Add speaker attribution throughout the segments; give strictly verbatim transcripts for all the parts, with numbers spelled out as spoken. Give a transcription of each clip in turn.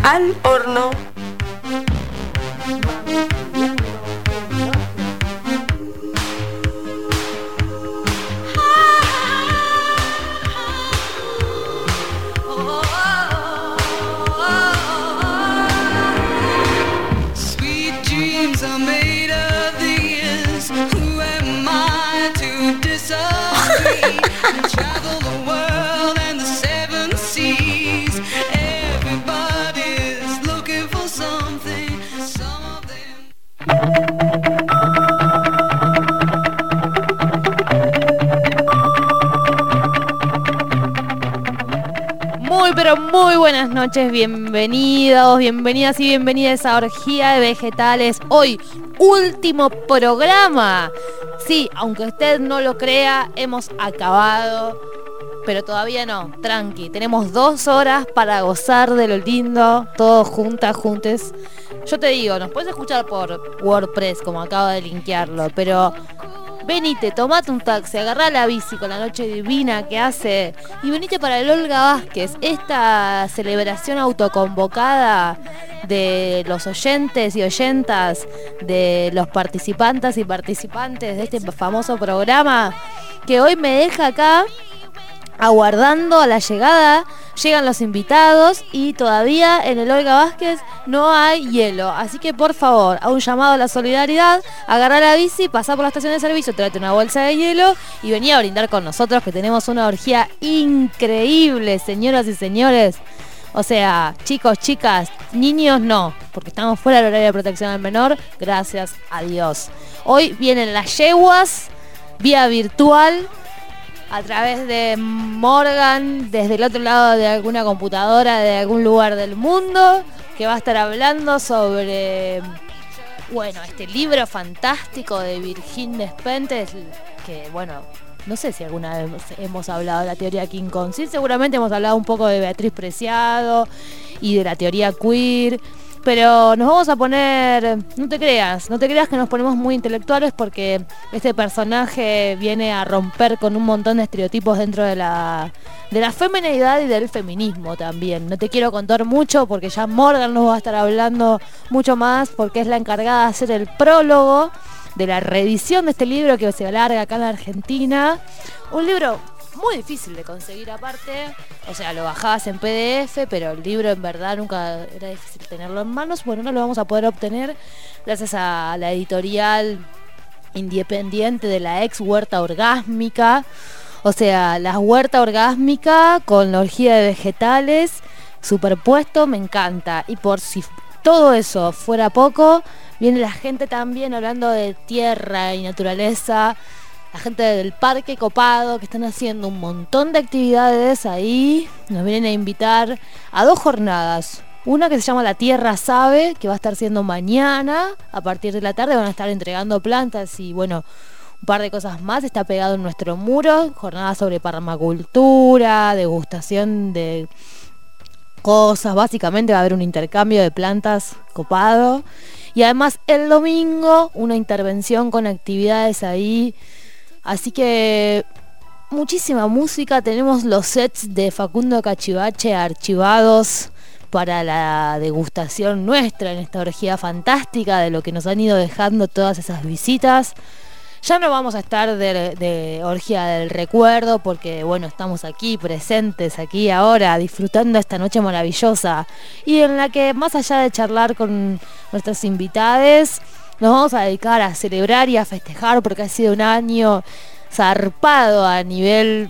Speaker 1: al horno.
Speaker 2: Muy pero muy buenas noches, bienvenidos, bienvenidas y bienvenidas a Orgía de Vegetales. Hoy, último programa. Sí, aunque usted no lo crea, hemos acabado, pero todavía no, tranqui. Tenemos dos horas para gozar de lo lindo, todos juntas, juntes. Yo te digo, nos puedes escuchar por WordPress, como acabo de linkearlo, pero venite, tomate un taxi, agarrá la bici con la noche divina que hace y venite para el Olga Vázquez, esta celebración autoconvocada de los oyentes y oyentas, de los participantes y participantes de este famoso programa, que hoy me deja acá aguardando a la llegada. Llegan los invitados y todavía en el Olga Vázquez no hay hielo, así que por favor, a un llamado a la solidaridad, agarrá la bici, pasá por la estación de servicio, tráete una bolsa de hielo y vení a brindar con nosotros, que tenemos una orgía increíble, señoras y señores. O sea, chicos, chicas, niños no, porque estamos fuera del horario de protección al menor, gracias a Dios. Hoy vienen las yeguas vía virtual, a través de Morgan, desde el otro lado de alguna computadora de algún lugar del mundo, que va a estar hablando sobre, bueno, este libro fantástico de Virginia Despentes, que, bueno, no sé si alguna vez hemos hablado de la teoría King Kong. Sí, seguramente hemos hablado un poco de Beatriz Preciado y de la teoría queer. Pero nos vamos a poner, no te creas, no te creas que nos ponemos muy intelectuales, porque este personaje viene a romper con un montón de estereotipos dentro de la, de la feminidad y del feminismo también. No te quiero contar mucho porque ya Morgan nos va a estar hablando mucho más, porque es la encargada de hacer el prólogo de la reedición de este libro que se alarga acá en la Argentina. Un libro muy difícil de conseguir aparte, o sea, lo bajabas en P D F, pero el libro en verdad nunca era difícil tenerlo en manos. Bueno, no lo vamos a poder obtener gracias a la editorial independiente de la ex Huerta Orgásmica, o sea, la Huerta Orgásmica con la Orgía de Vegetales superpuesto, me encanta. Y por si todo eso fuera poco, viene la gente también hablando de tierra y naturaleza, la gente del Parque Copado, que están haciendo un montón de actividades ahí. Nos vienen a invitar a dos jornadas. Una que se llama La Tierra Sabe, que va a estar siendo mañana, a partir de la tarde van a estar entregando plantas y, bueno, un par de cosas más. Está pegado en nuestro muro, jornada sobre permacultura, degustación de cosas. Básicamente va a haber un intercambio de plantas copado. Y además el domingo una intervención con actividades ahí. Así que muchísima música. Tenemos los sets de Facundo Cachivache archivados para la degustación nuestra en esta orgía fantástica de lo que nos han ido dejando todas esas visitas. Ya no vamos a estar de, de orgía del recuerdo, porque bueno, estamos aquí presentes, aquí ahora, disfrutando esta noche maravillosa, y en la que, más allá de charlar con nuestros invitados, nos vamos a dedicar a celebrar y a festejar, porque ha sido un año zarpado a nivel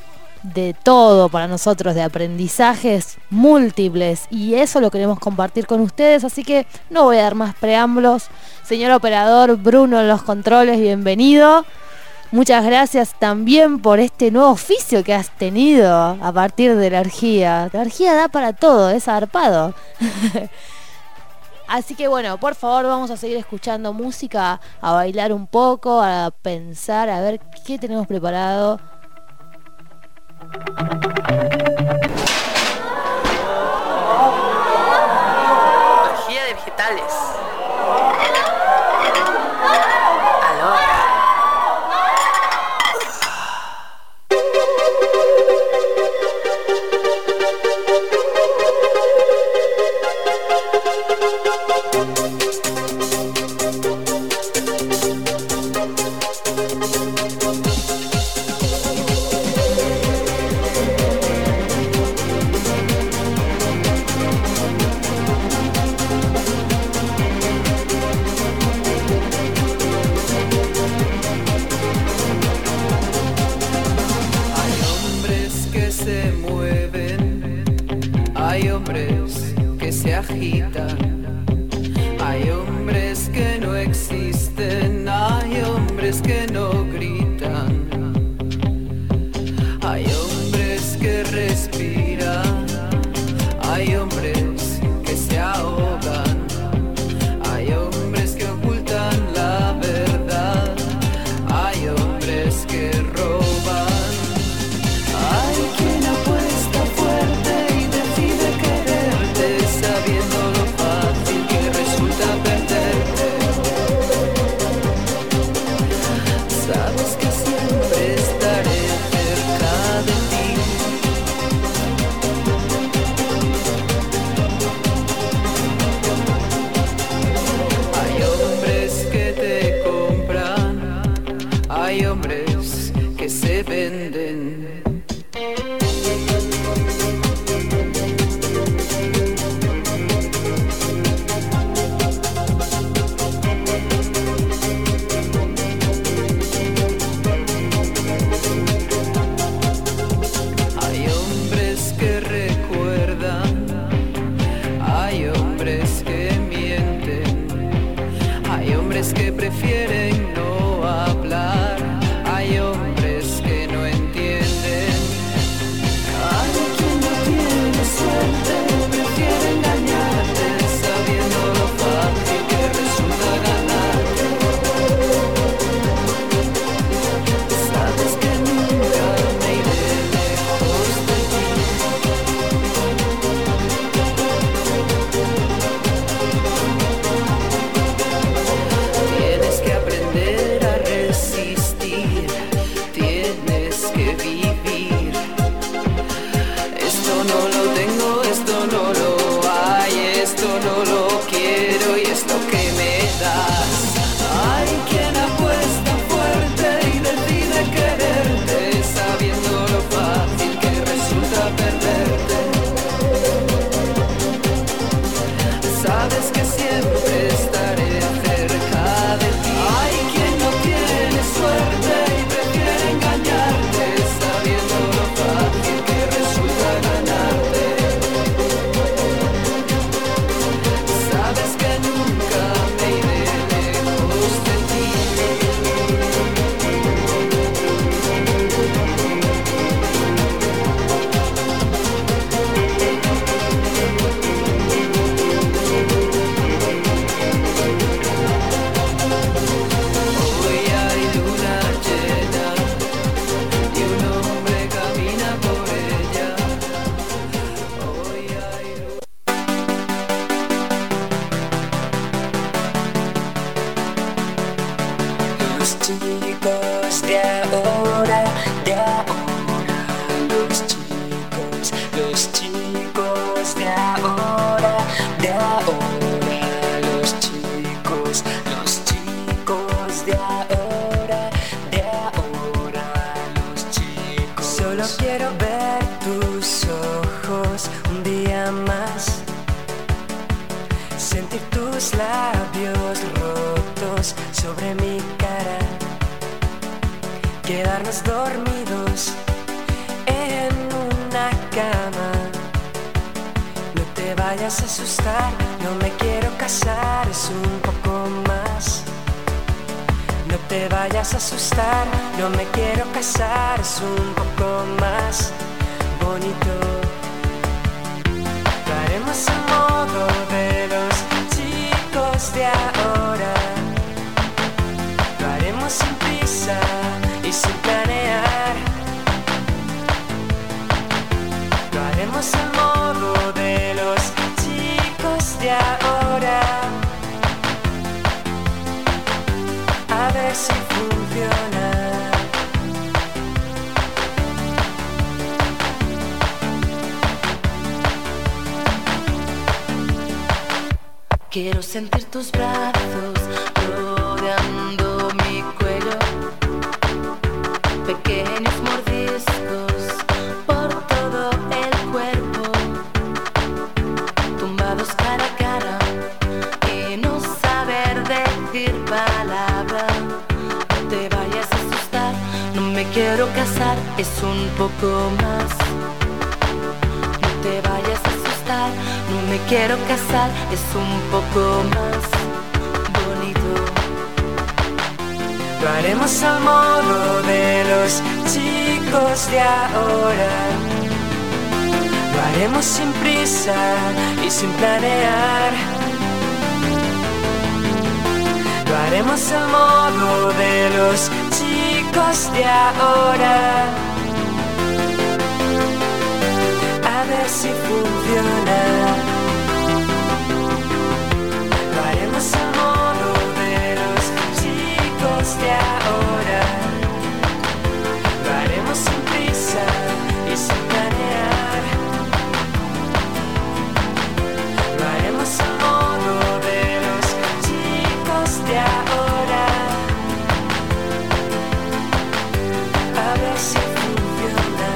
Speaker 2: de todo para nosotros, de aprendizajes múltiples, y eso lo queremos compartir con ustedes. Así que no voy a dar más preámbulos. Señor operador Bruno en los controles, bienvenido. Muchas gracias también por este nuevo oficio que has tenido a partir de la orgía. La orgía da para todo, es zarpado. Así que bueno, por favor, vamos a seguir escuchando música, a bailar un poco, a pensar, a ver qué tenemos preparado.
Speaker 1: Orgía de vegetales.
Speaker 3: Hay hombres que se agitan, hay hombres que no existen, hay hombres que no gritan, hay hombres que respiran, hay hombres que se ahogan, hay hombres que ocultan la verdad, hay hombres que roban, hay quien apuesta fuerte y decide quererte sabiendo lo fácil que resulta perderte. Sabes que siempre estaré cerca de ti. Hay hombres que te compran, hay hombres que se venden. Hay hombres que recuerdan, hay hombres que mienten, hay hombres que prefieren no hablar, hay hombres que no entienden, hay quien no tiene suerte, prefiere engañarte sabiendo lo fácil que resulta ganarte. Sabes que nunca me iré lejos de ti. Tienes que aprender a resistir, tienes que vivir. Esto no lo tengo, esto no lo hay, esto no lo quiero y es lo que me das. Hay quien apuesta fuerte y decide quererte sabiendo lo fácil que resulta perderte. Sabes que siempre estaré cerca de ti. Hay quien no tiene suerte y prefiere engañarte sabiendo lo fácil que resulta ganarte. Sabes que nunca me iré lejos de ti. Hoy hay luna llena y un hombre camina por ella. Hoy hay luna.
Speaker 4: Los chicos de ahora, de ahora, los chicos, los chicos de ahora, de ahora, los chicos, los chicos de ahora, de ahora, los chicos. Solo quiero ver tus ojos un día más, sentir tus labios rotos sobre mi cara, quedarnos dormidos en una cama. No te vayas a asustar, no me quiero casar, es un poco más. No te vayas a asustar, no me quiero casar, es un poco más bonito. Lo haremos a modo de los chicos de ahora. Lo haremos sin prisa y sin planear. Lo haremos a modo de los chicos de ahora. A ver si funciona. Quiero sentir tus brazos rodeando mi cuello, pequeños mordiscos por todo el cuerpo, tumbados cara a cara y no saber decir palabra. No te vayas a asustar, no me quiero casar, es un poco más. No te vayas a asustar. estar, no me quiero casar, es un poco más bonito. Lo haremos al modo de los chicos de ahora. Lo haremos sin prisa y sin planear. Lo haremos al modo de los chicos de ahora. A ver si funciona. Lo haremos al modo de los chicos de ahora. Lo haremos sin prisa y sin planear. Lo haremos al modo de los chicos de ahora. A ver si funciona.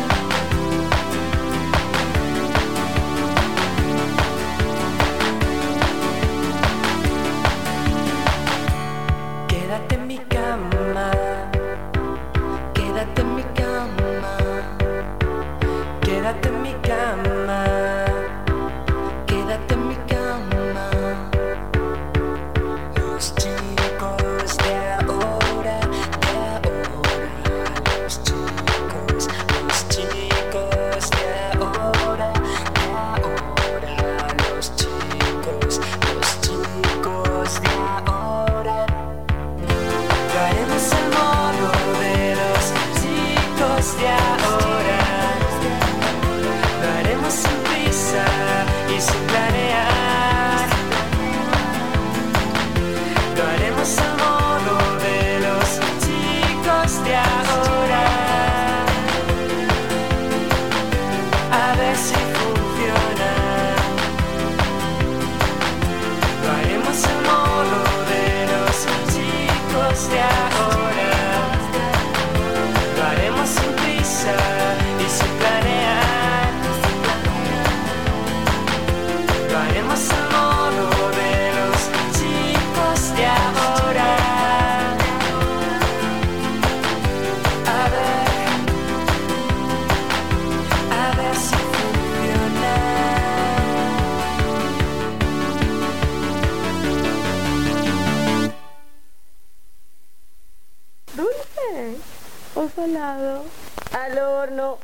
Speaker 4: Quédate en mi cama, quédate en mi cama, quédate en mi cama, quédate en mi cama. Los chicos de ahora, de ahora, los chicos, los chicos de ahora, de ahora, los chicos, los chicos de ahora. Lo haremos al modo de los chicos de ahora. Lo haremos sin prisa y sin planear. Lo haremos al modo de los chicos de ahora. A ver si funciona. Lo haremos al modo de los chicos de ahora. Lo haremos sin prisa y sin planear. Lo haremos al modo de los chicos de ahora. A ver, a ver si funciona.
Speaker 1: Dulce o salado. Al horno.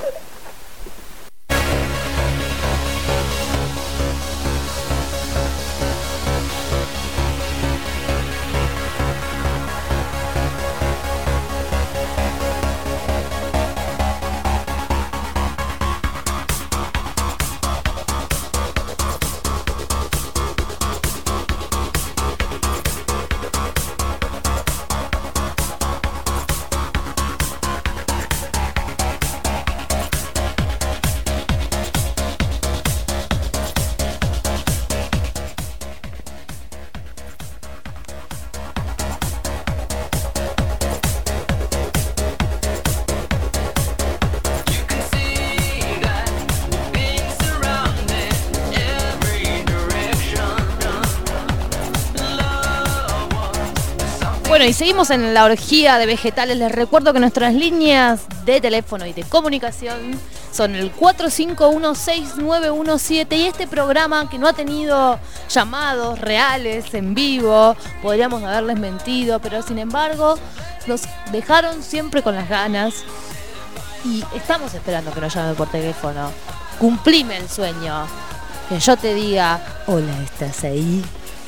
Speaker 2: Bueno, y seguimos en la orgía de vegetales. Les recuerdo que nuestras líneas de teléfono y de comunicación son el cuatro cinco uno seis nueve uno siete y este programa que no ha tenido llamados reales en vivo, podríamos haberles mentido, pero sin embargo nos dejaron siempre con las ganas y estamos esperando que nos llamen por teléfono. Cumplime el sueño, que yo te diga, hola, ¿estás ahí?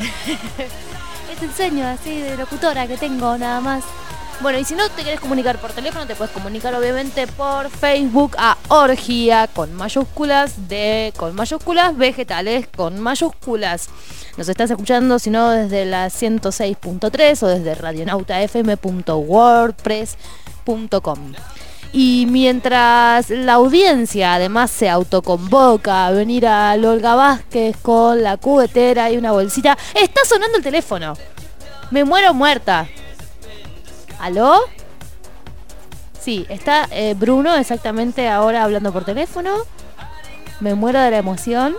Speaker 2: Es el sueño así de locutora que tengo nada más. Bueno, y si no te querés comunicar por teléfono, te puedes comunicar obviamente por Facebook a Orgía con mayúsculas, de con mayúsculas, vegetales con mayúsculas. Nos estás escuchando, si no, desde la ciento seis punto tres o desde radionauta f m punto wordpress punto com. Y mientras la audiencia además se autoconvoca a venir a Olga Vázquez con la cubetera y una bolsita, está sonando el teléfono. Me muero muerta. ¿Aló? Sí, está eh, Bruno exactamente ahora hablando por teléfono. Me muero de la emoción.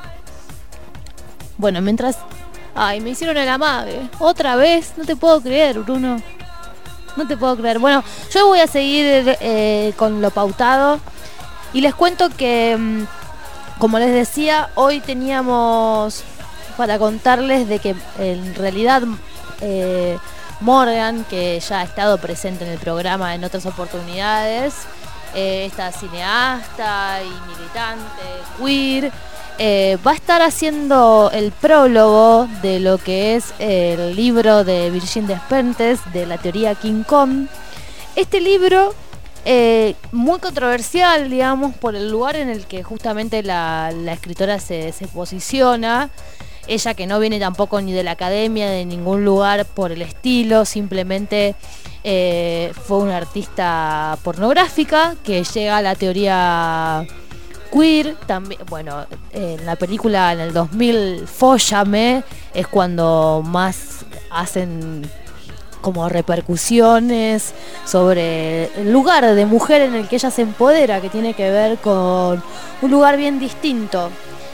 Speaker 2: Bueno, mientras... Ay, me hicieron el amague. Otra vez, no te puedo creer, Bruno. No te puedo creer. Bueno, yo voy a seguir eh, con lo pautado. Y les cuento que mmm, como les decía, hoy teníamos para contarles de que en realidad eh, Morgan, que ya ha estado presente en el programa en otras oportunidades, eh, esta cineasta y militante queer, eh, va a estar haciendo el prólogo de lo que es el libro de Virginie Despentes, de la teoría King Kong. Este libro, eh, muy controversial, digamos, por el lugar en el que justamente la, la escritora se, se posiciona. Ella, que no viene tampoco ni de la academia, de ningún lugar por el estilo, simplemente eh, fue una artista pornográfica que llega a la teoría queer. También, bueno, en la película en el dos mil, Fóllame, es cuando más hacen como repercusiones sobre el lugar de mujer en el que ella se empodera, que tiene que ver con un lugar bien distinto.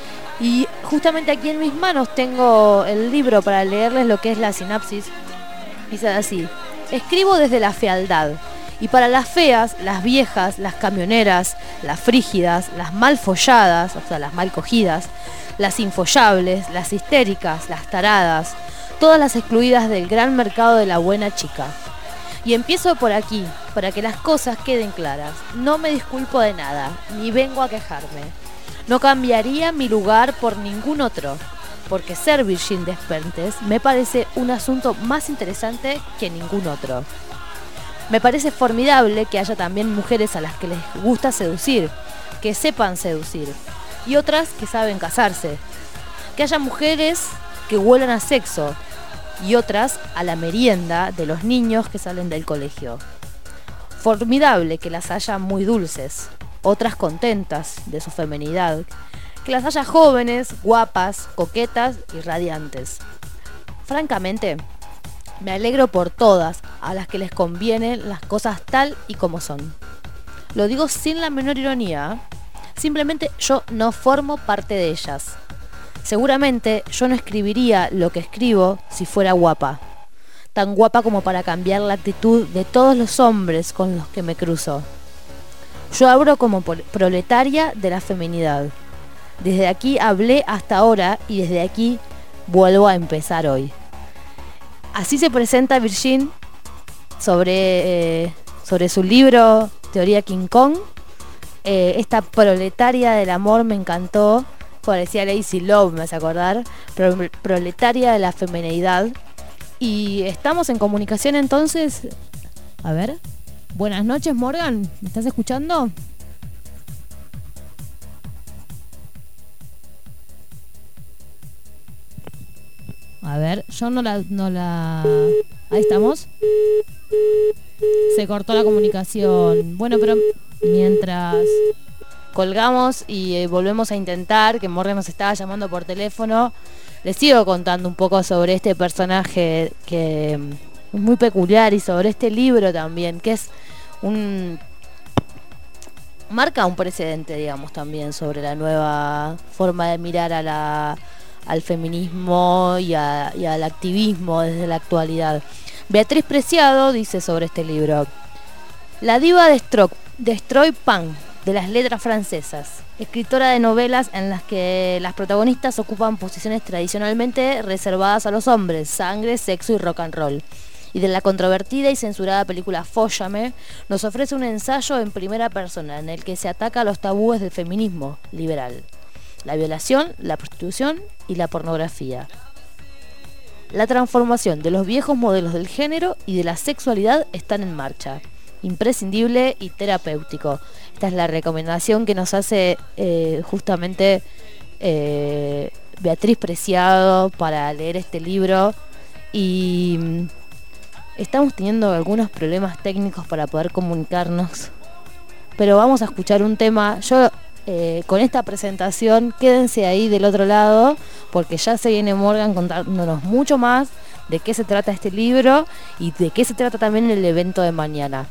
Speaker 2: Y justamente aquí en mis manos tengo el libro para leerles lo que es la sinapsis. Dice así: escribo desde la fealdad, y para las feas, las viejas, las camioneras, las frígidas, las mal folladas, o sea, las mal cogidas, las infollables, las histéricas, las taradas, todas las excluidas del gran mercado de la buena chica. Y empiezo por aquí, para que las cosas queden claras. No me disculpo de nada, ni vengo a quejarme. No cambiaría mi lugar por ningún otro, porque ser Virginie Despentes me parece un asunto más interesante que ningún otro. Me parece formidable que haya también mujeres a las que les gusta seducir, que sepan seducir, y otras que saben casarse. Que haya mujeres que huelan a sexo, y otras a la merienda de los niños que salen del colegio. Formidable que las haya muy dulces, otras contentas de su feminidad, que las haya jóvenes, guapas, coquetas y radiantes. Francamente, me alegro por todas a las que les convienen las cosas tal y como son. Lo digo sin la menor ironía, simplemente yo no formo parte de ellas. Seguramente yo no escribiría lo que escribo si fuera guapa, tan guapa como para cambiar la actitud de todos los hombres con los que me cruzo. Yo hablo como proletaria de la feminidad. Desde aquí hablé hasta ahora y desde aquí vuelvo a empezar hoy. Así se presenta Virginie sobre, eh, sobre su libro Teoría King Kong. Eh, esta proletaria del amor me encantó. Parecía Lazy Love, me hace acordar. Pro, proletaria de la feminidad. Y estamos en comunicación entonces. A ver. Buenas noches, Morgan. ¿Me estás escuchando? A ver, yo no la, no la... Ahí estamos. Se cortó la comunicación. Bueno, pero mientras colgamos y eh, volvemos a intentar, que Morgan nos estaba llamando por teléfono, les sigo contando un poco sobre este personaje que es muy peculiar, y sobre este libro también, que es un... marca un precedente, digamos, también sobre la nueva forma de mirar a la, al feminismo y, a, y al activismo desde la actualidad. Beatriz Preciado dice sobre este libro: la diva de Stroke, Destroy Pan, de las letras francesas, escritora de novelas en las que las protagonistas ocupan posiciones tradicionalmente reservadas a los hombres, sangre, sexo y rock and roll. Y de la controvertida y censurada película Fóllame, nos ofrece un ensayo en primera persona en el que se ataca a los tabúes del feminismo liberal: la violación, la prostitución y la pornografía. La transformación de los viejos modelos del género y de la sexualidad están en marcha. Imprescindible y terapéutico. Esta es la recomendación que nos hace eh, justamente eh, Beatriz Preciado para leer este libro. Y estamos teniendo algunos problemas técnicos para poder comunicarnos, pero vamos a escuchar un tema. Yo eh, con esta presentación, quédense ahí del otro lado, porque ya se viene Morgan contándonos mucho más de qué se trata este libro y de qué se trata también el evento de mañana.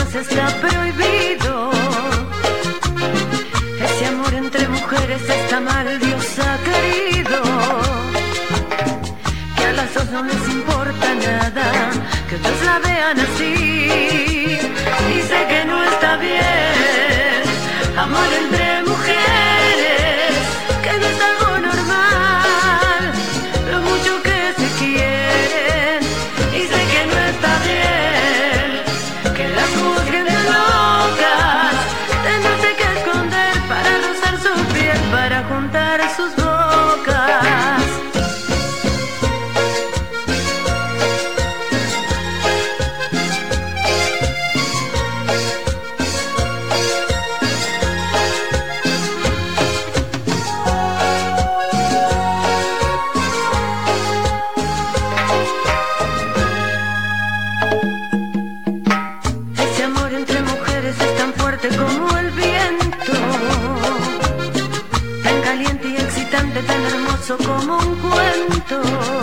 Speaker 4: más está prohibido. Ese amor entre mujeres está mal, Dios ha querido. Que a las dos no les importa nada, que otros la vean así. Y sé que no está bien, amor entre mujeres, que no es algo normal, lo mucho que se quieren. Y sé que no está bien, que las juzguen de locas, tenerse que esconder para rozar su piel, para juntar sus bocas. Tan hermoso como un cuento,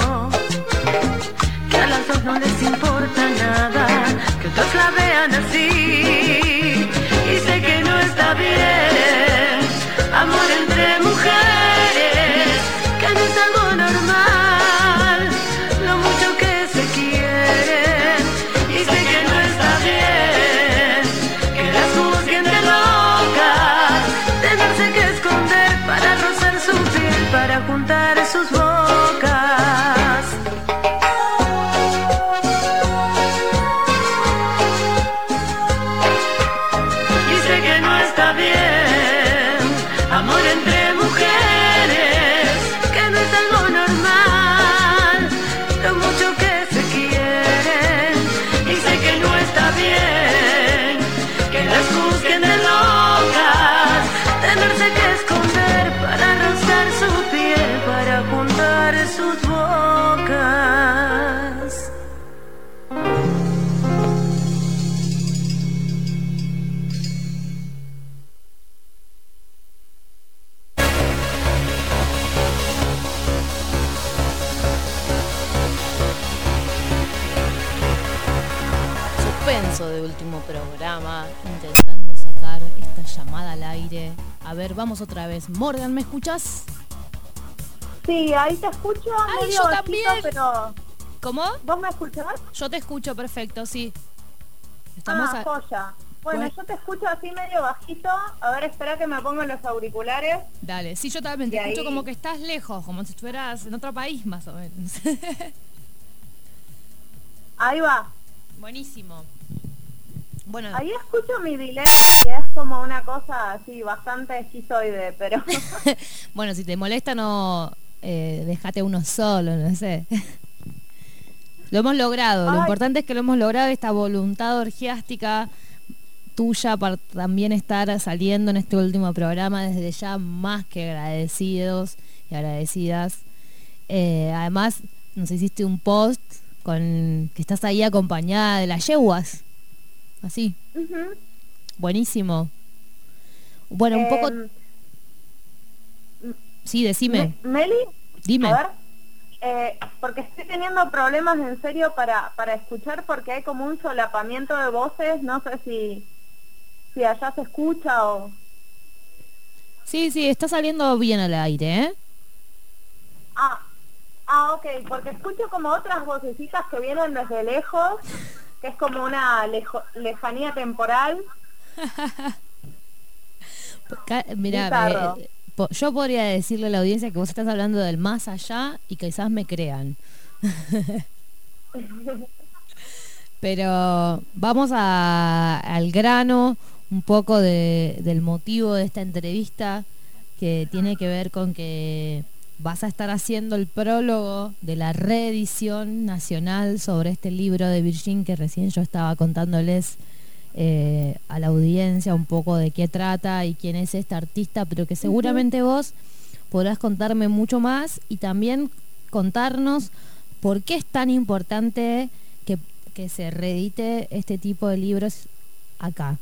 Speaker 4: que a las dos no les importa nada, que otros la vean así. Y sé que no está bien, amor entre mujeres, que no es algo normal, lo mucho que se quieren. Y sé que no está bien, que las juzguen de locas, tenerse que esconder para rozar su piel, para juntar sus bocas. Y sé que no está bien, amor entre mujeres, que no es algo normal, lo mucho que se quieren. Y sé que no está bien, que las juzguen de locas, tenerse que esconder para rozar su piel, para juntar sus bocas.
Speaker 2: Suspenso de último programa, intentando sacar esta llamada al aire. A ver, vamos otra vez. Morgan, ¿me escuchas?
Speaker 1: Sí, ahí te escucho.
Speaker 2: Ay,
Speaker 1: medio
Speaker 2: yo
Speaker 1: bajito,
Speaker 2: también.
Speaker 1: Pero...
Speaker 2: ¿Cómo?
Speaker 1: ¿Vos me escuchás?
Speaker 2: Yo te escucho perfecto, sí. Estamos
Speaker 1: Ah,
Speaker 2: a...
Speaker 1: joya. Bueno,
Speaker 2: Bueno.
Speaker 1: yo te escucho así medio bajito. A ver, espera que me pongan los auriculares.
Speaker 2: Dale, sí, yo también te
Speaker 1: Y
Speaker 2: escucho
Speaker 1: ahí-
Speaker 2: como que estás lejos, como si estuvieras en otro país más o menos.
Speaker 1: Ahí va.
Speaker 2: Buenísimo. Bueno,
Speaker 1: Ahí escucho mi delay, que es como una cosa así, bastante esquizoide, pero...
Speaker 2: bueno, si te molesta no eh, déjate uno solo, no sé. Lo hemos logrado, lo
Speaker 1: Ay.
Speaker 2: importante es que lo hemos logrado, esta voluntad orgiástica tuya para también estar saliendo en este último programa, desde ya más que agradecidos y agradecidas. Eh, además, nos hiciste un post con que estás ahí acompañada de las yeguas. Así,
Speaker 1: Ujú.
Speaker 2: buenísimo. Bueno, un poco...
Speaker 1: Em,
Speaker 2: Sí, decime,
Speaker 1: Me- Meli,
Speaker 2: dime.
Speaker 1: a ver, eh, porque estoy teniendo problemas en serio para, para escuchar porque hay como un solapamiento de voces, no sé si, si allá se escucha o...
Speaker 2: Sí, sí, está saliendo bien al aire, ¿eh?
Speaker 1: Ah, ah, ok, porque escucho como otras vocecitas que vienen desde lejos, que es como una lejo- lejanía temporal.
Speaker 2: Ca- Mirá,
Speaker 1: Bizarro.
Speaker 2: eh, po- yo podría decirle a la audiencia que vos estás hablando del más allá y quizás me crean. Pero vamos a- al grano un poco de- del motivo de esta entrevista, que tiene que ver con que vas a estar haciendo el prólogo de la reedición nacional sobre este libro de Virgin que recién yo estaba contándoles eh, a la audiencia un poco de qué trata y quién es este artista, pero que seguramente vos podrás contarme mucho más y también contarnos por qué es tan importante que, que se reedite este tipo de libros acá.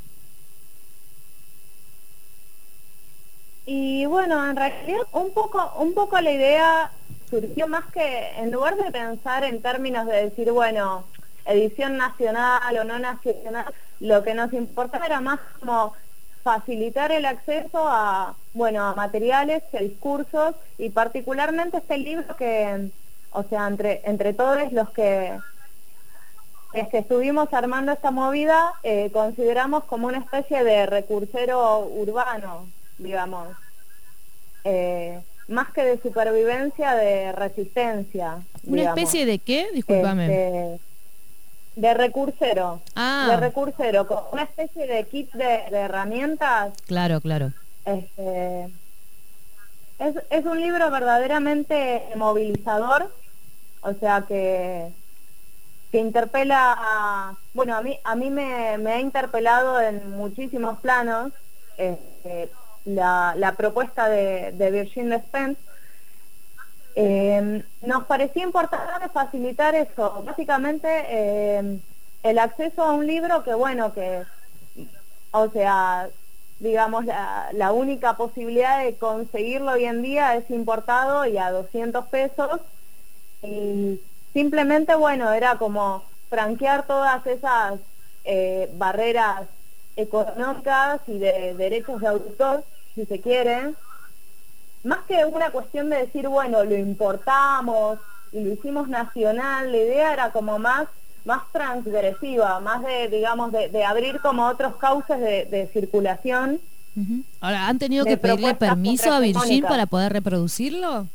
Speaker 1: Y bueno, en realidad un poco, un poco la idea surgió más que, en lugar de pensar en términos de decir, bueno, edición nacional o no nacional, lo que nos importaba era más como facilitar el acceso a, bueno, a materiales, a discursos, y particularmente este libro que, o sea, entre, entre todos los que, los que estuvimos armando esta movida, eh, consideramos como una especie de recursero urbano, digamos, eh, más que de supervivencia, de resistencia.
Speaker 2: ¿Una
Speaker 1: digamos.
Speaker 2: especie de qué? Discúlpame.
Speaker 1: Este, de recursero,
Speaker 2: Ah.
Speaker 1: de recursero, con una especie de kit de, de herramientas.
Speaker 2: Claro, claro.
Speaker 1: Este, es, es un libro verdaderamente movilizador, o sea que, que interpela a, bueno, a mí, a mí me, me ha interpelado en muchísimos planos este, la, la propuesta de, de Virginie Despentes. Eh, nos parecía importante facilitar eso, básicamente eh, el acceso a un libro que, bueno, que, o sea, digamos, la, la única posibilidad de conseguirlo hoy en día es importado y a doscientos pesos, y simplemente, bueno, era como franquear todas esas eh, barreras económicas y de derechos de autor, si se quiere. Más que una cuestión de decir, bueno, lo importamos y lo hicimos nacional, la idea era como más, más transgresiva, más de, digamos, de, de abrir como otros cauces de, de circulación.
Speaker 2: Uh-huh. Ahora, ¿han tenido
Speaker 1: de
Speaker 2: que pedirle
Speaker 1: propuestas
Speaker 2: permiso a Virgin
Speaker 1: contrahegemónicas.
Speaker 2: para poder reproducirlo?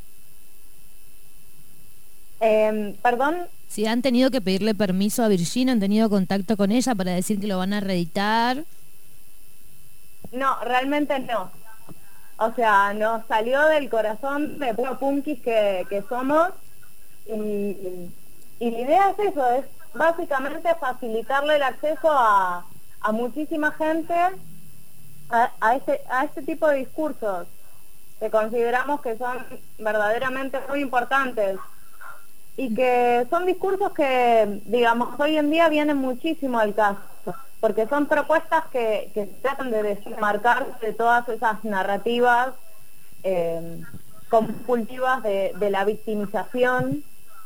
Speaker 1: Eh, Perdón,
Speaker 2: Si han tenido que pedirle permiso a Virgin, ¿han tenido contacto con ella para decir que lo van a reeditar?
Speaker 1: no, realmente no. O sea, nos salió del corazón de puro punkis que, que somos, y, y la idea es eso, es básicamente facilitarle el acceso a, a muchísima gente a, a, este, a este tipo de discursos que consideramos que son verdaderamente muy importantes y que son discursos que, digamos, hoy en día vienen muchísimo al caso, porque son propuestas que, que tratan de desmarcarse de todas esas narrativas eh, compulsivas de, de la victimización.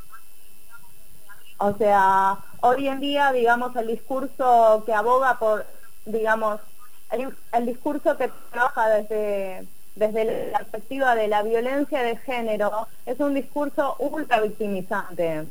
Speaker 1: O sea, hoy en día, digamos, el discurso que aboga por, digamos, el, el discurso que trabaja desde, desde la perspectiva de la violencia de género es un discurso ultra victimizante.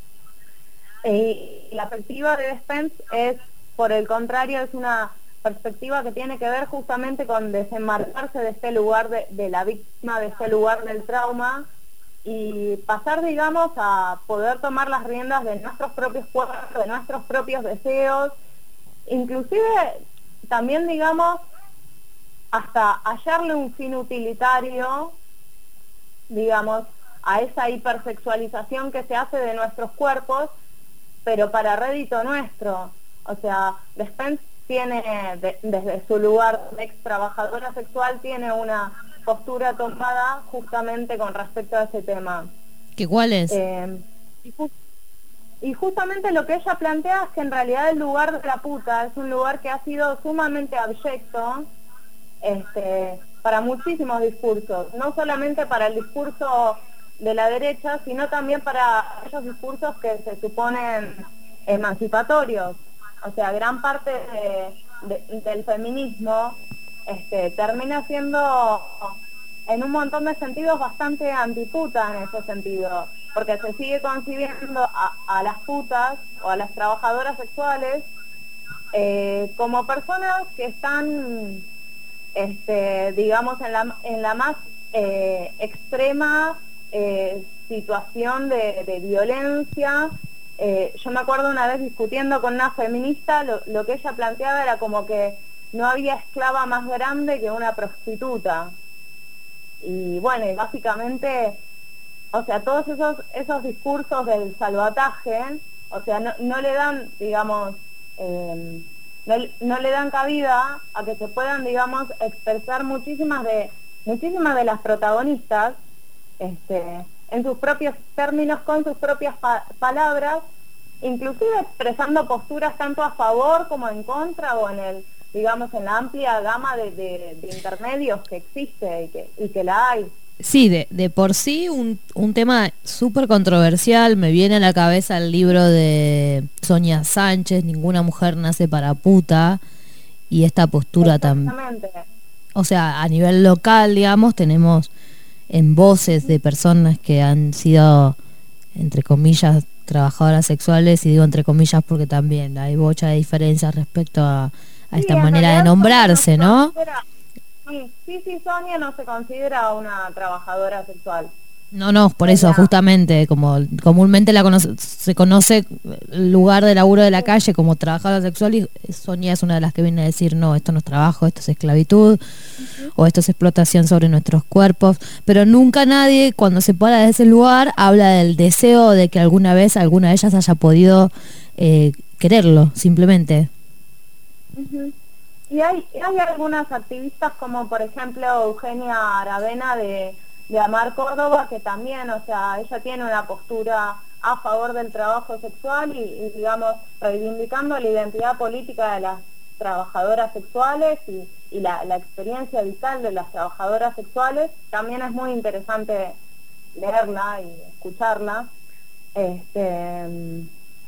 Speaker 1: Y la perspectiva de Despentes es, por el contrario, es una perspectiva que tiene que ver justamente con desenmarcarse de este lugar de, de la víctima, de este lugar del trauma, y pasar, digamos, a poder tomar las riendas de nuestros propios cuerpos, de nuestros propios deseos, inclusive también, digamos, hasta hallarle un fin utilitario, digamos, a esa hipersexualización que se hace de nuestros cuerpos, pero para rédito nuestro. O sea, Despentes tiene, de, desde su lugar de ex trabajadora sexual, tiene una postura tomada justamente con respecto a ese tema.
Speaker 2: ¿Qué cuál es?
Speaker 1: Eh, y, ju y justamente lo que ella plantea es que en realidad el lugar de la puta es un lugar que ha sido sumamente abyecto este, para muchísimos discursos, no solamente para el discurso de la derecha, sino también para esos discursos que se suponen emancipatorios. O sea, gran parte de, de, del feminismo este, termina siendo, en un montón de sentidos, bastante antiputa en ese sentido, porque se sigue concibiendo a, a las putas o a las trabajadoras sexuales eh, como personas que están, este, digamos, en la, en la más eh, extrema eh, situación de, de violencia. Eh, yo me acuerdo una vez discutiendo con una feminista, lo, lo que ella planteaba era como que no había esclava más grande que una prostituta. Y bueno, y básicamente, o sea, todos esos esos discursos del salvataje, o sea, no, no le dan, digamos, eh, no, no le dan cabida a que se puedan, digamos, expresar muchísimas de muchísimas de las protagonistas, este, en sus propios términos, con sus propias pa palabras, inclusive expresando posturas tanto a favor como en contra, o en el, digamos, en la amplia gama de, de, de intermedios que existe y que, y que la hay.
Speaker 2: Sí, de, de por sí un, un tema súper controversial. Me viene a la cabeza el libro de Sonia Sánchez, Ninguna mujer nace para puta, y esta postura tan... O sea, a nivel local, digamos, tenemos en voces de personas que han sido, entre comillas, trabajadoras sexuales, y digo entre comillas porque también hay bocha de diferencias respecto a, a
Speaker 1: Sí,
Speaker 2: esta
Speaker 1: en
Speaker 2: manera de
Speaker 1: realidad
Speaker 2: nombrarse,
Speaker 1: Sonia
Speaker 2: ¿no?
Speaker 1: se considera- Sí, sí, sí, Sonia no se considera una trabajadora sexual.
Speaker 2: No, no, por
Speaker 1: O
Speaker 2: eso,
Speaker 1: sea,
Speaker 2: justamente, como comúnmente la conoce, se conoce el lugar de laburo de la
Speaker 1: sí,
Speaker 2: calle como trabajadora sexual, y Sonia es una de las que viene a decir, no, esto no es trabajo, esto es esclavitud,
Speaker 1: ujú.
Speaker 2: o esto es explotación sobre nuestros cuerpos, pero nunca nadie, cuando se para de ese lugar, habla del deseo de que alguna vez alguna de ellas haya podido eh, quererlo, simplemente.
Speaker 1: Ujú. Y hay, hay algunas activistas como por ejemplo Eugenia Aravena de, de Amar Córdoba, que también, o sea, ella tiene una postura a favor del trabajo sexual y, y digamos, reivindicando la identidad política de las trabajadoras sexuales y, y la, la experiencia vital de las trabajadoras sexuales. También es muy interesante leerla y escucharla. Este,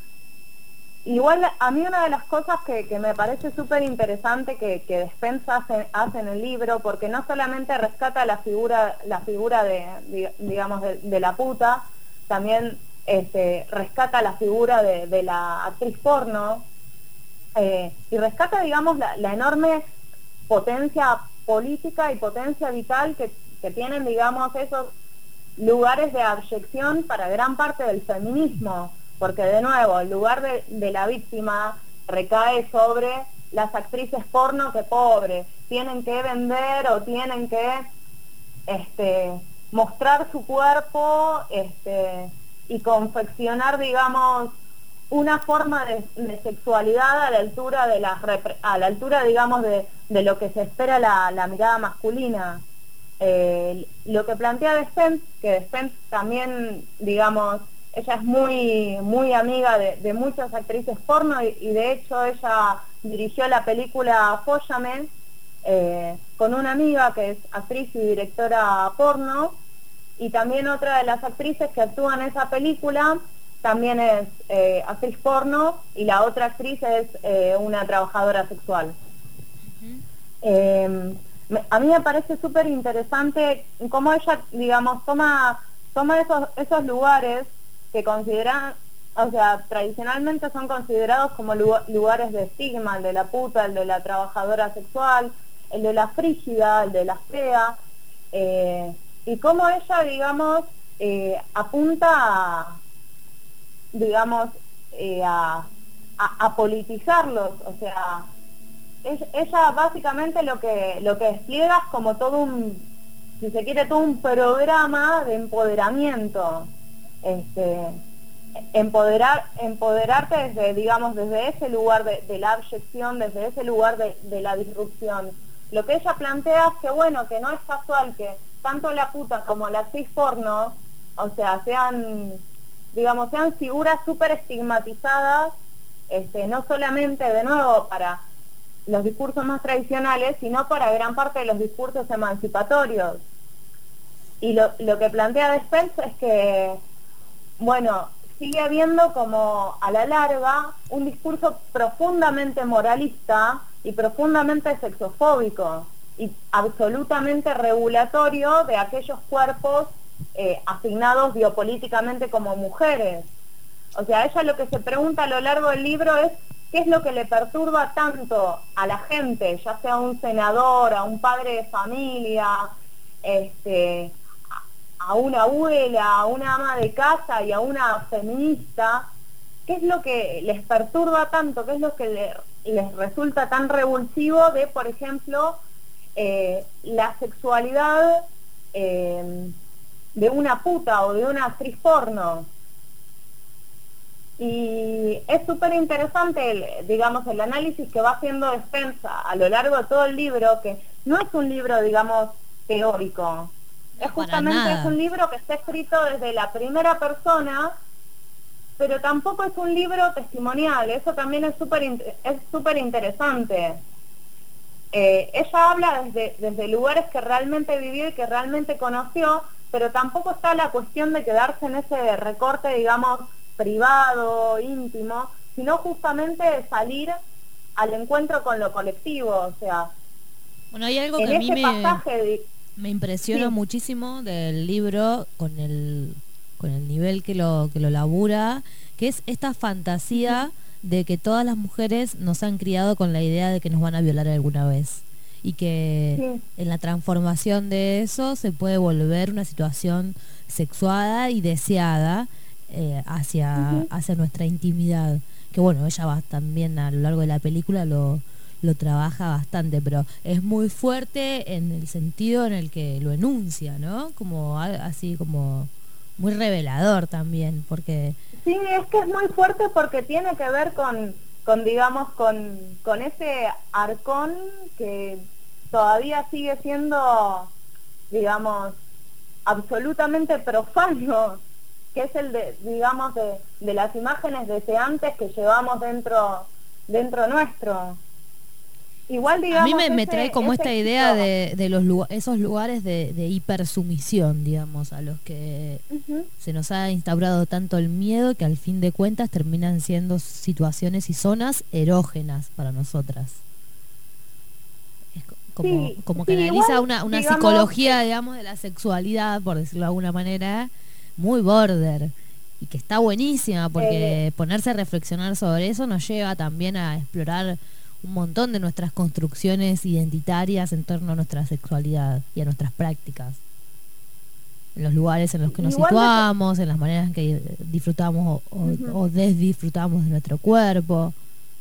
Speaker 1: Igual a mí una de las cosas que, que me parece súper interesante que, que Despensa hace, hace en el libro, porque no solamente rescata la figura la figura de, de- digamos, de, de la puta, también este, rescata la figura de, de la actriz porno, eh, y rescata, digamos, la, la enorme potencia política y potencia vital que, que tienen, digamos, esos lugares de abyección para gran parte del feminismo, porque de nuevo, el lugar de, de la víctima recae sobre las actrices porno que pobres, tienen que vender o tienen que este, mostrar su cuerpo este, y confeccionar, digamos, una forma de, de sexualidad a la altura de las repre- a la altura, digamos, de, de lo que se espera la, la mirada masculina. Eh, lo que plantea Despens, que Despens también, digamos, ella es muy muy amiga de, de muchas actrices porno y, y de hecho ella dirigió la película Fóllame eh, con una amiga que es actriz y directora porno, y también otra de las actrices que actúa en esa película también es eh, actriz porno, y la otra actriz es eh, una trabajadora sexual. Eh, me- a mí me parece súper interesante cómo ella, digamos, toma, toma esos, esos lugares que consideran, o sea, tradicionalmente son considerados como lu- lugares de estigma, el de la puta, el de la trabajadora sexual, el de la frígida, el de la fea, eh, y cómo ella, digamos, eh, apunta a, digamos, eh, a, a, a politizarlos, o sea, es- ella básicamente lo que lo que despliega es como todo un, si se quiere, todo un programa de empoderamiento, este, empoderar empoderarte desde, digamos, desde ese lugar de, de la abyección, desde ese lugar de, de la disrupción. Lo que ella plantea es que, bueno, que no es casual que tanto la puta como la actriz porno, o sea, sean, digamos, sean figuras súper estigmatizadas, este, no solamente, de nuevo, para los discursos más tradicionales, sino para gran parte de los discursos emancipatorios. Y lo, lo que plantea Despens es que, bueno, sigue habiendo como a la larga un discurso profundamente moralista y profundamente sexofóbico y absolutamente regulatorio de aquellos cuerpos eh, asignados biopolíticamente como mujeres. O sea, ella lo que se pregunta a lo largo del libro es qué es lo que le perturba tanto a la gente, ya sea un senador, a un padre de familia, este, a una abuela, a una ama de casa y a una feminista, qué es lo que les perturba tanto, qué es lo que le- les resulta tan revulsivo de, por ejemplo, eh, la sexualidad eh, de una puta o de una actriz porno. Y es súper interesante, el, digamos, el análisis que va haciendo Despensa a lo largo de todo el libro, que no es un libro, digamos, teórico. Es
Speaker 2: para
Speaker 1: justamente
Speaker 2: nada.
Speaker 1: es un libro que está escrito desde la primera persona, pero tampoco es un libro testimonial. Eso también es súper in- es súper interesante. eh, ella habla desde, desde lugares que realmente vivió y que realmente conoció, pero tampoco está la cuestión de quedarse en ese recorte, digamos, privado, íntimo, sino justamente de salir al encuentro con lo colectivo, o sea,
Speaker 2: Bueno, hay algo
Speaker 1: en
Speaker 2: que a mí
Speaker 1: ese
Speaker 2: me,
Speaker 1: pasaje de-
Speaker 2: me impresiona
Speaker 1: Sí.
Speaker 2: muchísimo del libro con el con el nivel que lo que lo labura, que es esta fantasía de que todas las mujeres nos han criado con la idea de que nos van a violar alguna vez y que
Speaker 1: Sí.
Speaker 2: en la transformación de eso se puede volver una situación sexuada y deseada eh, hacia,
Speaker 1: Ujú.
Speaker 2: hacia nuestra intimidad. Que bueno, ella va también a lo largo de la película lo, lo trabaja bastante, pero es muy fuerte en el sentido en el que lo enuncia, ¿no? Como al- así como muy revelador también, porque
Speaker 1: Sí, es que es muy fuerte porque tiene que ver con, con digamos, con, con ese arcón que todavía sigue siendo, digamos, absolutamente profano, que es el de, digamos, de, de las imágenes deseantes que llevamos dentro, dentro nuestro. Igual, digamos,
Speaker 2: a mí me, me
Speaker 1: ese-
Speaker 2: trae como
Speaker 1: ese
Speaker 2: esta idea
Speaker 1: éxito-
Speaker 2: de, de los lu- esos lugares de, de hipersumisión, digamos, a los que
Speaker 1: Ujú.
Speaker 2: se nos ha instaurado tanto el miedo que al fin de cuentas terminan siendo situaciones y zonas erógenas para nosotras. Es co- como,
Speaker 1: Sí,
Speaker 2: como que
Speaker 1: sí,
Speaker 2: analiza
Speaker 1: igual,
Speaker 2: una, una
Speaker 1: digamos,
Speaker 2: psicología, digamos, de la sexualidad, por decirlo de alguna manera, muy border. Y que está buenísima, porque ponerse a reflexionar sobre eso nos lleva también a explorar un montón de nuestras construcciones identitarias en torno a nuestra sexualidad y a nuestras prácticas. En los lugares en los que nos
Speaker 1: Igual de-
Speaker 2: situamos, en las maneras en que disfrutamos o, o,
Speaker 1: Ujú.
Speaker 2: o desdisfrutamos de nuestro cuerpo.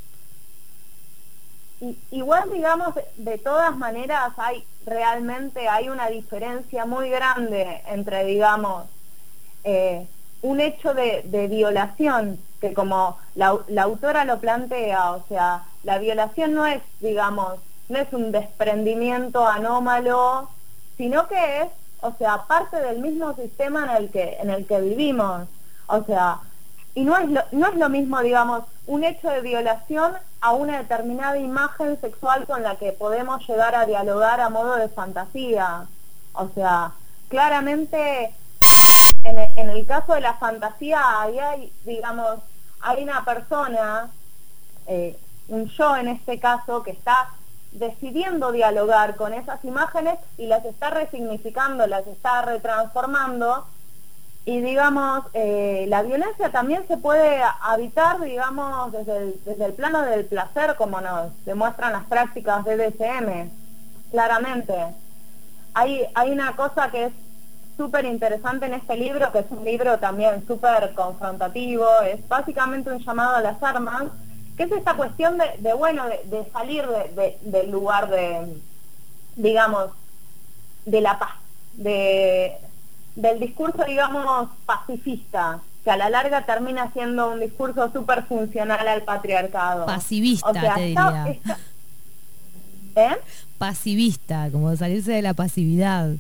Speaker 1: I- Igual, digamos, de, de todas maneras hay realmente hay una diferencia muy grande entre, digamos, eh, un hecho de, de violación, que como la, la autora lo plantea, o sea, la violación no es, digamos, no es un desprendimiento anómalo, sino que es, o sea, parte del mismo sistema en el que, en el que vivimos. O sea, y no es lo, no es lo mismo, digamos, un hecho de violación a una determinada imagen sexual con la que podemos llegar a dialogar a modo de fantasía. O sea, claramente en el, en el caso de la fantasía ahí hay, digamos, hay una persona, eh, un yo en este caso, que está decidiendo dialogar con esas imágenes y las está resignificando, las está retransformando. Y digamos, eh, la violencia también se puede habitar, digamos, desde el, desde el plano del placer, como nos demuestran las prácticas de B D S M, claramente. Hay, hay una cosa que es súper interesante en este libro, que es un libro también súper confrontativo, es básicamente un llamado a las armas, que es esta cuestión de, de bueno, de, de salir de, de, del lugar de, digamos, de la paz, de... del discurso, digamos, pacifista, que a la larga termina siendo un discurso súper funcional al patriarcado.
Speaker 2: Pasivista,
Speaker 1: O sea,
Speaker 2: te
Speaker 1: está-
Speaker 2: diría.
Speaker 1: está- ¿Eh?
Speaker 2: Pasivista, como salirse de la pasividad.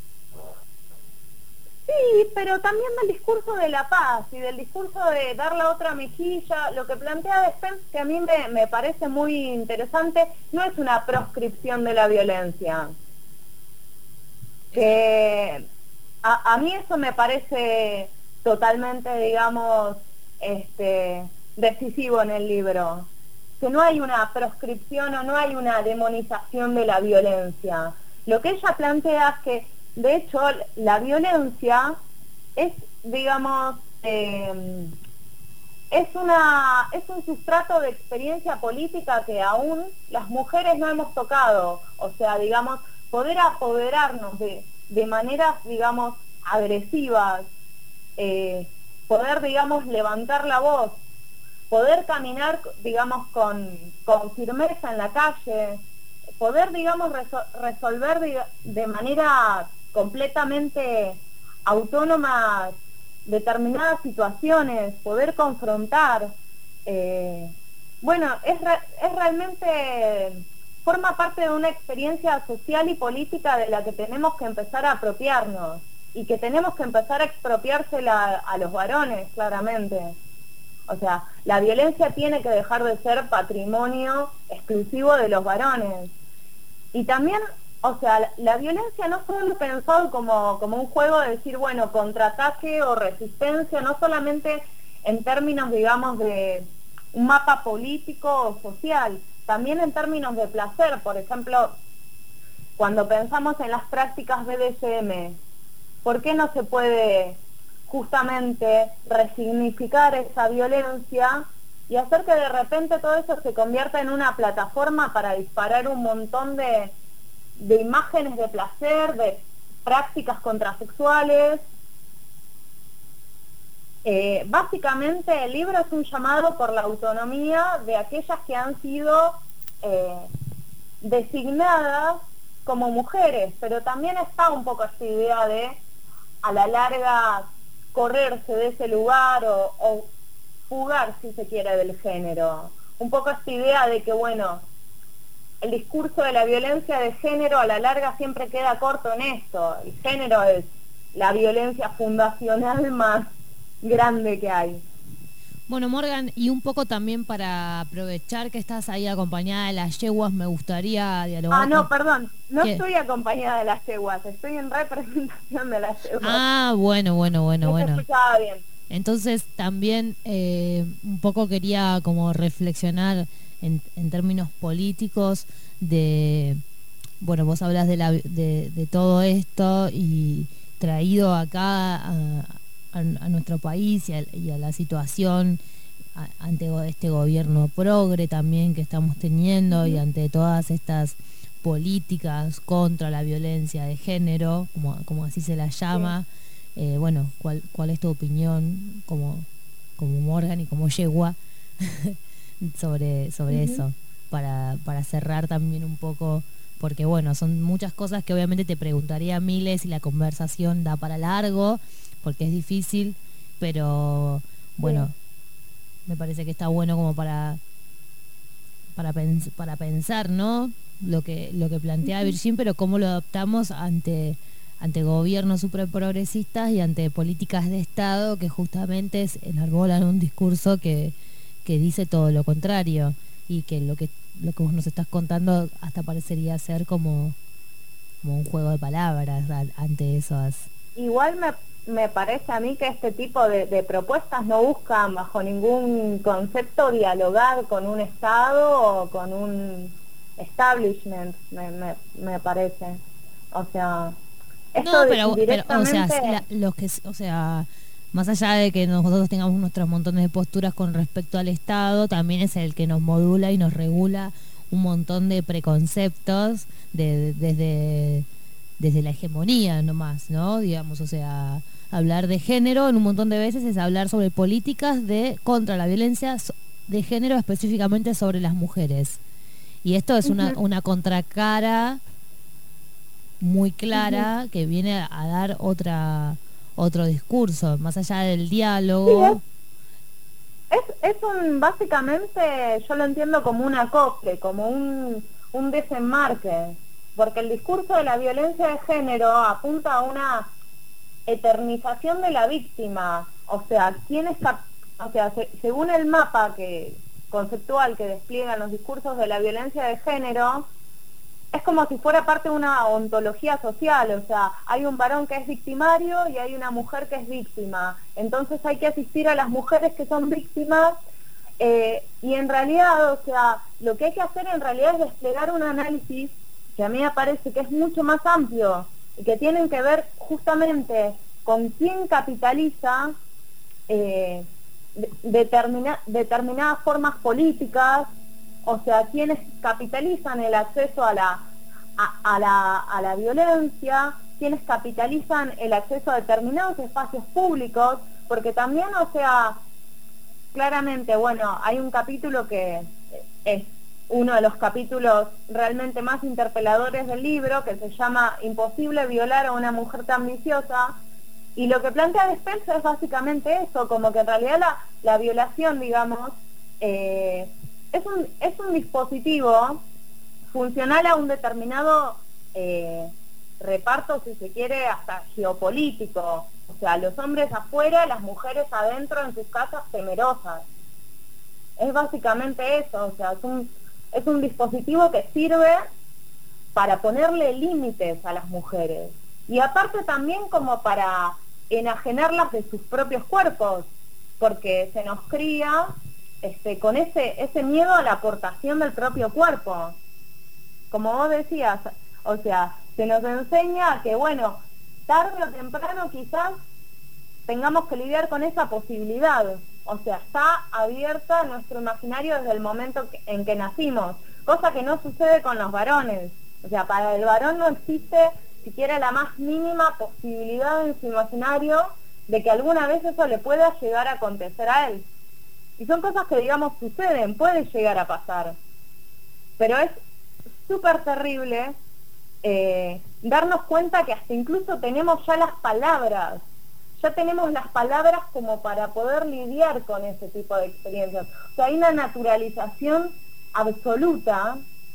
Speaker 1: Sí, pero también del discurso de la paz y del discurso de dar la otra mejilla. Lo que plantea Despens, que a mí me, me parece muy interesante, no es una proscripción de la violencia. Que a, a mí eso me parece totalmente, digamos, este, decisivo en el libro. Que no hay una proscripción o no hay una demonización de la violencia. Lo que ella plantea es que, de hecho, la violencia es, digamos, eh, es una es un sustrato de experiencia política que aún las mujeres no hemos tocado. O sea, digamos, poder apoderarnos de, de maneras, digamos, agresivas, eh, poder, digamos, levantar la voz, poder caminar, digamos, con, con firmeza en la calle, poder, digamos, resol- resolver de, de manera completamente autónoma determinadas situaciones, poder confrontar, eh, bueno, es, re- es realmente, forma parte de una experiencia social y política de la que tenemos que empezar a apropiarnos y que tenemos que empezar a expropiársela a los varones, claramente. O sea, la violencia tiene que dejar de ser patrimonio exclusivo de los varones. y también, o sea, la, la violencia no solo pensado como, como un juego de decir, bueno, contraataque o resistencia, no solamente en términos, digamos, de un mapa político o social, también en términos de placer. Por ejemplo, cuando pensamos en las prácticas B D S M, ¿por qué no se puede justamente resignificar esa violencia y hacer que de repente todo eso se convierta en una plataforma para disparar un montón de, de imágenes de placer, de prácticas contrasexuales? Eh, básicamente el libro es un llamado por la autonomía de aquellas que han sido eh, designadas como mujeres, pero también está un poco esta idea de, a la larga, correrse de ese lugar o, o fugar, si se quiere, del género. Un poco esta idea de que, bueno, el discurso de la violencia de género a la larga siempre queda corto en esto. El género es la violencia fundacional más grande que hay.
Speaker 2: Bueno, Morgan, y un poco también para aprovechar que estás ahí acompañada de las yeguas, me gustaría dialogar.
Speaker 1: Ah, no,
Speaker 2: con...
Speaker 1: perdón, no
Speaker 2: ¿Qué?
Speaker 1: estoy acompañada de las yeguas, estoy en representación de las yeguas.
Speaker 2: Ah, bueno, bueno, bueno,
Speaker 1: no
Speaker 2: bueno.
Speaker 1: se escuchaba bien.
Speaker 2: Entonces también eh, un poco quería como reflexionar en, en términos políticos de, bueno, vos hablas de, la, de, de todo esto y traído acá a, a, a nuestro país y a, y a la situación a, ante este gobierno progre también que estamos teniendo, uh-huh, y ante todas estas políticas contra la violencia de género, como, como así se la llama. Sí. Eh, bueno, ¿cuál, ¿cuál es tu opinión como, como Morgan y como yegua sobre, sobre uh-huh. eso? Para, para cerrar también un poco, porque bueno, son muchas cosas que obviamente te preguntaría miles y la conversación da para largo, porque es difícil, pero bueno, sí, me parece que está bueno como para para, pens- para pensar, ¿no? Lo que, lo que plantea uh-huh. Virgin, pero cómo lo adaptamos ante... ante gobiernos superprogresistas y ante políticas de Estado que justamente enarbolan un discurso que, que dice todo lo contrario, y que lo que lo que vos nos estás contando hasta parecería ser como, como un juego de palabras ante esas.
Speaker 1: Igual me, me parece a mí que este tipo de, de propuestas no buscan bajo ningún concepto dialogar con un Estado o con un establishment, me, me, me parece. O sea...
Speaker 2: No, pero, pero o sea, la, los que, o sea, más allá de que nosotros tengamos nuestros montones de posturas con respecto al Estado, también es el que nos modula y nos regula un montón de preconceptos de, de, desde, desde la hegemonía nomás, ¿no? Digamos, o sea, hablar de género en un montón de veces es hablar sobre políticas de contra la violencia de género, específicamente sobre las mujeres. Y esto es una, uh-huh. una contracara muy clara, uh-huh, que viene a dar otra otro discurso, más allá del diálogo.
Speaker 1: Sí, es, es, es un, básicamente, yo lo entiendo como un acople, como un, un desenmarque, porque el discurso de la violencia de género apunta a una eternización de la víctima, o sea, quién está, o sea, se, según el mapa que conceptual que despliegan los discursos de la violencia de género, es como si fuera parte de una ontología social, o sea, hay un varón que es victimario y hay una mujer que es víctima. Entonces hay que asistir a las mujeres que son víctimas eh, y en realidad, o sea, lo que hay que hacer en realidad es desplegar un análisis que a mí me parece que es mucho más amplio y que tienen que ver justamente con quién capitaliza eh, de, determina, determinadas formas políticas. O sea, quienes capitalizan el acceso a la, a, a, la, a la violencia, quienes capitalizan el acceso a determinados espacios públicos, porque también, o sea, claramente, bueno, hay un capítulo que es uno de los capítulos realmente más interpeladores del libro, que se llama Imposible violar a una mujer tan viciosa, y lo que plantea Despensa es básicamente eso, como que en realidad la, la violación, digamos, eh, Es un, es un dispositivo funcional a un determinado eh, reparto, si se quiere, hasta geopolítico. O sea, los hombres afuera, las mujeres adentro en sus casas temerosas. Es básicamente eso, o sea, es un, es un dispositivo que sirve para ponerle límites a las mujeres. Y aparte también como para enajenarlas de sus propios cuerpos, porque se nos cría este, con ese, ese miedo a la aportación del propio cuerpo. Como vos decías, o sea, se nos enseña que, bueno, tarde o temprano quizás tengamos que lidiar con esa posibilidad. O sea, está abierta nuestro imaginario desde el momento en que nacimos, cosa que no sucede con los varones. O sea, para el varón no existe siquiera la más mínima posibilidad en su imaginario de que alguna vez eso le pueda llegar a acontecer a él. Y son cosas que, digamos, suceden, puede llegar a pasar. Pero es súper terrible eh, darnos cuenta que hasta incluso tenemos ya las palabras, ya tenemos las palabras como para poder lidiar con ese tipo de experiencias. O sea, hay una naturalización absoluta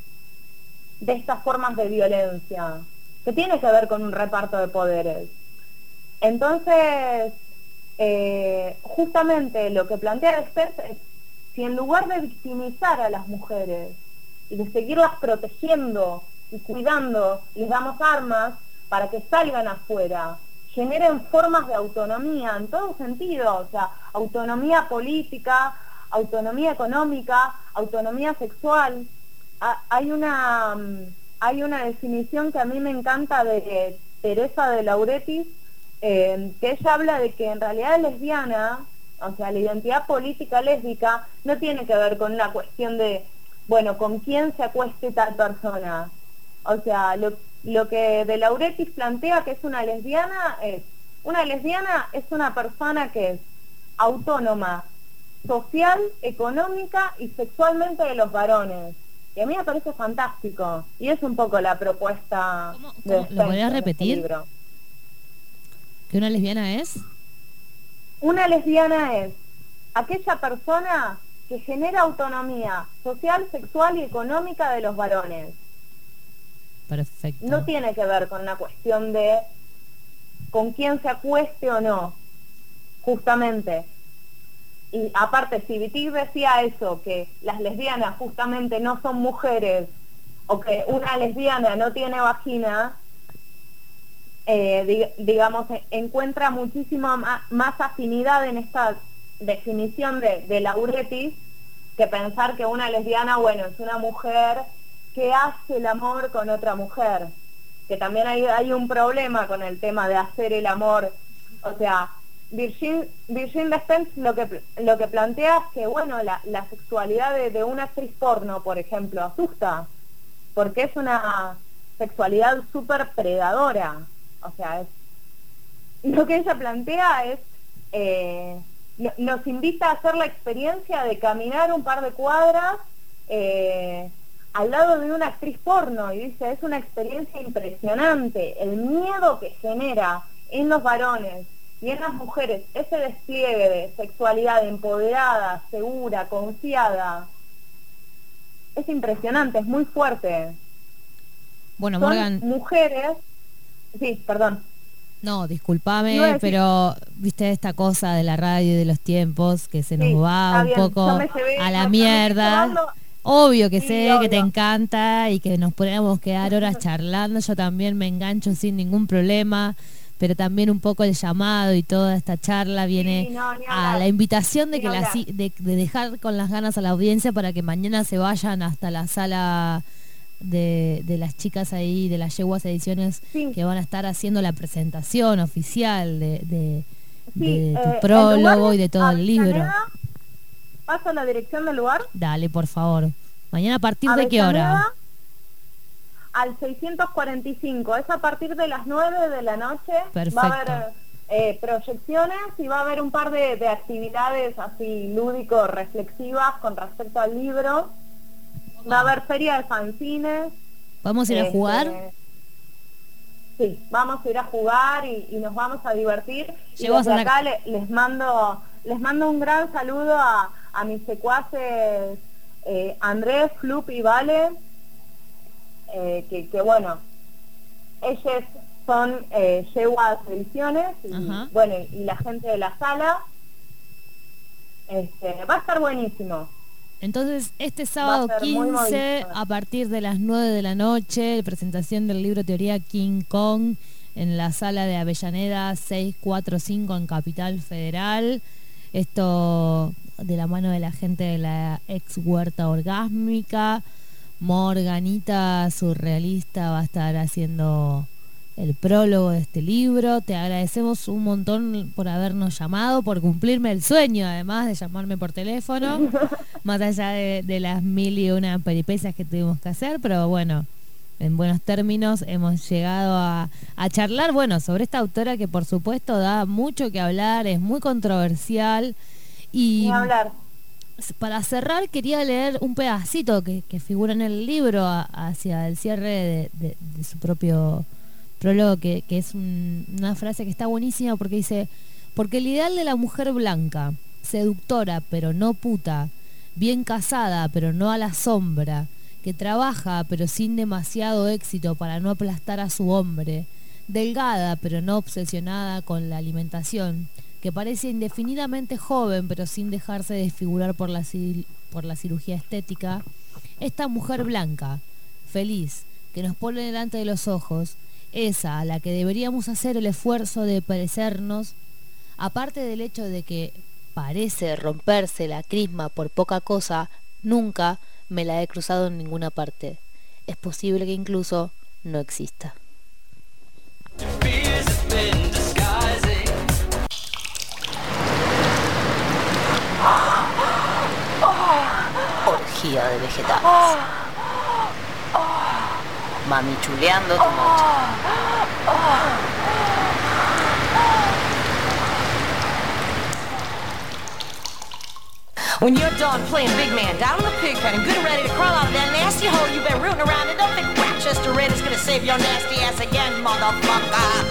Speaker 1: de estas formas de violencia, que tiene que ver con un reparto de poderes. Entonces, eh, justamente lo que plantea Despers es, si en lugar de victimizar a las mujeres y de seguirlas protegiendo y cuidando, les damos armas para que salgan afuera, generen formas de autonomía en todo sentido, o sea, autonomía política, autonomía económica, autonomía sexual. Ha, hay una hay una definición que a mí me encanta de Teresa de Lauretis, eh, que ella habla de que en realidad lesbiana, o sea, la identidad política lésbica no tiene que ver con una cuestión de, bueno, con quién se acueste tal persona. O sea, lo, lo que de Lauretis plantea que es una lesbiana es, una lesbiana es una persona que es autónoma, social, económica y sexualmente de los varones. Y a mí me parece fantástico. Y es un poco la propuesta
Speaker 2: ¿Cómo, cómo,
Speaker 1: de
Speaker 2: ¿Lo podrías repetir?
Speaker 1: Este libro.
Speaker 2: ¿Que una lesbiana es?
Speaker 1: Una lesbiana es aquella persona que genera autonomía social, sexual y económica de los varones.
Speaker 2: Perfecto.
Speaker 1: No tiene que ver con una cuestión de con quién se acueste o no, justamente. Y aparte, si Wittig decía eso, que las lesbianas justamente no son mujeres, o que una lesbiana no tiene vagina, eh, dig- digamos, encuentra muchísima ma- más afinidad en esta definición de, de Lauretis, que pensar que una lesbiana, bueno, es una mujer que hace el amor con otra mujer, que también hay, hay un problema con el tema de hacer el amor. O sea, Virgin, Virgin Despens lo que lo que plantea es que, bueno, la, la sexualidad de, de una actriz porno, por ejemplo, asusta, porque es una sexualidad súper predadora. O sea, es, lo que ella plantea es, eh, no, nos invita a hacer la experiencia de caminar un par de cuadras eh, al lado de una actriz porno, y dice, es una experiencia impresionante, el miedo que genera en los varones y en las mujeres ese despliegue de sexualidad empoderada, segura, confiada, es impresionante, es muy fuerte.
Speaker 2: Bueno,
Speaker 1: Son
Speaker 2: Morgan...
Speaker 1: mujeres... Sí, perdón.
Speaker 2: No,
Speaker 1: Iba a
Speaker 2: discúlpame,
Speaker 1: decir-
Speaker 2: pero viste esta cosa de la radio y de los tiempos que se nos
Speaker 1: Sí,
Speaker 2: va
Speaker 1: está
Speaker 2: un
Speaker 1: bien,
Speaker 2: poco
Speaker 1: yo me llevé-
Speaker 2: a la
Speaker 1: me- me
Speaker 2: mierda.
Speaker 1: estoy llevando-
Speaker 2: Obvio que
Speaker 1: Sí,
Speaker 2: sé que te
Speaker 1: obvio.
Speaker 2: encanta y que nos podemos quedar horas charlando. Yo también me engancho sin ningún problema, pero también un poco el llamado y toda esta charla viene
Speaker 1: Sí, no, ni
Speaker 2: a
Speaker 1: hablar.
Speaker 2: la invitación de
Speaker 1: Ni
Speaker 2: que la,
Speaker 1: hablar.
Speaker 2: si- de, de dejar con las ganas a la audiencia para que mañana se vayan hasta la sala de, de las chicas ahí, de las Yeguas Ediciones,
Speaker 1: Sí.
Speaker 2: que van a estar haciendo la presentación oficial de, de,
Speaker 1: Sí,
Speaker 2: de tu
Speaker 1: eh,
Speaker 2: prólogo
Speaker 1: el lugar
Speaker 2: y de todo el libro.
Speaker 1: Avellaneda. ¿Paso la dirección del lugar?
Speaker 2: Dale, por favor. Mañana a partir de qué hora.
Speaker 1: Avellaneda al seiscientos cuarenta y cinco, es a partir de las nueve de la noche.
Speaker 2: Perfecto.
Speaker 1: Va a haber eh, proyecciones y va a haber un par de, de actividades así lúdico-reflexivas con respecto al libro. Va a haber feria de fanzines.
Speaker 2: ¿Podemos ir a
Speaker 1: Este,
Speaker 2: jugar?
Speaker 1: Sí, vamos a ir a jugar y, y nos vamos a divertir. Y
Speaker 2: Llevas
Speaker 1: desde
Speaker 2: una-
Speaker 1: acá le- les mando les mando un gran saludo a, a mis secuaces eh, Andrés, Flup y Vale, eh, que, que bueno, ellos son eh, Yeguas Ediciones y,
Speaker 2: Ajá.
Speaker 1: bueno, y la gente de la sala. Este, va a estar buenísimo.
Speaker 2: Entonces, este sábado
Speaker 1: Va a ser muy
Speaker 2: quince,
Speaker 1: movido.
Speaker 2: a partir de las nueve de la noche, presentación del libro Teoría King Kong en la sala de Avellaneda seiscientos cuarenta y cinco en Capital Federal. Esto de la mano de la gente de la ex Huerta Orgásmica. Morganita Surrealista va a estar haciendo el prólogo de este libro. Te agradecemos un montón por habernos llamado, por cumplirme el sueño, además de llamarme por teléfono, más allá de, de las mil y una peripecias que tuvimos que hacer, pero bueno, en buenos términos hemos llegado a, a charlar, bueno, sobre esta autora que por supuesto da mucho que hablar, es muy controversial y...
Speaker 1: Ni hablar.
Speaker 2: Para cerrar quería leer un pedacito que, que figura en el libro a, hacia el cierre de, de, de su propio prólogo, que, que es un, una frase que está buenísima porque dice: porque el ideal de la mujer blanca, seductora pero no puta, bien casada pero no a la sombra, que trabaja pero sin demasiado éxito para no aplastar a su hombre, delgada pero no obsesionada con la alimentación, que parece indefinidamente joven pero sin dejarse desfigurar por la, por la cirugía estética, esta mujer blanca, feliz, que nos pone delante de los ojos, esa a la que deberíamos hacer el esfuerzo de parecernos, aparte del hecho de que parece romperse la crisma por poca cosa, nunca me la he cruzado en ninguna parte. Es posible que incluso no exista. Orgía de vegetales. Mami chuleando tu noche.
Speaker 5: When you're done playing big man down in the pig pen and good and ready to crawl out of that nasty hole you've been rooting around in, don't think Rochester Red is gonna save your nasty ass again, motherfucker.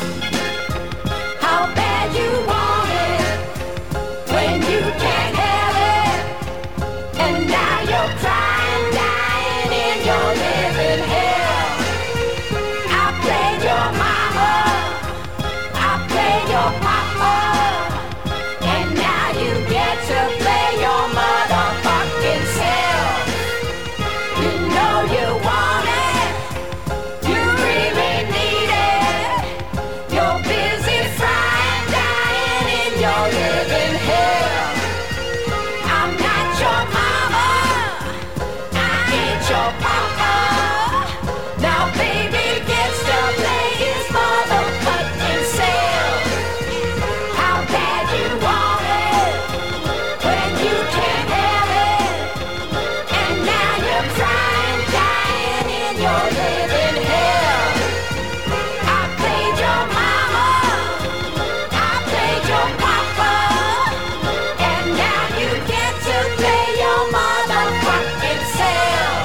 Speaker 5: How bad you want it when you can't have it, and now you're crying, dying in your living hell. I played your mama, I played your papa, and now you get to play your motherfucking self. You know you want it, you really need it. You're busy frying, dying in your living hell. I'm not your mama, I ain't your papa. Now baby gets to play his motherfucking self. How bad you want it when you can't have it, and now you're crying, dying in your living hell. I played your mama, I played your papa, and now you get to play your motherfucking self.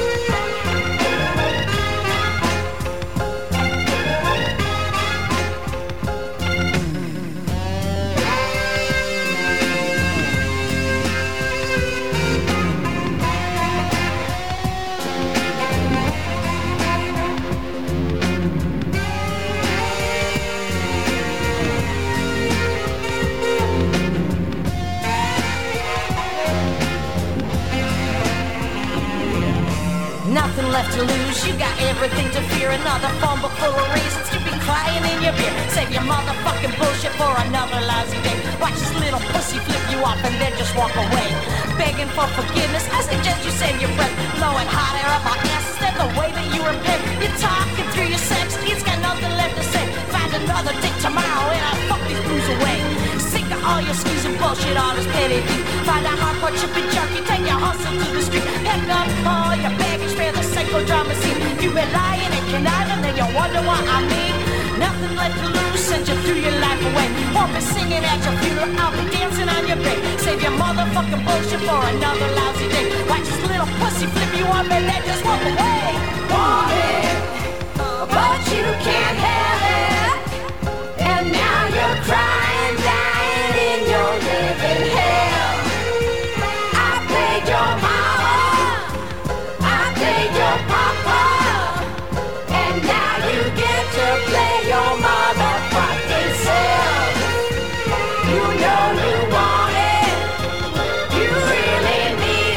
Speaker 5: Nothing left to lose, you got everything to fear. Another phone book full of reasons to be crying in your beer. Save your motherfucking bullshit for another lousy day. Watch this little pussy flip you off and then just walk away. Begging for forgiveness, I suggest you save your breath. Blowing hot air up our ass instead the way that you repent. You're talking through your sex, he's got nothing left to say. Find another dick tomorrow and I'll fuck these blues away. Sick of all your schemes and bullshit, all this petty beef. Find a hardcore chippy junkie, take your hustle to the street. Pick up all your baggage, spare the psychodrama scene. You've been lying and conniving, then you wonder what I mean. Nothing left to lose, sent you through your life away. Won't be singing at your funeral, I'll be dancing on your grave. Save your motherfucking bullshit for another lousy day. Watch this little pussy flip you up and then just walk away. Want it, but you can't have it, and now you're crying, dying in your living hell. I played your mama, I played your papa, and now you get to play your motherfucking self. You know you want it, you really need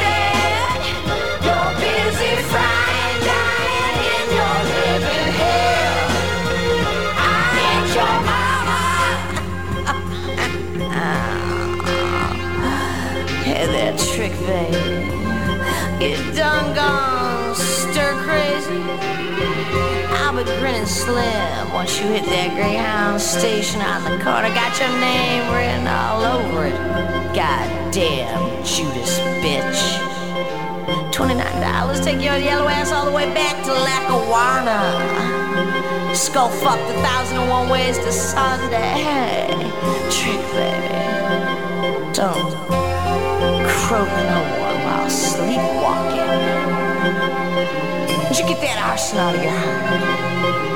Speaker 6: get done gone stir crazy. I'll be grinning slim once you hit that Greyhound station on the corner. Got your name written all over it. Goddamn Judas bitch. twenty-nine dollars, take your yellow ass all the way back to Lackawanna. Skull fucked a thousand and one ways to Sunday. Hey, trick baby. Don't croak no one while sleepwalking. Did you get that arson out of your heart?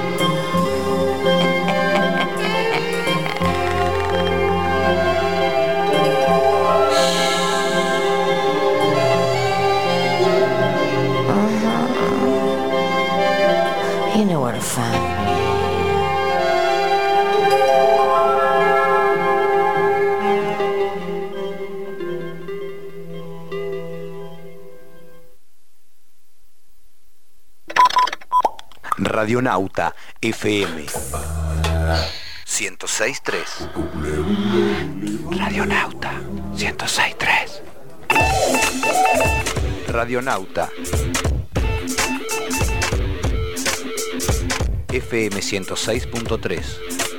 Speaker 6: You know where to find me.
Speaker 7: Radionauta F M ciento seis punto tres. Radionauta ciento seis punto tres. Radionauta F M ciento seis punto tres.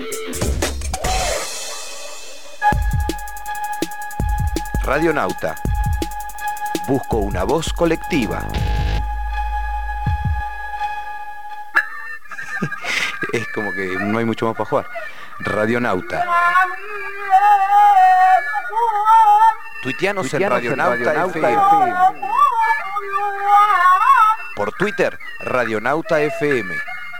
Speaker 7: Radionauta. Busco una voz colectiva. Es como que no hay mucho más para jugar. Radionauta. Tuiteanos en Radionauta F M. Por Twitter, Radionauta F M.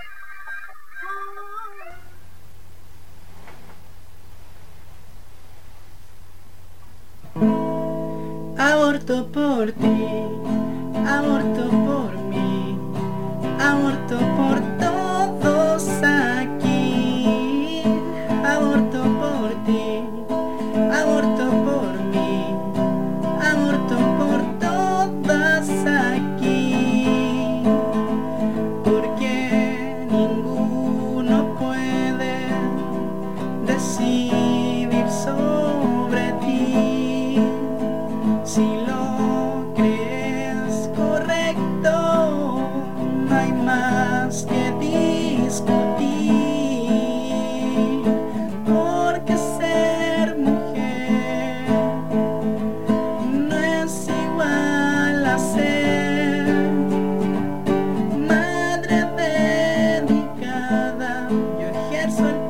Speaker 8: Aborto por ti, aborto por mí, aborto por todos aquí. Aborto por ti, aborto por mí, aborto por todas aquí. Porque ninguno puede decidir sobre ti. Si lo crees correcto, no hay más que discutir. Porque ser mujer no es igual a ser madre dedicada. Yo ejerzo el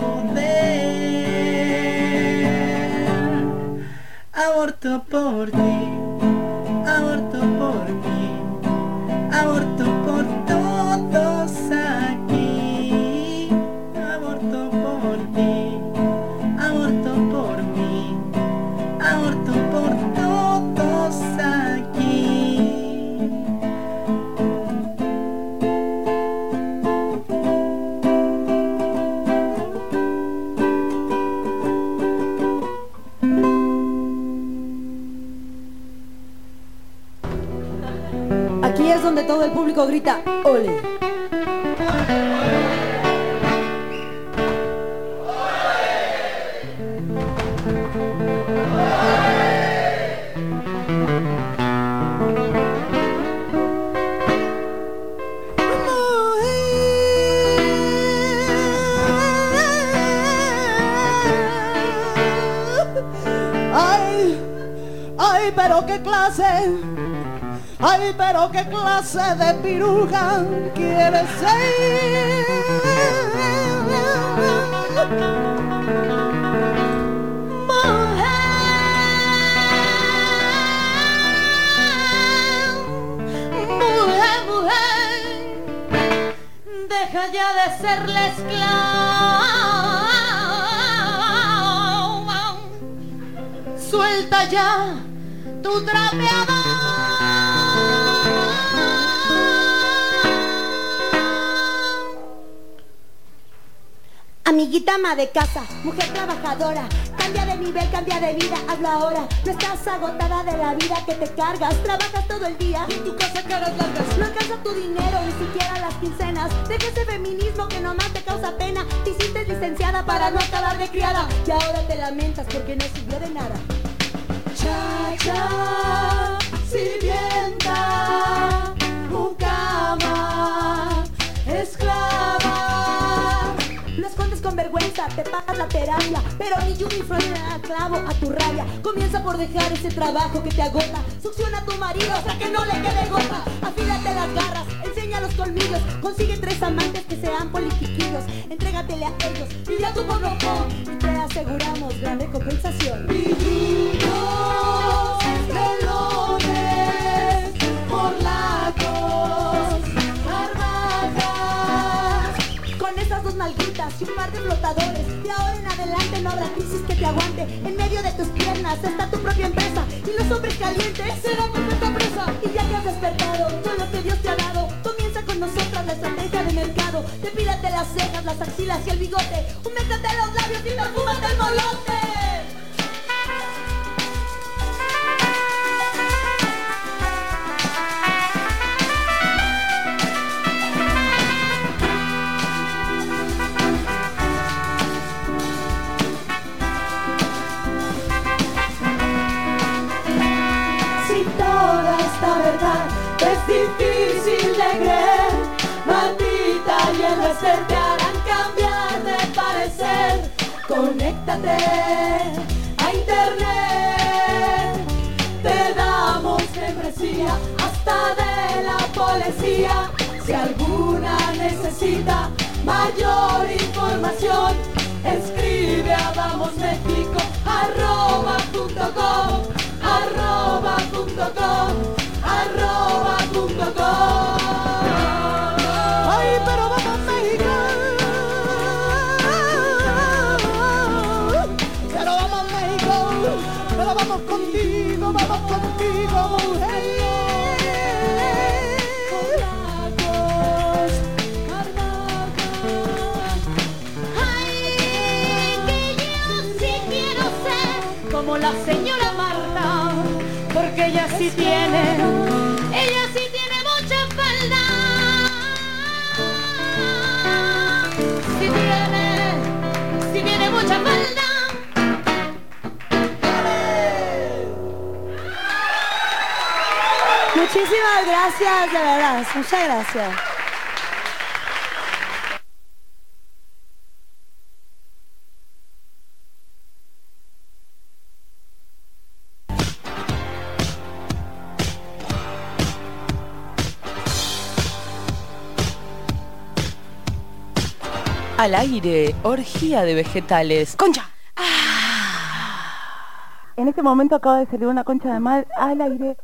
Speaker 8: poder. Aborto por ti, aborto por mí, aborto por todos aquí. Aborto por ti, aborto por mí, aborto por todos aquí.
Speaker 9: Aquí es donde todo el público grita ¡ole!
Speaker 10: Ay, ay, pero qué clase, ay, pero qué clase de piruja quieres ser.
Speaker 2: Mujer, mujer, deja ya de serle esclava. Suelta ya tu trapeador.
Speaker 9: Amiguita ama de casa, mujer trabajadora, cambia de nivel, cambia de vida, habla ahora. No estás agotada de la vida que te cargas, trabajas todo el día y tu casa caras largas. No alcanza tu dinero, ni siquiera las quincenas. Deja ese feminismo que nomás te causa pena. Te hiciste licenciada para no acabar de criada y ahora te lamentas porque no sirvió de nada.
Speaker 10: Cha, cha, sirvienta.
Speaker 9: te pagas la terapia, pero ni Yumi Freud le da clavo a tu rabia. Comienza por dejar ese trabajo que te agota. Succiona a tu marido hasta que no le quede gota. Afílate las garras, enseña los colmillos. Consigue tres amantes que sean politiquillos. Entrégatele a ellos, vive a tu porrocón y te aseguramos gran recompensación. Pillunos, melones, morlacos, barbajas. Con estas dos nalguitas y un par de flotadores, de ahora en adelante no habrá crisis que te aguante. En medio de tus piernas está tu propia empresa y los hombres calientes serán perfecta presa. Y ya que has despertado todo lo que Dios te ha dado, comienza con nosotras la estrategia de mercado. Depílate las cejas, las axilas y el bigote, humectate los labios y perfúmate el molote. Es difícil de creer, maldita y el Lester te harán cambiar de parecer. Conéctate a internet, te damos membresía hasta de la policía. Si alguna necesita mayor información, escribe a vamosmexico arroba punto com, arroba punto com, arroba punto com. Ay, pero vamos México, pero vamos México, pero vamos contigo, vamos contigo, mujer. Como la señora Marta, porque ella sí tiene, ella sí tiene mucha falda. Sí tiene, sí tiene mucha falda. Muchísimas gracias, de verdad, muchas gracias.
Speaker 11: Al aire, orgía de vegetales. ¡Concha!
Speaker 10: Ah. En este momento acaba de salir una concha de mar al aire.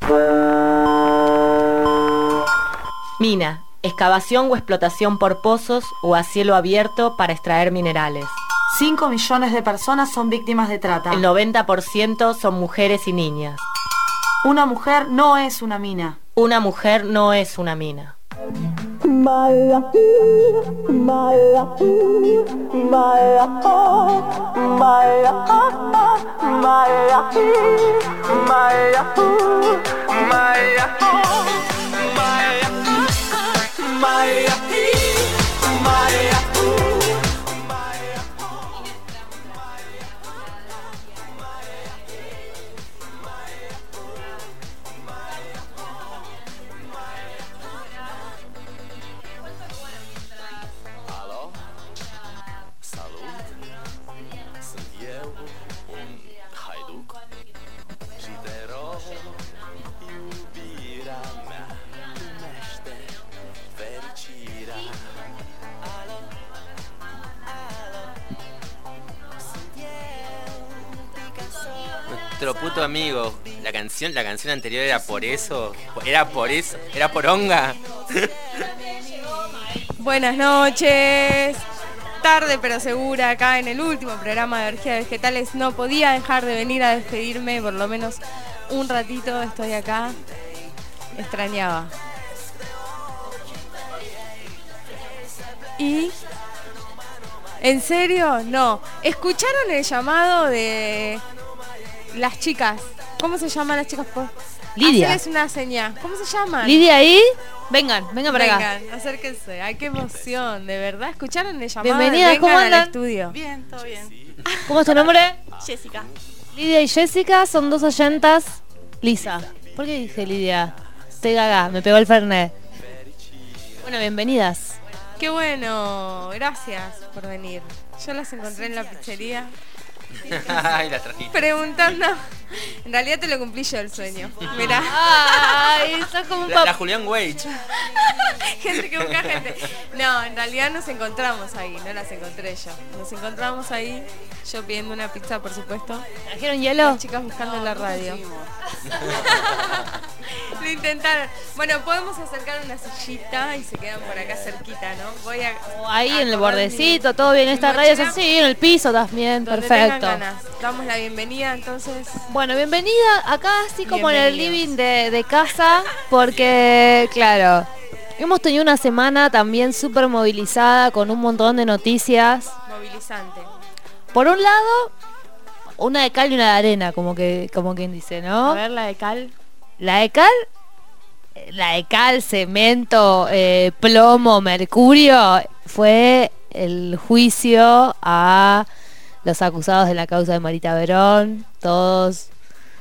Speaker 12: Mina, excavación o explotación por pozos o a cielo abierto para extraer minerales.
Speaker 13: cinco millones de personas son víctimas de trata.
Speaker 12: El noventa por ciento son mujeres y niñas.
Speaker 13: Una mujer no es una mina.
Speaker 12: Una mujer no es una mina.
Speaker 10: Mala, mala, mala, oh, mala, oh, mala, mala, mala, mala, mala,
Speaker 14: Nuestro puto amigo, la canción, la canción anterior era por eso, era por eso, era poronga.
Speaker 15: Buenas noches, tarde pero segura, acá en el último programa de Orgía de Vegetales. No podía dejar de venir a despedirme, por lo menos un ratito estoy acá, extrañaba. Y... ¿en serio? No. ¿Escucharon el llamado de las chicas? ¿Cómo se llaman las chicas? Por...
Speaker 2: Lidia.
Speaker 15: Hacerles una señal. ¿Cómo se llaman?
Speaker 2: Lidia ahí. Vengan, vengan para acá.
Speaker 15: Vengan, acérquense. Ay, qué emoción, de verdad. ¿Escucharon el llamado?
Speaker 2: Bienvenidas,
Speaker 15: de
Speaker 2: ¿cómo
Speaker 15: vengan
Speaker 2: andan?
Speaker 15: al estudio?
Speaker 13: Bien, todo bien.
Speaker 2: ¿Cómo es tu nombre?
Speaker 13: Jessica.
Speaker 2: Lidia y Jessica son dos oyentas. Lisa. ¿Por qué dije Lidia? Estoy gaga, me pegó el Fernet. Bueno, bienvenidas.
Speaker 15: Qué bueno, gracias por venir. Yo las encontré en la pizzería.
Speaker 14: Ay, las trajiste.
Speaker 15: Preguntando. En realidad te lo cumplí yo el sueño. Mirá.
Speaker 2: Ay, sos como un
Speaker 14: La, la Julián Wage.
Speaker 15: Gente que busca gente. No, en realidad nos encontramos ahí, no las encontré yo. Nos encontramos ahí, yo pidiendo una pizza, por supuesto.
Speaker 2: ¿Trajeron hielo?
Speaker 15: Las chicas buscando en la radio. Lo intentaron. Bueno, podemos acercar una sillita y se quedan por acá cerquita, ¿no? Voy a.
Speaker 2: Ahí
Speaker 15: a
Speaker 2: en el
Speaker 15: acomodar
Speaker 2: bordecito,
Speaker 15: mi-
Speaker 2: todo bien.
Speaker 15: mi
Speaker 2: Esta radio es
Speaker 15: mochila,
Speaker 2: así, en el piso también.
Speaker 15: donde
Speaker 2: Perfecto.
Speaker 15: tengan ganas. Damos la bienvenida entonces.
Speaker 2: Bueno, bienvenida acá, así como en el
Speaker 15: Bienvenidos.
Speaker 2: living de, de casa, porque, claro, hemos tenido una semana también súper movilizada con un montón de noticias.
Speaker 15: Movilizante.
Speaker 2: Por un lado, una de cal y una de arena, como que como quien dice, ¿no?
Speaker 15: A ver, la de cal.
Speaker 2: La de cal, la de cal, cemento, eh, plomo, mercurio, fue el juicio a los acusados de la causa de Marita Verón, todos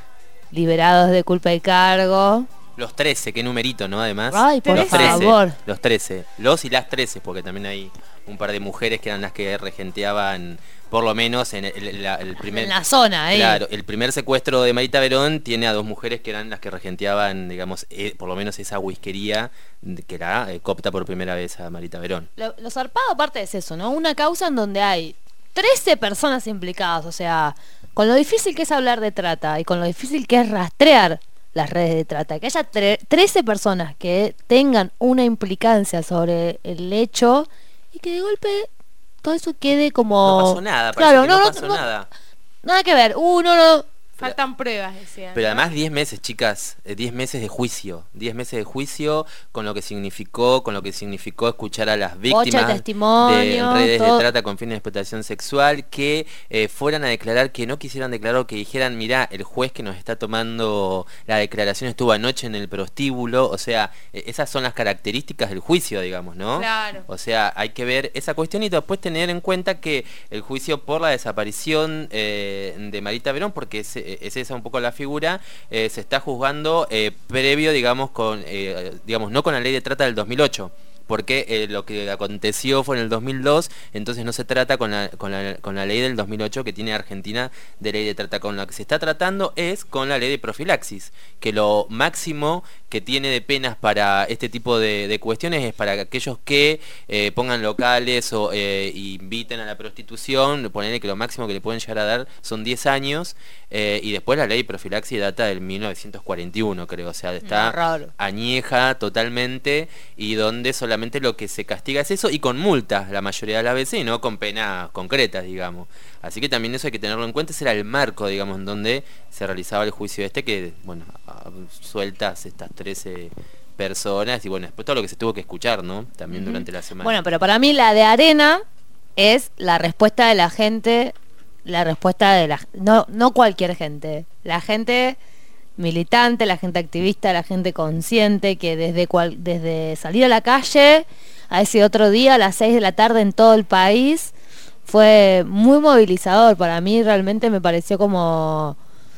Speaker 2: liberados de culpa y cargo.
Speaker 14: Los trece, qué numerito, ¿no? Además.
Speaker 2: Ay, por
Speaker 14: los
Speaker 2: favor.
Speaker 14: Los trece. Los y las trece, porque también hay un par de mujeres que eran las que regenteaban, por lo menos en el, el- la- el primer...
Speaker 2: En la zona, ¿eh?
Speaker 14: Claro, el primer secuestro de Marita Verón tiene a dos mujeres que eran las que regenteaban, digamos, eh, por lo menos esa whiskería de- que la eh, copta por primera vez a Marita Verón.
Speaker 2: Lo, lo zarpado aparte es eso, ¿no? Una causa en donde hay trece personas implicadas, o sea, con lo difícil que es hablar de trata y con lo difícil que es rastrear las redes de trata, que haya tre- trece personas que tengan una implicancia sobre el hecho y que de golpe todo eso quede como...
Speaker 14: No pasó nada, parece
Speaker 2: Claro,
Speaker 14: que
Speaker 2: no,
Speaker 14: no,
Speaker 2: no,
Speaker 14: pasó
Speaker 2: no-
Speaker 14: nada.
Speaker 2: nada que ver, uh, no, no,
Speaker 15: Faltan pruebas, decían.
Speaker 14: Pero además diez meses, chicas, eh, diez meses de juicio, diez meses de juicio con lo que significó, con lo que significó escuchar a las
Speaker 2: Bocha de
Speaker 14: víctimas de
Speaker 2: testimonio,
Speaker 14: redes
Speaker 2: todo.
Speaker 14: de trata con fines de explotación sexual, que eh, fueran a declarar, que no quisieran declarar, o que dijeran, mirá, el juez que nos está tomando la declaración estuvo anoche en el prostíbulo, o sea, eh, esas son las características del juicio, digamos, ¿no?
Speaker 15: Claro.
Speaker 14: O sea, hay que ver esa cuestión y después tener en cuenta que el juicio por la desaparición eh, de Marita Verón, porque es, es esa un poco la figura, eh, se está juzgando eh, previo, digamos, con, eh, digamos, no con la ley de trata del dos mil ocho. Porque eh, lo que aconteció fue en el dos mil dos, entonces no se trata con la, con, la, con la ley del dos mil ocho que tiene Argentina de ley de trata. Con la que se está tratando es con la ley de profilaxis, que lo máximo que tiene de penas para este tipo de, de cuestiones es para aquellos que eh, pongan locales o eh, inviten a la prostitución, ponerle que lo máximo que le pueden llegar a dar son diez años, eh, y después la ley de profilaxis data del mil novecientos cuarenta y uno, creo, o sea, está
Speaker 2: Raro.
Speaker 14: añeja totalmente, y donde solamente lo que se castiga es eso, y con multas la mayoría de las veces, y no con penas concretas, digamos. Así que también eso hay que tenerlo en cuenta. Ese era el marco, digamos, en donde se realizaba el juicio este, que, bueno, a- sueltas estas trece personas, y bueno, después todo lo que se tuvo que escuchar, ¿no? También
Speaker 2: Ujú.
Speaker 14: durante la semana.
Speaker 2: Bueno, pero para mí la de arena es la respuesta de la gente, la respuesta de la... No, no cualquier gente, la gente militante, la gente activista, la gente consciente, que desde, cual, desde salir a la calle a ese otro día a las seis de la tarde en todo el país fue muy movilizador. Para mí realmente me pareció como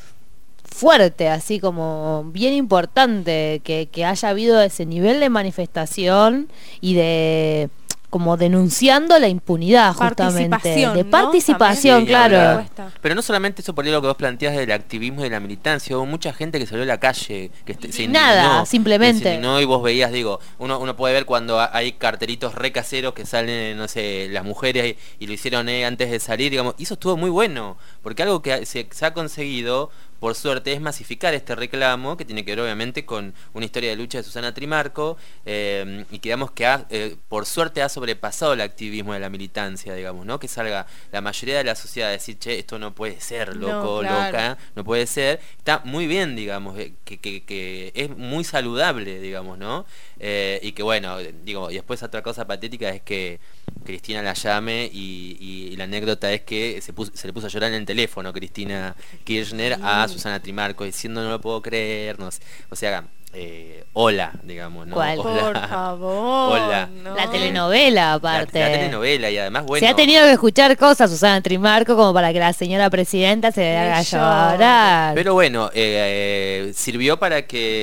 Speaker 2: fuerte, así como bien importante que, que haya habido ese nivel de manifestación y de como denunciando la impunidad, justamente
Speaker 15: Participación,
Speaker 2: de
Speaker 15: ¿no?
Speaker 2: participación,
Speaker 14: Sí,
Speaker 2: claro.
Speaker 14: hablar. Pero no solamente eso, por ahí lo que vos planteás del activismo y de la militancia, hubo mucha gente que salió a la calle, que este- se
Speaker 2: Nada,
Speaker 14: indignó,
Speaker 2: simplemente.
Speaker 14: que se indignó, y vos veías, digo, uno, uno puede ver cuando ha- hay cartelitos re caseros que salen, no sé, las mujeres, y, y lo hicieron eh, antes de salir, digamos, y eso estuvo muy bueno, porque algo que se, se ha conseguido, por suerte, es masificar este reclamo, que tiene que ver obviamente con una historia de lucha de Susana Trimarco, eh, y que digamos que ha, eh, por suerte ha sobrepasado el activismo de la militancia, digamos, ¿no? Que salga la mayoría de la sociedad a decir, che, esto no puede ser, loco,
Speaker 15: No, claro.
Speaker 14: loca, no puede ser. Está muy bien, digamos, eh, que, que, que es muy saludable, digamos, ¿no? Eh, y que bueno, digo, y después otra cosa patética es que Cristina la llame, y, y- y la anécdota es que se, puso- se le puso a llorar en el teléfono Cristina Kirchner a Susana Trimarco diciendo, no lo puedo creer, no sé. O sea, eh, hola, digamos, ¿no?
Speaker 2: ¿Cuál?
Speaker 14: Hola.
Speaker 15: Por favor.
Speaker 14: Hola.
Speaker 15: no.
Speaker 2: La telenovela,
Speaker 14: La,
Speaker 2: aparte.
Speaker 14: la telenovela, y además, bueno,
Speaker 2: Se ha tenido que escuchar cosas, Susana Trimarco, como para que la señora presidenta se le haga
Speaker 15: Yo-
Speaker 2: llorar.
Speaker 14: pero bueno, eh, eh, sirvió para que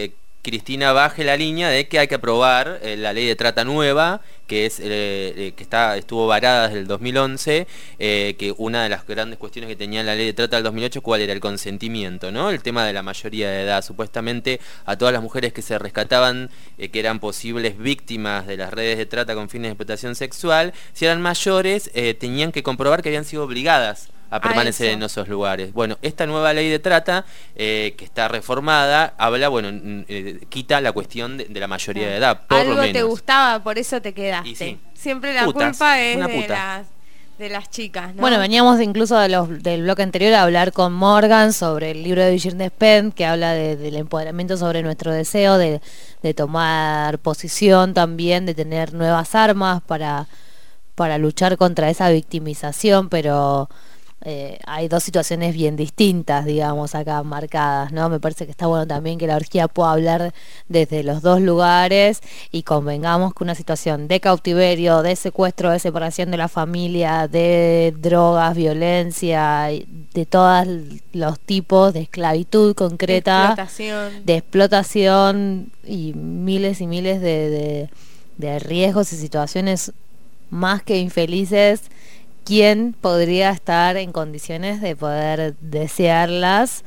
Speaker 14: Cristina baje la línea de que hay que aprobar eh, la ley de trata nueva, que es eh, que está estuvo varada desde el dos mil once, eh, que una de las grandes cuestiones que tenía la ley de trata del dos mil ocho, ¿cuál era? El consentimiento, ¿no? El tema de la mayoría de edad. Supuestamente a todas las mujeres que se rescataban, eh, que eran posibles víctimas de las redes de trata con fines de explotación sexual, si eran mayores, eh, tenían que comprobar que habían sido obligadas a permanecer en esos lugares. Bueno, esta nueva ley de trata, eh, que está reformada, habla, bueno, eh, quita la cuestión de, de la mayoría de edad, por
Speaker 15: Algo
Speaker 14: lo menos.
Speaker 15: te gustaba, por eso te quedaste.
Speaker 14: Y sí.
Speaker 15: Siempre la
Speaker 14: Putas,
Speaker 15: culpa es
Speaker 14: una
Speaker 15: de
Speaker 14: puta.
Speaker 15: las, de las chicas, ¿no?
Speaker 2: Bueno, veníamos incluso de los, del bloque anterior a hablar con Morgan sobre el libro de Virginia Despentes, que habla de, del empoderamiento sobre nuestro deseo, de, de tomar posición también, de tener nuevas armas para, para luchar contra esa victimización, pero... Eh, hay dos situaciones bien distintas, digamos, acá marcadas, ¿no? Me parece que está bueno también que la orgía pueda hablar desde los dos lugares y convengamos que una situación de cautiverio, de secuestro, de separación de la familia, de drogas, violencia, de todos los tipos, de esclavitud concreta,
Speaker 15: De explotación.
Speaker 2: de explotación y miles y miles de, de, de riesgos y situaciones más que infelices. ¿Quién podría estar en condiciones de poder desearlas?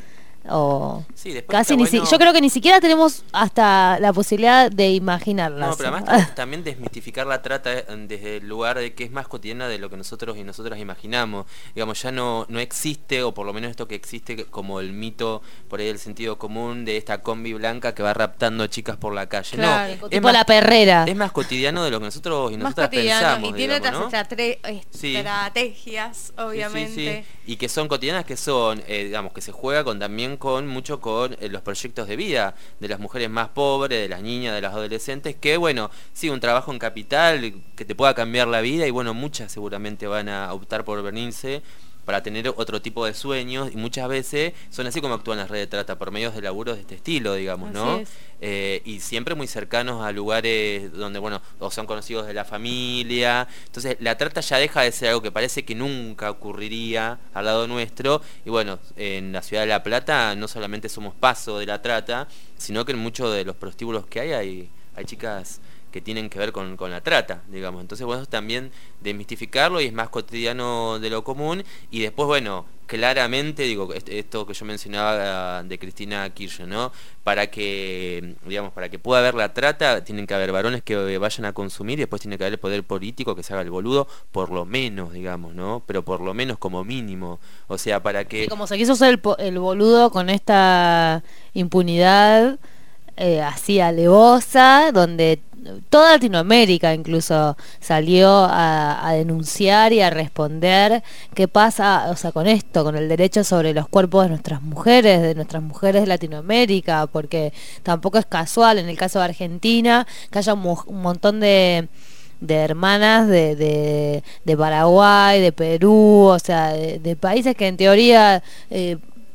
Speaker 2: O
Speaker 14: Sí, después
Speaker 2: casi
Speaker 14: está
Speaker 2: ni si-
Speaker 14: bueno-
Speaker 2: yo creo que ni siquiera tenemos hasta la posibilidad de imaginarlas.
Speaker 14: No, pero además también desmistificar la trata eh, desde el lugar de que es más cotidiana de lo que nosotros y nosotras imaginamos. Digamos, ya no, no existe, o por lo menos esto que existe como el mito, por ahí del sentido común, de esta combi blanca que va raptando chicas por la calle.
Speaker 2: Claro,
Speaker 14: no,
Speaker 2: tipo la perrera.
Speaker 14: Es más cotidiano de lo que nosotros y
Speaker 15: Más
Speaker 14: nosotras
Speaker 15: cotidiano
Speaker 14: pensamos.
Speaker 15: y tiene
Speaker 14: digamos,
Speaker 15: otras
Speaker 14: ¿no?
Speaker 15: estratre-
Speaker 14: Sí.
Speaker 15: estrategias, obviamente.
Speaker 14: Sí, sí, sí. Y que son cotidianas, que son, eh, digamos, que se juega con también con mucho con eh, los proyectos de vida de las mujeres más pobres, de las niñas, de las adolescentes, que bueno, sí, un trabajo en capital que te pueda cambiar la vida, y bueno, muchas seguramente van a optar por venirse para tener otro tipo de sueños, y muchas veces son así como actúan las redes de trata, por medios de laburos de este estilo, digamos, ¿no?
Speaker 15: Así es.
Speaker 14: Eh, y siempre muy cercanos a lugares donde, bueno, o son conocidos de la familia. Entonces la trata ya deja de ser algo que parece que nunca ocurriría al lado nuestro, y bueno, en la ciudad de La Plata no solamente somos paso de la trata, sino que en muchos de los prostíbulos que hay hay, hay chicas que tienen que ver con, con la trata, digamos. Entonces, bueno, también desmistificarlo, y es más cotidiano de lo común. Y después, bueno, claramente, digo, est- esto que yo mencionaba de Cristina Kirchner, ¿no? Para que, digamos, para que pueda haber la trata, tienen que haber varones que vayan a consumir, y después tiene que haber el poder político que se haga el boludo, por lo menos, digamos, ¿no? Pero por lo menos como mínimo. O sea, para que...
Speaker 2: Y como se quiso hacer el, po- el boludo con esta impunidad eh, así alevosa, donde toda Latinoamérica incluso salió a, a denunciar y a responder qué pasa, o sea, con esto, con el derecho sobre los cuerpos de nuestras mujeres, de nuestras mujeres de Latinoamérica, porque tampoco es casual en el caso de Argentina que haya un, mo- un montón de de hermanas de, de, de Paraguay, de Perú, o sea, de, de países que en teoría eh,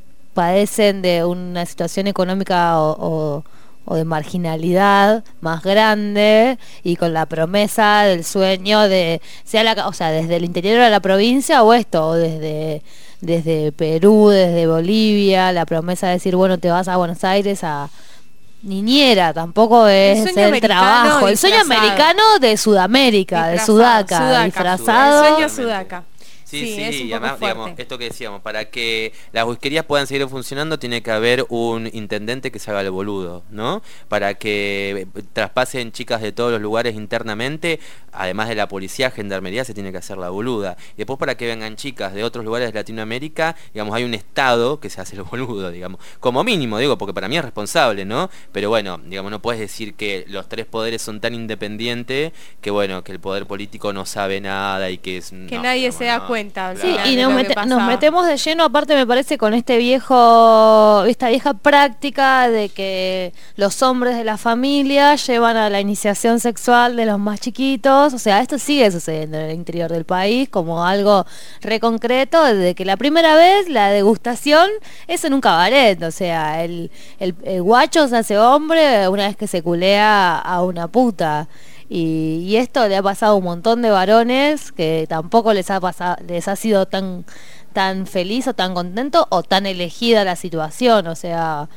Speaker 2: padecen de una situación económica o, o, o de marginalidad más grande, y con la promesa del sueño de, sea la, o sea, desde el interior de la provincia o esto, o desde, desde Perú, desde Bolivia, la promesa de decir, bueno, te vas a Buenos Aires a niñera, tampoco es
Speaker 15: El
Speaker 2: el,
Speaker 15: sueño americano
Speaker 2: trabajo, el sueño
Speaker 15: disfrazado.
Speaker 2: americano de Sudamérica, de
Speaker 15: Disfrazado,
Speaker 2: Sudaca,
Speaker 15: Sudaca.
Speaker 2: disfrazado.
Speaker 15: El sueño Sudaca.
Speaker 14: Sí,
Speaker 15: Sí,
Speaker 14: sí,
Speaker 15: es un
Speaker 14: y
Speaker 15: poco
Speaker 14: además, digamos,
Speaker 15: fuerte.
Speaker 14: esto que decíamos, para que las whiskerías puedan seguir funcionando, tiene que haber un intendente que se haga el boludo, ¿no? Para que traspasen chicas de todos los lugares internamente, además de la policía, gendarmería, se tiene que hacer la boluda. Y después, para que vengan chicas de otros lugares de Latinoamérica, digamos, hay un estado que se hace el boludo, digamos. Como mínimo, digo, porque para mí es responsable, ¿no? Pero bueno, digamos, no puedes decir que los tres poderes son tan independientes que, bueno, que el poder político no sabe nada y que es...
Speaker 15: Que
Speaker 14: no,
Speaker 15: nadie
Speaker 14: digamos,
Speaker 15: se da
Speaker 14: no.
Speaker 15: cuenta.
Speaker 2: Sí,
Speaker 15: de
Speaker 2: y
Speaker 15: lo
Speaker 2: nos,
Speaker 15: que
Speaker 2: mete-
Speaker 15: pasa.
Speaker 2: nos metemos de lleno, aparte me parece, con este viejo, esta vieja práctica de que los hombres de la familia llevan a la iniciación sexual de los más chiquitos. O sea, esto sigue sucediendo en el interior del país como algo re concreto, desde que la primera vez la degustación es en un cabaret. O sea, el, el, el guacho se hace hombre una vez que se culea a una puta. Y, y esto le ha pasado a un montón de varones que tampoco les ha pasado, les ha sido tan tan feliz o tan contento o tan elegida la situación. O sea,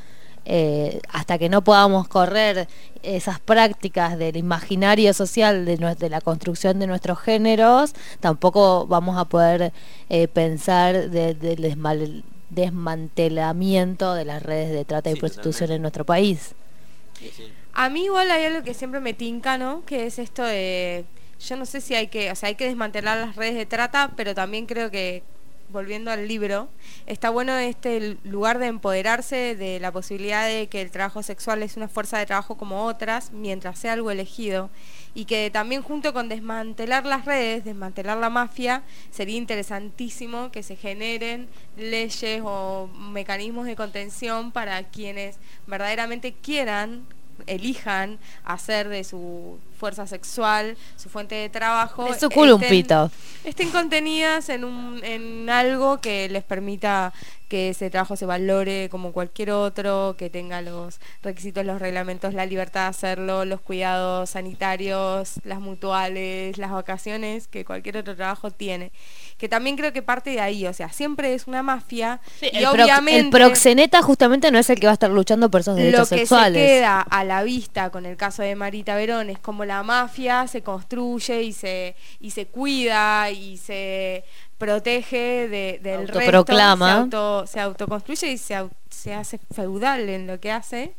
Speaker 2: eh, hasta que no podamos correr esas prácticas del imaginario social de, nue- de la construcción de nuestros géneros, tampoco vamos a poder eh, pensar de- del desmal- desmantelamiento de las redes de trata y
Speaker 14: Sí,
Speaker 2: prostitución
Speaker 14: totalmente.
Speaker 2: en nuestro país.
Speaker 14: Sí, sí.
Speaker 15: A mí igual hay algo que siempre me tinca, ¿no? Que es esto de, yo no sé si hay que, o sea, hay que desmantelar las redes de trata, pero también creo que, volviendo al libro, está bueno este lugar de empoderarse de la posibilidad de que el trabajo sexual es una fuerza de trabajo como otras, mientras sea algo elegido, y que también junto con desmantelar las redes, desmantelar la mafia, sería interesantísimo que se generen leyes o mecanismos de contención para quienes verdaderamente quieran, elijan hacer de su fuerza sexual su fuente de trabajo,
Speaker 2: De su culo un pito.
Speaker 15: estén contenidas en un en algo que les permita que ese trabajo se valore como cualquier otro, que tenga los requisitos, los reglamentos, la libertad de hacerlo, los cuidados sanitarios, las mutuales, las vacaciones que cualquier otro trabajo tiene. Que también creo que parte de ahí, o sea, siempre es una mafia y
Speaker 2: El, prox-
Speaker 15: obviamente
Speaker 2: el proxeneta justamente no es el que va a estar luchando por esos
Speaker 15: lo
Speaker 2: derechos
Speaker 15: que
Speaker 2: sexuales.
Speaker 15: se queda a la vista con el caso de Marita Verón es como la mafia se construye y se y se cuida y se protege de, del
Speaker 2: Autoproclama.
Speaker 15: resto, se, auto, se autoconstruye y se, au- se hace feudal en lo que hace.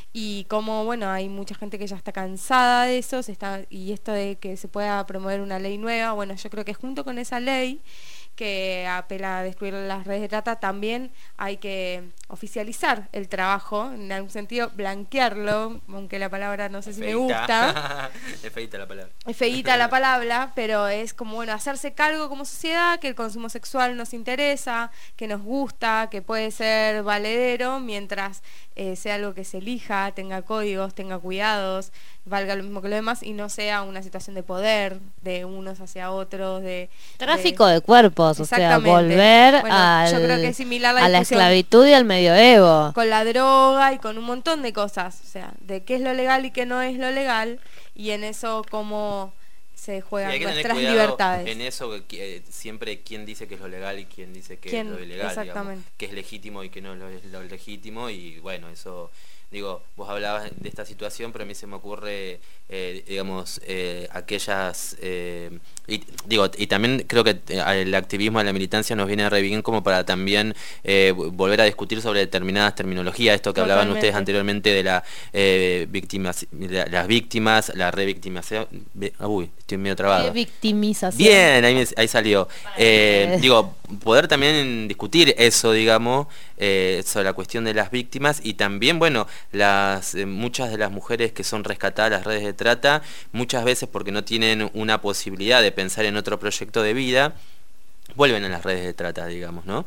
Speaker 15: Y como, bueno, hay mucha gente que ya está cansada de eso, se está y esto de que se pueda promover una ley nueva, bueno, yo creo que junto con esa ley que apela a destruir las redes de trata, también hay que oficializar el trabajo, en algún sentido blanquearlo, aunque la palabra no sé si me gusta.
Speaker 14: Es feíta la palabra.
Speaker 15: Es feíta la palabra, pero es como, bueno, hacerse cargo como sociedad que el consumo sexual nos interesa, que nos gusta, que puede ser valedero, mientras eh, sea algo que se elija, tenga códigos, tenga cuidados, valga lo mismo que lo demás, y no sea una situación de poder, de unos hacia otros, de...
Speaker 2: Tráfico de, de cuerpos, o sea,
Speaker 15: Exactamente.
Speaker 2: volver
Speaker 15: Bueno,
Speaker 2: al-
Speaker 15: yo creo que es similar la
Speaker 2: a la
Speaker 15: discusión
Speaker 2: esclavitud y al medioevo.
Speaker 15: con la droga y con un montón de cosas, o sea, de qué es lo legal y qué no es lo legal, y en eso cómo se
Speaker 14: Y
Speaker 15: juegan
Speaker 14: hay que tener
Speaker 15: nuestras
Speaker 14: cuidado
Speaker 15: libertades.
Speaker 14: en eso, que, eh, siempre quién dice que es lo legal y quién dice que
Speaker 15: ¿Quién?
Speaker 14: es lo ilegal, digamos,
Speaker 15: Exactamente.
Speaker 14: que es legítimo y que no es lo, es lo legítimo, y bueno, eso, digo, vos hablabas de esta situación, pero a mí se me ocurre, eh, digamos, eh, aquellas, eh, y, digo, y también creo que eh, el activismo de la militancia nos viene re bien como para también eh, volver a discutir sobre determinadas terminologías, esto que hablaban
Speaker 15: Totalmente.
Speaker 14: ustedes anteriormente de la eh, víctimas, la- las víctimas, la revictimización, vi- uy, estoy medio trabado.
Speaker 2: Qué victimización.
Speaker 14: Bien, ahí, me- ahí salió. Eh,
Speaker 2: ustedes.
Speaker 14: digo, poder también discutir eso, digamos, eh, sobre la cuestión de las víctimas, y también, bueno, las eh, muchas de las mujeres que son rescatadas de las redes de trata, muchas veces porque no tienen una posibilidad de pensar en otro proyecto de vida, vuelven a las redes de trata, digamos, ¿no?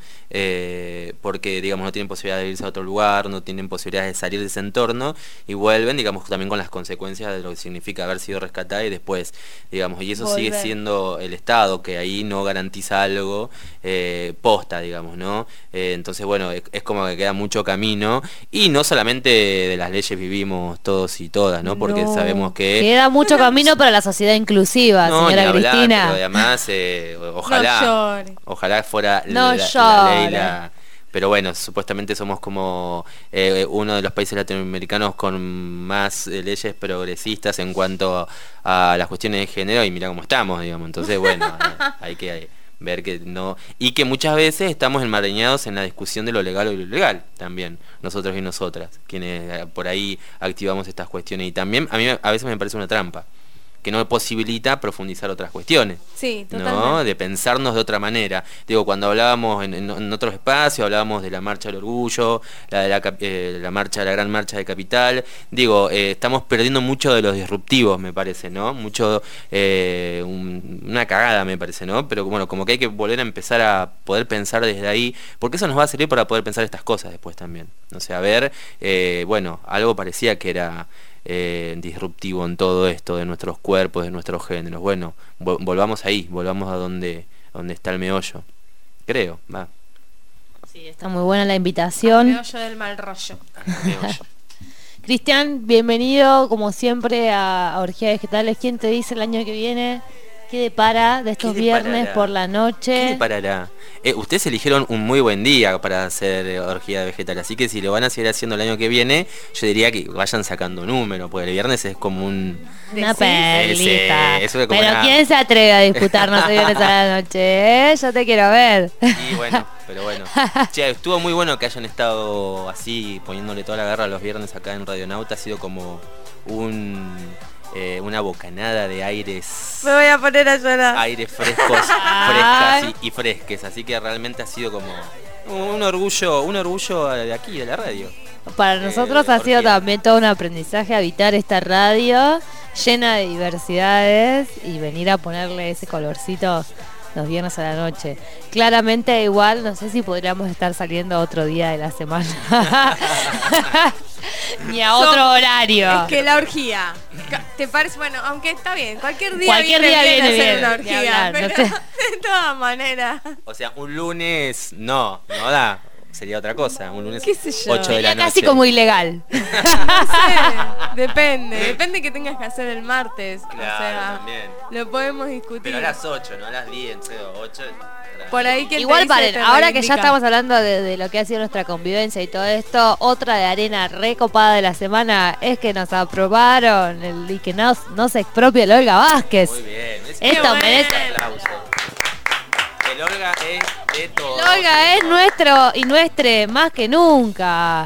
Speaker 14: Eh, porque, digamos, no tienen posibilidad de irse a otro lugar, no tienen posibilidad de salir de ese entorno, y vuelven, digamos, también con las consecuencias de lo que significa haber sido rescatada y después, digamos, y eso sigue
Speaker 15: Volver.
Speaker 14: siendo el Estado, que ahí no garantiza algo eh, posta, digamos, ¿no? Eh, entonces, bueno, es, es como que queda mucho camino, y no solamente de las leyes vivimos todos y todas, ¿no? Porque
Speaker 2: No.
Speaker 14: sabemos que...
Speaker 2: Queda mucho camino para la sociedad inclusiva,
Speaker 14: No, ni
Speaker 2: señora
Speaker 14: hablar,
Speaker 2: Cristina.
Speaker 14: pero además, eh, o- ojalá,
Speaker 15: llore.
Speaker 14: ojalá fuera
Speaker 2: No
Speaker 14: la, la
Speaker 2: llore.
Speaker 14: ley, la- pero bueno, supuestamente somos como eh, uno de los países latinoamericanos con más eh, leyes progresistas en cuanto a las cuestiones de género, y mira cómo estamos, digamos. Entonces, bueno, eh, hay que ver que no, y que muchas veces estamos enmarañados en la discusión de lo legal o lo ilegal también, nosotros y nosotras, quienes eh, por ahí activamos estas cuestiones, y también a mí a veces me parece una trampa que no posibilita profundizar otras cuestiones.
Speaker 15: Sí,
Speaker 14: ¿no?
Speaker 15: totalmente.
Speaker 14: De pensarnos de otra manera. Digo, cuando hablábamos en, en, en otros espacios, hablábamos de la marcha del orgullo, la de la, cap- eh, la marcha, la gran marcha de Capital. Digo, eh, estamos perdiendo mucho de los disruptivos, me parece, ¿no? Mucho, eh, un- una cagada, me parece, ¿no? Pero bueno, como que hay que volver a empezar a poder pensar desde ahí, porque eso nos va a servir para poder pensar estas cosas después también. O sea, a ver, eh, bueno, algo parecía que era eh, disruptivo en todo esto de nuestros cuerpos, de nuestros géneros. Bueno, vol- volvamos ahí, volvamos a donde, donde está el meollo. Creo, va.
Speaker 2: Sí, está muy buena la invitación.
Speaker 15: Meollo del mal rollo.
Speaker 14: Meollo.
Speaker 2: Cristian, bienvenido como siempre a, a Orgía Vegetales. ¿Quién te dice el año que viene ¿Qué depara de estos
Speaker 14: ¿Qué
Speaker 2: viernes
Speaker 14: deparará?
Speaker 2: por la noche?
Speaker 14: ¿Qué parará? Eh, ustedes eligieron un muy buen día para hacer eh, orgía de vegetal, así que si lo van a seguir haciendo el año que viene, yo diría que vayan sacando número, porque el viernes es como un...
Speaker 2: Una
Speaker 14: Sí,
Speaker 2: perlita.
Speaker 14: sí, eso es como
Speaker 2: Pero
Speaker 14: una-
Speaker 2: ¿quién se atreve a disputarnos el viernes a la noche? ¿Eh? Yo te quiero ver.
Speaker 14: Y bueno, pero bueno. Che, estuvo muy bueno que hayan estado así, poniéndole toda la garra los viernes acá en Radionauta. Ha sido como un... eh, una bocanada de aires...
Speaker 15: Me voy a poner a llorar.
Speaker 14: Aires frescos, frescas y, y fresques. Así que realmente ha sido como un orgullo, un orgullo de aquí, de la radio.
Speaker 2: Para nosotros ha sido también todo un aprendizaje habitar esta radio llena de diversidades y venir a ponerle ese colorcito los viernes a la noche. Claramente igual, no sé si podríamos estar saliendo otro día de la semana. Ni a otro
Speaker 15: Son-
Speaker 2: horario.
Speaker 15: Es que la orgía. Ca- ¿Te parece? Bueno, aunque está bien. Cualquier día
Speaker 2: Cualquier
Speaker 15: viene
Speaker 2: día
Speaker 15: bien
Speaker 2: viene
Speaker 15: hacer
Speaker 2: bien,
Speaker 15: una
Speaker 2: ni
Speaker 15: orgía.
Speaker 2: hablar, no
Speaker 15: pero
Speaker 2: sé.
Speaker 15: de todas maneras.
Speaker 14: O sea, un lunes no, no da. Sería otra cosa. Un lunes
Speaker 15: ¿Qué sé yo?
Speaker 14: ocho de la
Speaker 2: Sería
Speaker 14: noche.
Speaker 2: casi como ilegal.
Speaker 15: No sé, depende. Depende que tengas que hacer el martes.
Speaker 14: Claro,
Speaker 15: o sea,
Speaker 14: también.
Speaker 15: lo podemos discutir.
Speaker 14: Pero a las ocho, no a las diez, ocho.
Speaker 15: Por ahí que
Speaker 2: Igual paren, ahora que ya estamos hablando de, de lo que ha sido nuestra convivencia y todo esto, otra de arena recopada de la semana es que nos aprobaron el, y que no, no se expropie el Olga Vázquez.
Speaker 14: Muy bien. Es-
Speaker 2: Esto
Speaker 14: Qué
Speaker 2: merece...
Speaker 14: bueno. Aplauso. El Olga es de todo.
Speaker 2: El Olga es nuestro y nuestre más que nunca.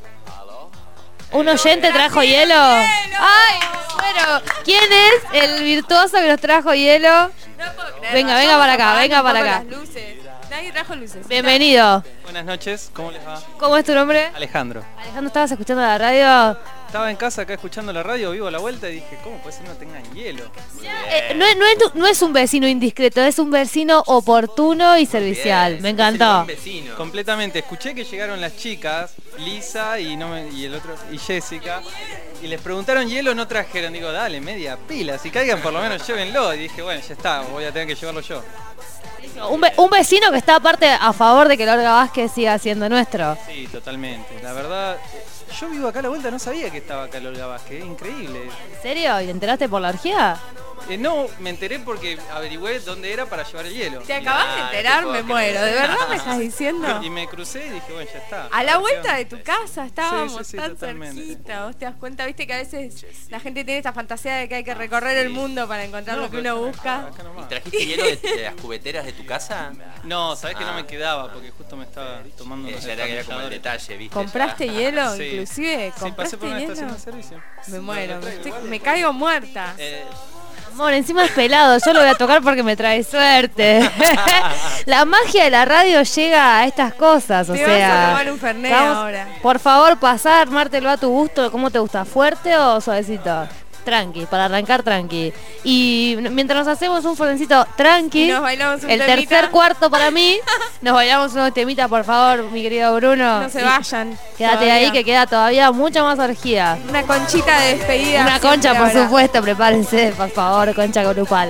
Speaker 2: ¿Un oyente trajo hielo? Ay, bueno, ¿quién es el virtuoso que nos trajo hielo? Venga, venga para acá, venga para acá.
Speaker 15: Las luces. Nadie trajo luces.
Speaker 2: Bienvenido.
Speaker 16: Buenas noches, ¿cómo les va?
Speaker 2: ¿Cómo es tu nombre?
Speaker 16: Alejandro.
Speaker 2: Alejandro, ¿estabas escuchando la radio?
Speaker 16: Estaba en casa acá escuchando la radio, vivo a la vuelta y dije, ¿cómo puede ser que no tengan hielo?
Speaker 2: Eh, no, es- no es, tu- no es un vecino indiscreto, es un vecino oportuno y servicial. Me encantó.
Speaker 16: Completamente. Escuché que llegaron las chicas, Lisa y no me- y el otro y Jessica, y les preguntaron hielo, no trajeron. Digo, dale, media pila, si caigan por lo menos llévenlo. Y dije, bueno, ya está, voy a tener que llevarlo yo.
Speaker 2: Un, ve- un vecino que está aparte a favor de que el Olga Vázquez siga siendo nuestro.
Speaker 16: Sí, totalmente. La verdad, eh, yo vivo acá a la vuelta, no sabía que estaba acá el Olga Vázquez, es increíble.
Speaker 2: ¿En serio? ¿Y te enteraste por la orgía?
Speaker 16: Eh, no, me enteré porque averigüé dónde era para llevar el hielo.
Speaker 15: Te acabas de enterar, me muero. ¿De verdad me estás diciendo?
Speaker 16: Y me crucé y dije, bueno, ya está.
Speaker 15: A la vuelta de tu casa estábamos
Speaker 16: Sí, sí, sí,
Speaker 15: tan
Speaker 16: totalmente.
Speaker 15: cerquita. Vos te das cuenta, viste que a veces la gente tiene esta fantasía de que hay que recorrer el mundo para encontrar
Speaker 16: No,
Speaker 15: lo que
Speaker 16: pero
Speaker 15: uno
Speaker 16: acá-
Speaker 15: busca.
Speaker 16: acá nomás.
Speaker 14: ¿Trajiste hielo de, de las cubeteras de tu casa?
Speaker 16: No, sabés que no
Speaker 14: Ah.
Speaker 16: me quedaba porque justo me estaba tomando
Speaker 14: Eh,
Speaker 16: unos
Speaker 14: ya era que era como el
Speaker 16: destornilladores.
Speaker 14: detalle, ¿viste?
Speaker 15: ¿Compraste hielo?
Speaker 16: Sí.
Speaker 15: Inclusive,
Speaker 16: Sí,
Speaker 15: ¿compraste
Speaker 16: pasé por una
Speaker 15: hielo?
Speaker 16: estación de servicio.
Speaker 15: Me
Speaker 16: Lo
Speaker 15: muero, me,
Speaker 16: traigo
Speaker 15: estoy-
Speaker 16: igual.
Speaker 15: me caigo muerta.
Speaker 16: Eh,
Speaker 2: Amor, encima es pelado, yo lo voy a tocar porque me trae suerte. La magia de la radio llega a estas cosas, o
Speaker 15: Te vas a
Speaker 2: sea.
Speaker 15: tomar un Fernet
Speaker 2: vamos-
Speaker 15: ahora.
Speaker 2: Por favor, pasar, armártelo a tu gusto. ¿Cómo te gusta? ¿Fuerte o suavecito? Tranqui, para arrancar tranqui. Y n- mientras nos hacemos un fornencito tranqui,
Speaker 15: Y nos bailamos un
Speaker 2: el
Speaker 15: temita.
Speaker 2: tercer cuarto para mí, nos bailamos unos temitas, por favor, mi querido Bruno.
Speaker 15: No se
Speaker 2: Y
Speaker 15: vayan.
Speaker 2: Quédate
Speaker 15: todavía.
Speaker 2: ahí que queda todavía mucha más orgía.
Speaker 15: Una conchita de despedida.
Speaker 2: Una
Speaker 15: siempre
Speaker 2: concha, por
Speaker 15: habrá.
Speaker 2: supuesto, prepárense, por favor, concha grupal.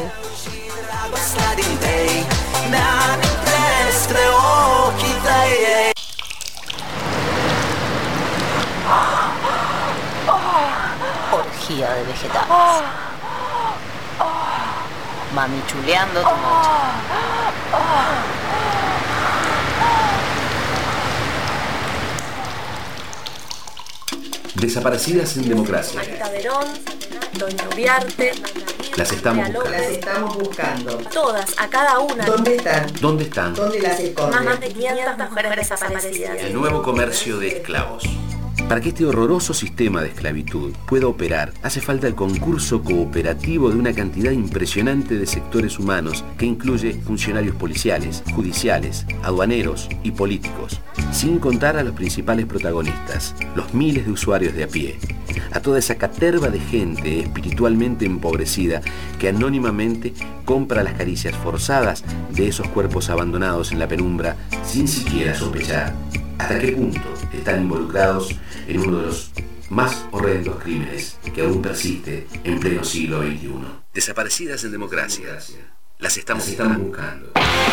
Speaker 6: Orgía de vegetales. Mami chuleando tu noche.
Speaker 17: Desaparecidas en democracia.
Speaker 18: Marita Verón, Doña Uriarte,
Speaker 17: Las estamos
Speaker 18: María
Speaker 17: buscando.
Speaker 18: López.
Speaker 19: Estamos buscando.
Speaker 18: Todas, a cada una.
Speaker 19: ¿Dónde están?
Speaker 17: ¿Dónde están?
Speaker 19: ¿Dónde las esconden?
Speaker 18: Más de quinientas mujeres desaparecidas.
Speaker 17: El nuevo comercio de esclavos. Para que este horroroso sistema de esclavitud pueda operar, hace falta el concurso cooperativo de una cantidad impresionante de sectores humanos que incluye funcionarios policiales, judiciales, aduaneros y políticos, sin contar a los principales protagonistas, los miles de usuarios de a pie, a toda esa caterva de gente espiritualmente empobrecida que anónimamente compra las caricias forzadas de esos cuerpos abandonados en la penumbra sin siquiera sospechar hasta qué punto están involucrados en uno de los más horrendos crímenes que aún persiste en pleno siglo veintiuno. Desaparecidas en democracia. Las estamos, Las estamos buscando.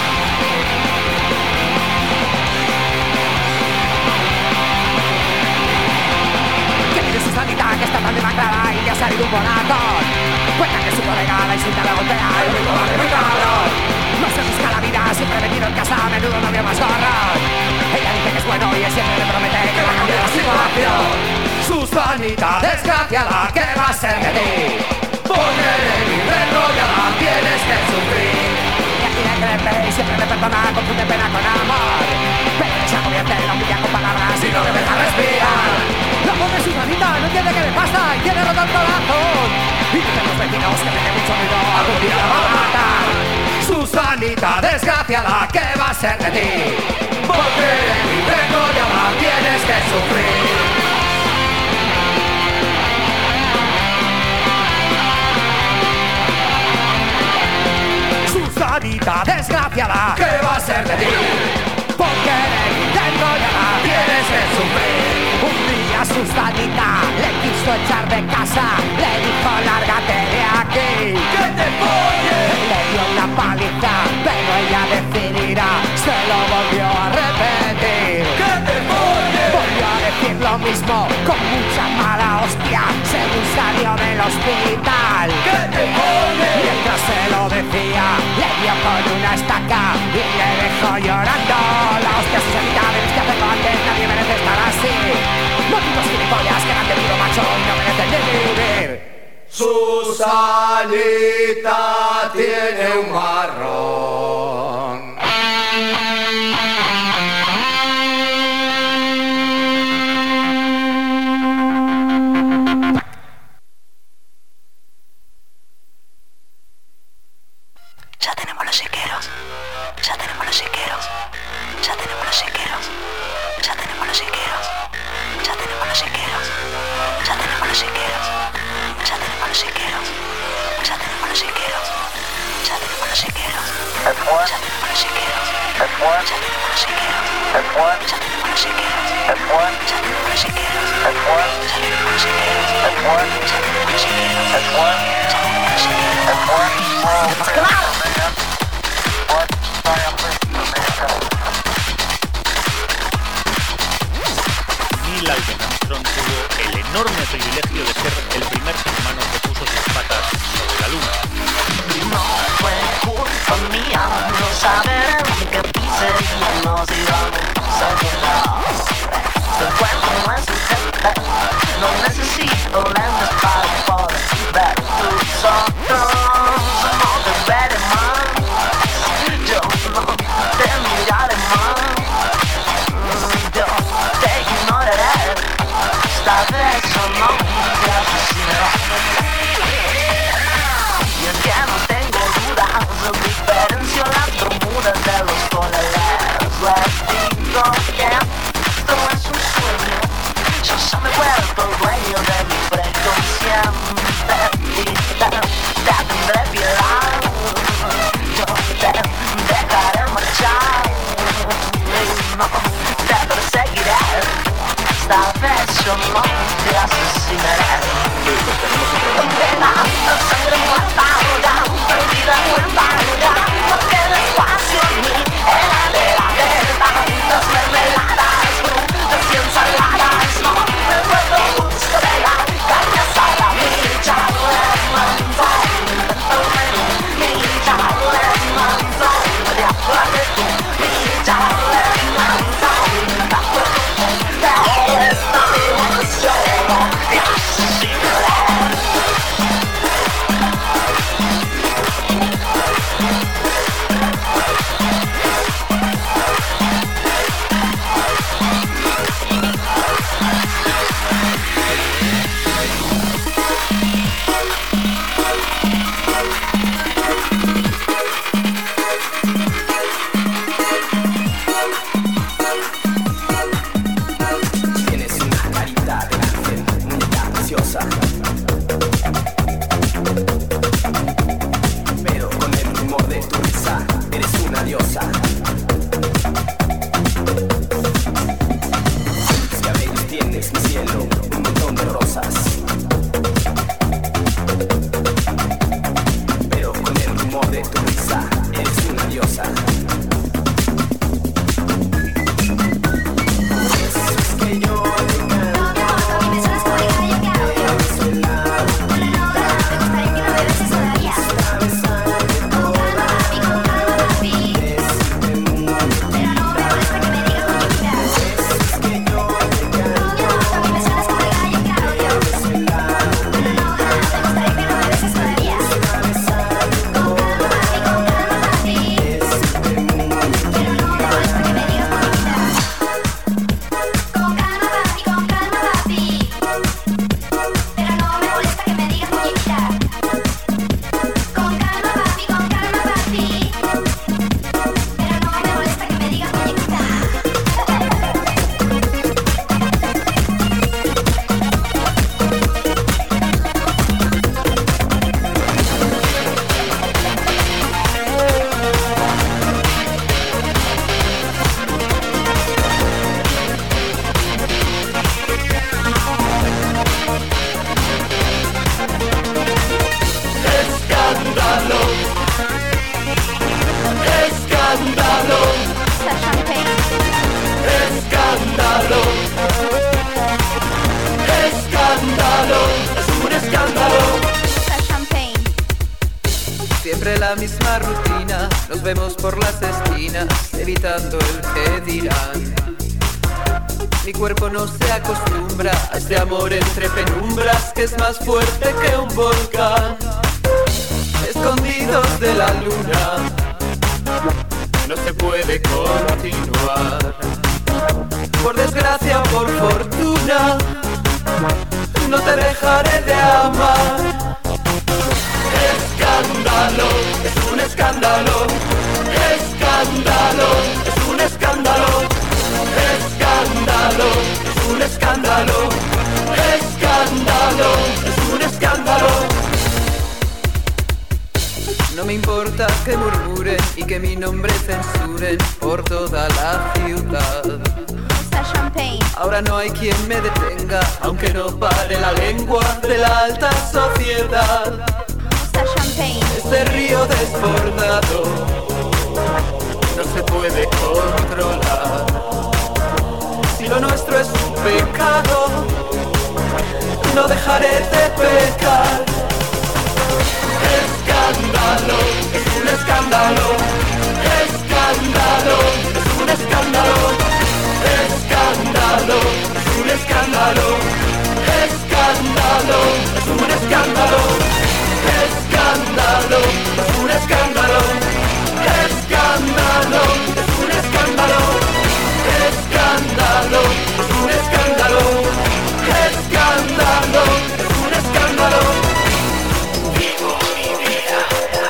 Speaker 20: Que tiene su sanidad que está tan demacrada y le ha salido un bonacón. Cuenta que su colega la insulta, la golpea y luego va a menudo no veo más gorros. Ella dice que es bueno y siempre me promete que va a cambiar la situación. Susanita desgraciada, ¿qué va a ser de ti? Porque eres libre enrollada, tienes que sufrir. Y aquí me crece y siempre me perdona, confunde pena con amor. Pero ella convierte y la humilla con palabras y no me deja respirar. La pobre Susanita no entiende qué le pasa y tiene roto el corazón. Y dicen los vecinos que tiene mucho ruido, algún día la va a matar. Susanita desgraciada, ¿qué va a ser de ti? Porque eres libre enrollada, tienes que sufrir. Susanita desgraciada, ¿qué va a ser de ti? Porque eres libre enrollada, tienes que sufrir. Un día Susanita le quiso echar de casa, le dijo lárgate de aquí. ¡Que te folle! Le dio una paliza, pero ella decidirá, se lo volvió a repetir. ¡Que te folle! Volvió a decir lo mismo, con mucha mala hostia, según salió del hospital. ¡Que te folle! Mientras se lo decía, le dio con una estaca y le dejó llorando. La hostia Susanita, debes que hacerlo antes, nadie merece estar así. Motivos gilipollas que han tenido macho y no merecen ni vivir. Susanita tiene un marrón.
Speaker 6: Ya tenemos los chiqueros, ya tenemos los chiqueros, ya tenemos los chiqueros, ya tenemos los chiqueros, ya tenemos los chiqueros, ya tenemos los chiqueros, ya tenemos los chiqueros, ya tenemos los chiqueros, ya tenemos los chiqueros, ya tenemos los chiqueros, ya tenemos los chiqueros, ya tenemos los chiqueros, ya tenemos los chiqueros, ya tenemos los chiqueros, ya tenemos los chiqueros, ya tenemos los chiqueros.
Speaker 19: Neil Armstrong tuvo el enorme privilegio de ser el primer ser humano que puso sus patas sobre la luna.
Speaker 6: No fue culpa mía no saber en qué pizzería nos íbamos a quedar. El cuerpo no es urgente, no necesito lentes para poder ver tus ojos. No te veré más, yo no te miraré más. Yo te ignoraré, esta vez yo no te asesinaré. Y es que no tengo dudas, diferencio las bermudas de los colegas. Les digo que esto es un sueño, yo ya me he vuelto dueño de mi frecuencia. Y te, te tendré piedad, yo te dejaré marchar. Y no te perseguiré, esta vez yo no te asesinaré. Condena, sangre muerta, ya perdida muerta, ya no queda espacio en mí, era de la verdad. Las mermeladas, frutas y ensaladas, no me puedo justo de la carne asada, mi chavo es manzana.
Speaker 3: Siempre la misma rutina, nos vemos por las esquinas, evitando el que dirán. Mi cuerpo no se acostumbra a este amor entre penumbras que es más fuerte que un volcán. Escondidos de la luna, no se puede continuar. Por desgracia o por fortuna, no te dejaré de amar. Escándalo, es un escándalo. Escándalo, es un escándalo. Escándalo, es un escándalo. Escándalo, es un escándalo. No me importa que murmuren y que mi nombre censuren por toda la ciudad. Ahora no hay quien me detenga, aunque no pare la lengua de la alta sociedad. Este río desbordado no se puede controlar. Si lo nuestro es un pecado, no dejaré de pecar. Escándalo, es un escándalo. Escándalo, es un escándalo. Escándalo, es un escándalo. Escándalo, es un escándalo. Escándalo, es un escándalo. Escándalo, es un escándalo. Escándalo, es un escándalo. Escándalo, es un escándalo. Vivo mi vida.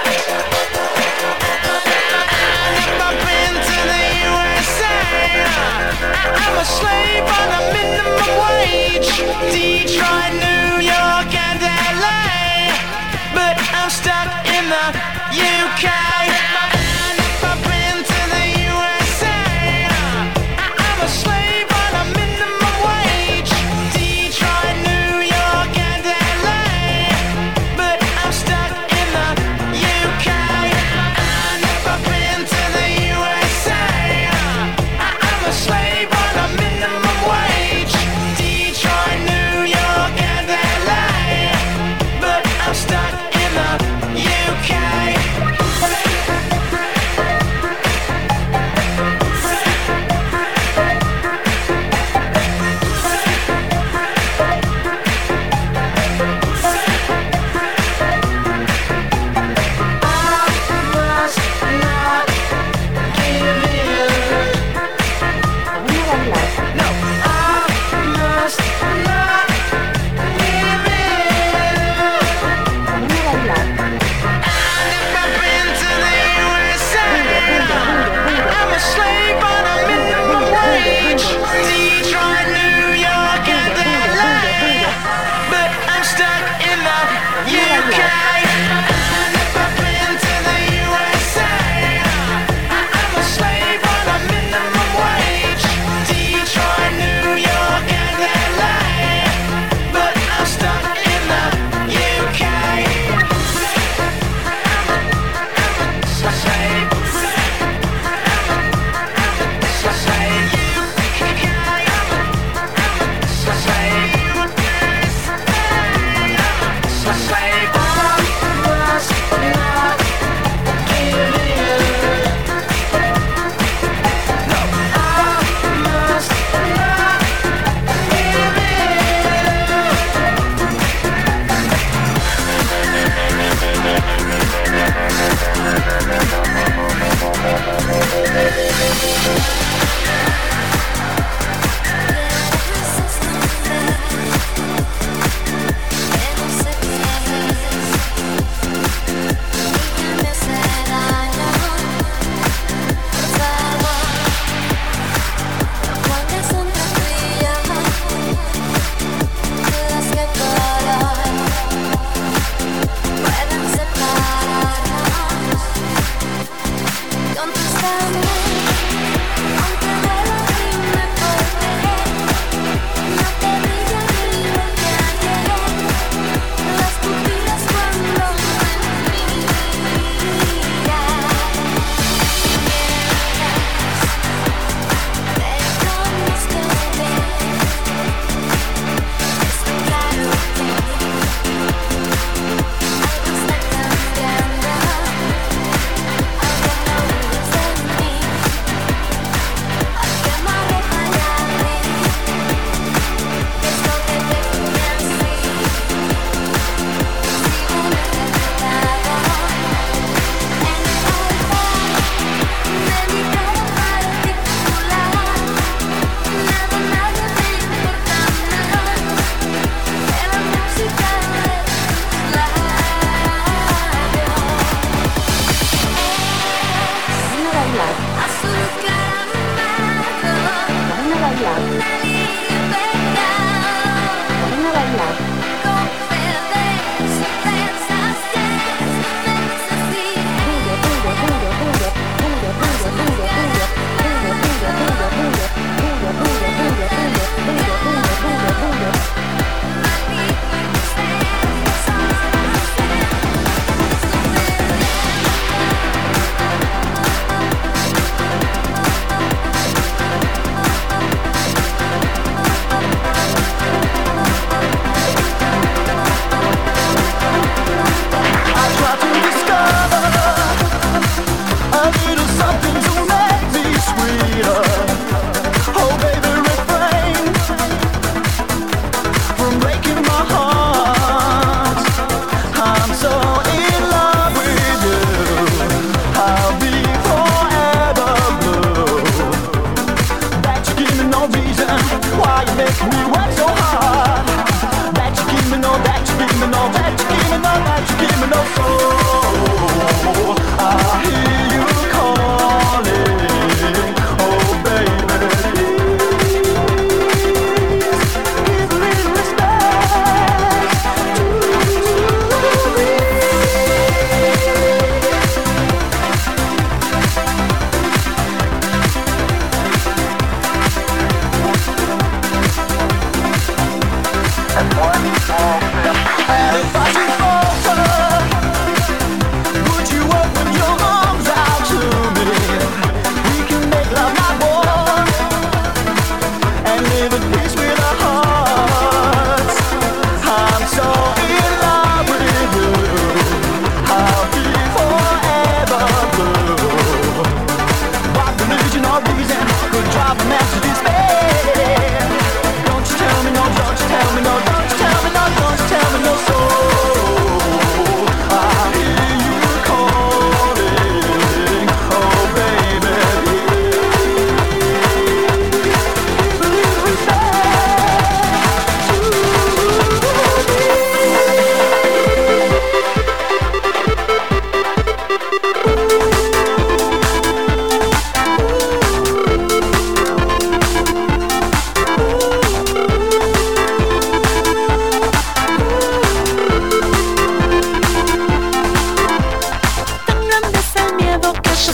Speaker 3: I've been to the U S A. I'm a slave on a minimum wage. Detroit, New York, and L A. But I'm stuck in the U K. I've been to the U S A. I'm a slave on a minimum wage. Detroit, New York, and L A. But I'm stuck in the U K. I've been to the U S A. I'm a slave on a minimum wage. Detroit, New York, and L A. But I'm stuck in the U K.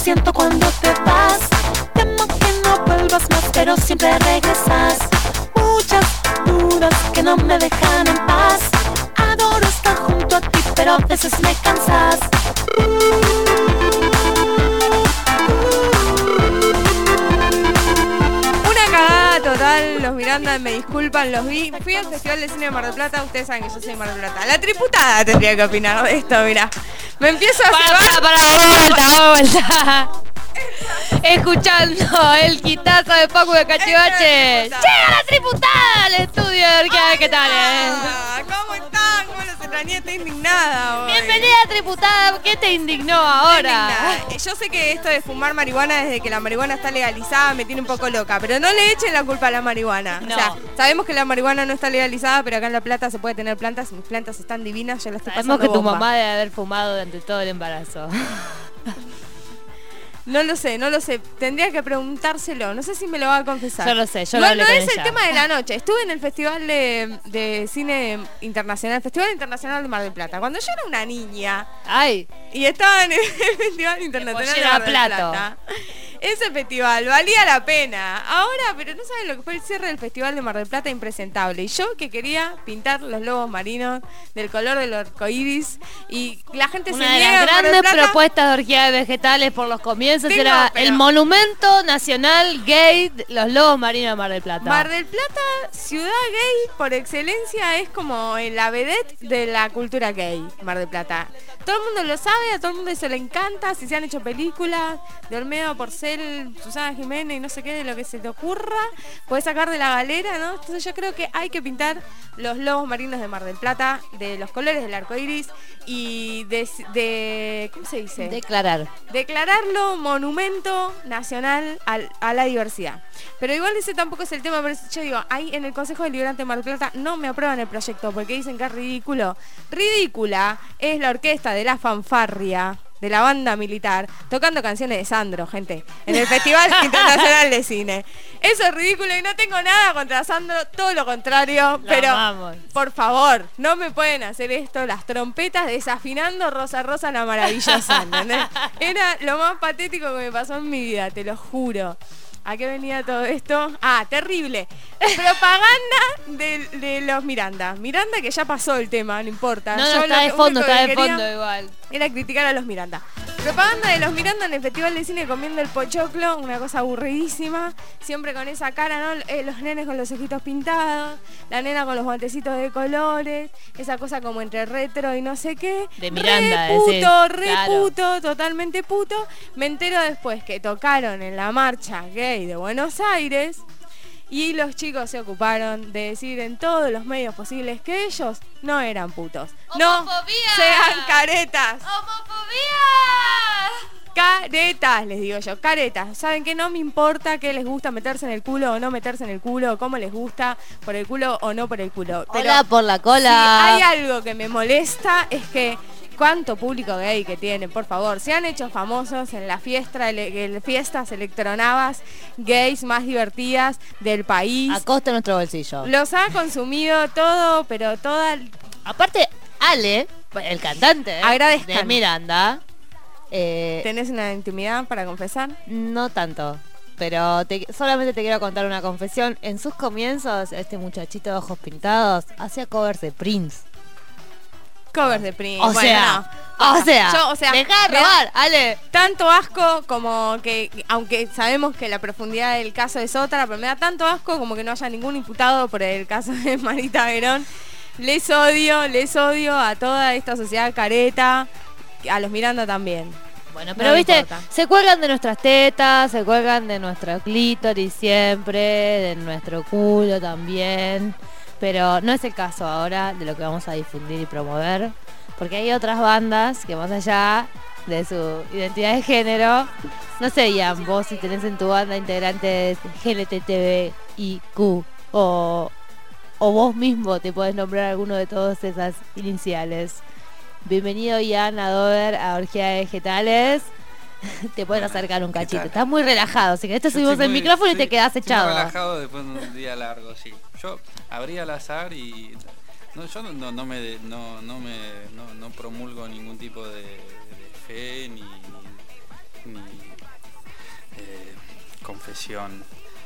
Speaker 5: siento cuando te vas. Temo que no vuelvas más, pero siempre regresas. Muchas dudas que no me dejan en paz. Adoro estar junto a ti, pero a veces me cansas.
Speaker 15: Una cagada total, los Miranda, me disculpan, los vi. Fui al Festival de Cine de Mar del Plata, ustedes saben que yo soy de Mar del Plata. La triputada tendría que opinar de esto, mirá. Me empiezo a
Speaker 2: Para,
Speaker 15: cebar.
Speaker 2: para, para, vamos vuelta, vamos vuelta. Escuchando el quitazo de Paco de Cachivache. ¡Llega la triputada al estudio de Orquídea Vegetales!
Speaker 15: ¿Cómo están? ¿Cómo los extrañé? Estoy indignada hoy.
Speaker 2: Bienvenida triputada, ¿qué te indignó ahora?
Speaker 15: Indignada. Yo sé que esto de fumar marihuana desde que la marihuana está legalizada me tiene un poco loca, pero no le echen la culpa a la marihuana.
Speaker 2: No.
Speaker 15: O sea, sabemos que la marihuana no está legalizada, pero acá en La Plata se puede tener plantas. Mis plantas están divinas, yo las estoy
Speaker 2: Sabemos
Speaker 15: pasando
Speaker 2: que tu
Speaker 15: bomba.
Speaker 2: mamá debe haber fumado durante todo el embarazo.
Speaker 15: No lo sé, no lo sé. Tendría que preguntárselo. No sé si me lo va a confesar.
Speaker 2: Yo lo sé, yo
Speaker 15: no,
Speaker 2: lo hablé
Speaker 15: no
Speaker 2: con
Speaker 15: es
Speaker 2: ella.
Speaker 15: el tema de la noche. Estuve en el Festival de, de Cine Internacional, Festival Internacional de Mar del Plata. Cuando yo era una niña.
Speaker 2: Ay.
Speaker 15: Y estaba en el Festival Internacional de Mar del
Speaker 2: plato.
Speaker 15: Plata. Ese festival valía la pena. Ahora, pero no saben lo que fue el cierre del Festival de Mar del Plata, impresentable. Y yo que quería pintar los lobos marinos del color del arcoíris. Y la gente
Speaker 2: Una
Speaker 15: se
Speaker 2: de
Speaker 15: niega
Speaker 2: las
Speaker 15: en Mar del
Speaker 2: grandes
Speaker 15: Plata.
Speaker 2: propuestas de Orquídea Vegetales por los comienzos
Speaker 15: Tengo,
Speaker 2: era
Speaker 15: pero-
Speaker 2: el monumento nacional gay de los lobos marinos de Mar del Plata.
Speaker 15: Mar del Plata, ciudad gay por excelencia, es como la vedette de la cultura gay, Mar del Plata. Todo el mundo lo sabe, a todo el mundo eso le encanta, si se han hecho películas de Olmedo, Porcel, Susana Jiménez y no sé qué, de lo que se te ocurra, puedes sacar de la galera, ¿no? Entonces yo creo que hay que pintar los lobos marinos de Mar del Plata, de los colores del arco iris y de, de ¿cómo se dice?
Speaker 2: Declarar.
Speaker 15: Declararlo monumento nacional al- a la diversidad. Pero igual ese tampoco es el tema, pero yo digo, ahí en el Consejo Deliberante de Mar del Plata no me aprueban el proyecto porque dicen que es ridículo. Ridícula es la orquesta de la fanfarria de la banda militar tocando canciones de Sandro, gente, en el Festival Internacional de Cine. Eso es ridículo y no tengo nada contra Sandro, todo lo contrario,
Speaker 2: La
Speaker 15: pero
Speaker 2: amamos.
Speaker 15: por favor, no me pueden hacer esto, las trompetas desafinando Rosa Rosa la maravillosa, ¿entendés? Era lo más patético que me pasó en mi vida, te lo juro. ¿A qué venía todo esto? Ah, terrible. Propaganda de, de los Miranda. Miranda que ya pasó el tema, no importa.
Speaker 2: No, no,
Speaker 15: Yo
Speaker 2: está
Speaker 15: lo
Speaker 2: de
Speaker 15: único
Speaker 2: fondo,
Speaker 15: que
Speaker 2: está de
Speaker 15: quería
Speaker 2: fondo igual.
Speaker 15: Era criticar a los Miranda. Propaganda de los Miranda en el Festival de Cine comiendo el pochoclo, una cosa aburridísima. Siempre con esa cara, ¿no? Eh, los nenes con los ojitos pintados, la nena con los guantecitos de colores, esa cosa como entre retro y no sé qué.
Speaker 2: De Miranda,
Speaker 15: re puto,
Speaker 2: decís,
Speaker 15: re
Speaker 2: claro.
Speaker 15: puto, totalmente puto. Me entero después que tocaron en la marcha gay de Buenos Aires y los chicos se ocuparon de decir en todos los medios posibles que ellos no eran putos. No sean caretas. Caretas, les digo yo, caretas. ¿Saben qué? No me importa que les gusta meterse en el culo o no meterse en el culo, o cómo les gusta por el culo o no por el culo. Pero
Speaker 2: Hola por la cola.
Speaker 15: si hay algo que me molesta es que cuánto público gay que tienen, por favor. Se han hecho famosos en la fiesta, ele- en fiestas electronavas gays más divertidas del país.
Speaker 2: A costa de nuestro bolsillo.
Speaker 15: Los ha consumido todo, pero toda...
Speaker 2: Aparte, Ale, el cantante
Speaker 15: Agradezcan.
Speaker 2: de Miranda. Eh,
Speaker 15: ¿Tenés una intimidad para confesar?
Speaker 2: No tanto. Pero te- solamente te quiero contar una confesión. En sus comienzos, este muchachito de ojos pintados hacía covers de Prince.
Speaker 15: Covers de Prince.
Speaker 2: O
Speaker 15: Bueno,
Speaker 2: sea,
Speaker 15: no.
Speaker 2: o sea,
Speaker 15: Yo, o sea,
Speaker 2: dejá de
Speaker 15: me da
Speaker 2: robar, Ale.
Speaker 15: Tanto asco como que, aunque sabemos que la profundidad del caso es otra, pero me da tanto asco como que no haya ningún imputado por el caso de Marita Verón. Les odio, les odio a toda esta sociedad careta, a los Miranda también.
Speaker 2: Bueno,
Speaker 15: No
Speaker 2: pero
Speaker 15: me
Speaker 2: viste,
Speaker 15: importa.
Speaker 2: se cuelgan de nuestras tetas, se cuelgan de nuestro clítoris siempre, de nuestro culo también. Pero no es el caso ahora de lo que vamos a difundir y promover, porque hay otras bandas que más allá de su identidad de género, no sé, Ian, vos si tenés en tu banda integrantes G L T T B I Q o, o vos mismo te podés nombrar alguno de todas esas iniciales. Bienvenido Ian a Dover, a Orgía de Vegetales. Te pueden acercar un cachito. Estás muy relajado, así que esto
Speaker 21: Yo
Speaker 2: subimos
Speaker 21: estoy
Speaker 2: el
Speaker 21: muy-
Speaker 2: micrófono y
Speaker 21: estoy-
Speaker 2: te quedás
Speaker 21: estoy
Speaker 2: echado.
Speaker 21: muy relajado después de un día largo, sí. Yo abrí al azar y no, yo no, no, no me no, no me no, no promulgo ningún tipo de, de fe ni, ni, confesión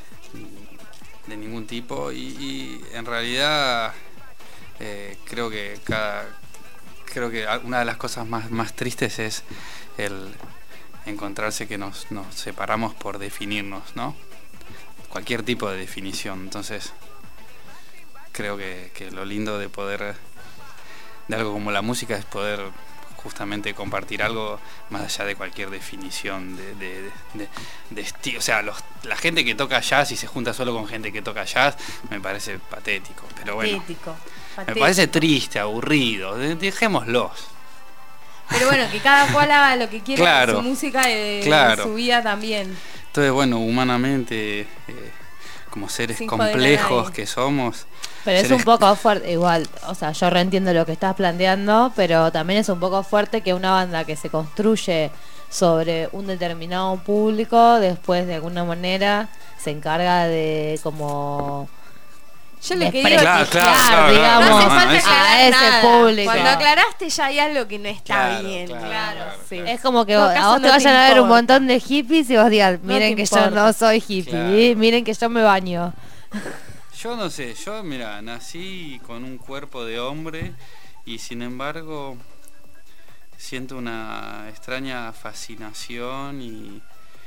Speaker 21: de ningún tipo y, y en realidad eh, creo que cada creo que una de las cosas más, más tristes es el encontrarse que nos, nos separamos por definirnos, ¿no? Cualquier tipo de definición. Entonces creo que, que lo lindo de poder de algo como la música es poder justamente compartir algo más allá de cualquier definición de, de, de, de, de estilo. O sea, los, la gente que toca jazz y se junta solo con gente que toca jazz me parece patético, pero bueno,
Speaker 15: Patético.
Speaker 21: me
Speaker 15: patético.
Speaker 21: parece triste, aburrido, de- dejémoslos.
Speaker 15: Pero bueno, que cada cual haga lo que quiera
Speaker 21: Claro,
Speaker 15: con su música y de,
Speaker 21: claro.
Speaker 15: de su vida también.
Speaker 21: Entonces, bueno, humanamente, eh, como seres
Speaker 15: Sin joder a
Speaker 21: complejos
Speaker 15: nadie.
Speaker 21: que somos...
Speaker 2: Pero es
Speaker 21: seres-
Speaker 2: un poco fuerte, igual, o sea, yo reentiendo lo que estás planteando, pero también es un poco fuerte que una banda que se construye sobre un determinado público, después de alguna manera se encarga de como...
Speaker 15: Yo lo que digo
Speaker 2: desprestigiar,
Speaker 15: es que, claro,
Speaker 21: claro,
Speaker 2: digamos,
Speaker 15: no hace
Speaker 21: no,
Speaker 15: falta
Speaker 21: no, eso-
Speaker 2: a
Speaker 15: aclarar
Speaker 2: ese
Speaker 15: nada.
Speaker 2: público.
Speaker 15: Cuando aclaraste ya hay algo que no está
Speaker 21: Claro,
Speaker 15: bien.
Speaker 21: claro,
Speaker 15: Claro,
Speaker 21: claro,
Speaker 15: sí.
Speaker 2: Es como que
Speaker 15: En todo
Speaker 2: vos- a
Speaker 15: caso
Speaker 2: vos te
Speaker 15: no te
Speaker 2: vayan a ver un
Speaker 15: importa.
Speaker 2: montón de hippies y vos digas, miren
Speaker 15: te
Speaker 2: que yo
Speaker 15: importa.
Speaker 2: no soy hippie,
Speaker 21: Claro.
Speaker 2: miren que yo me baño.
Speaker 21: Yo no sé, yo mira, nací con un cuerpo de hombre y sin embargo siento una extraña fascinación y,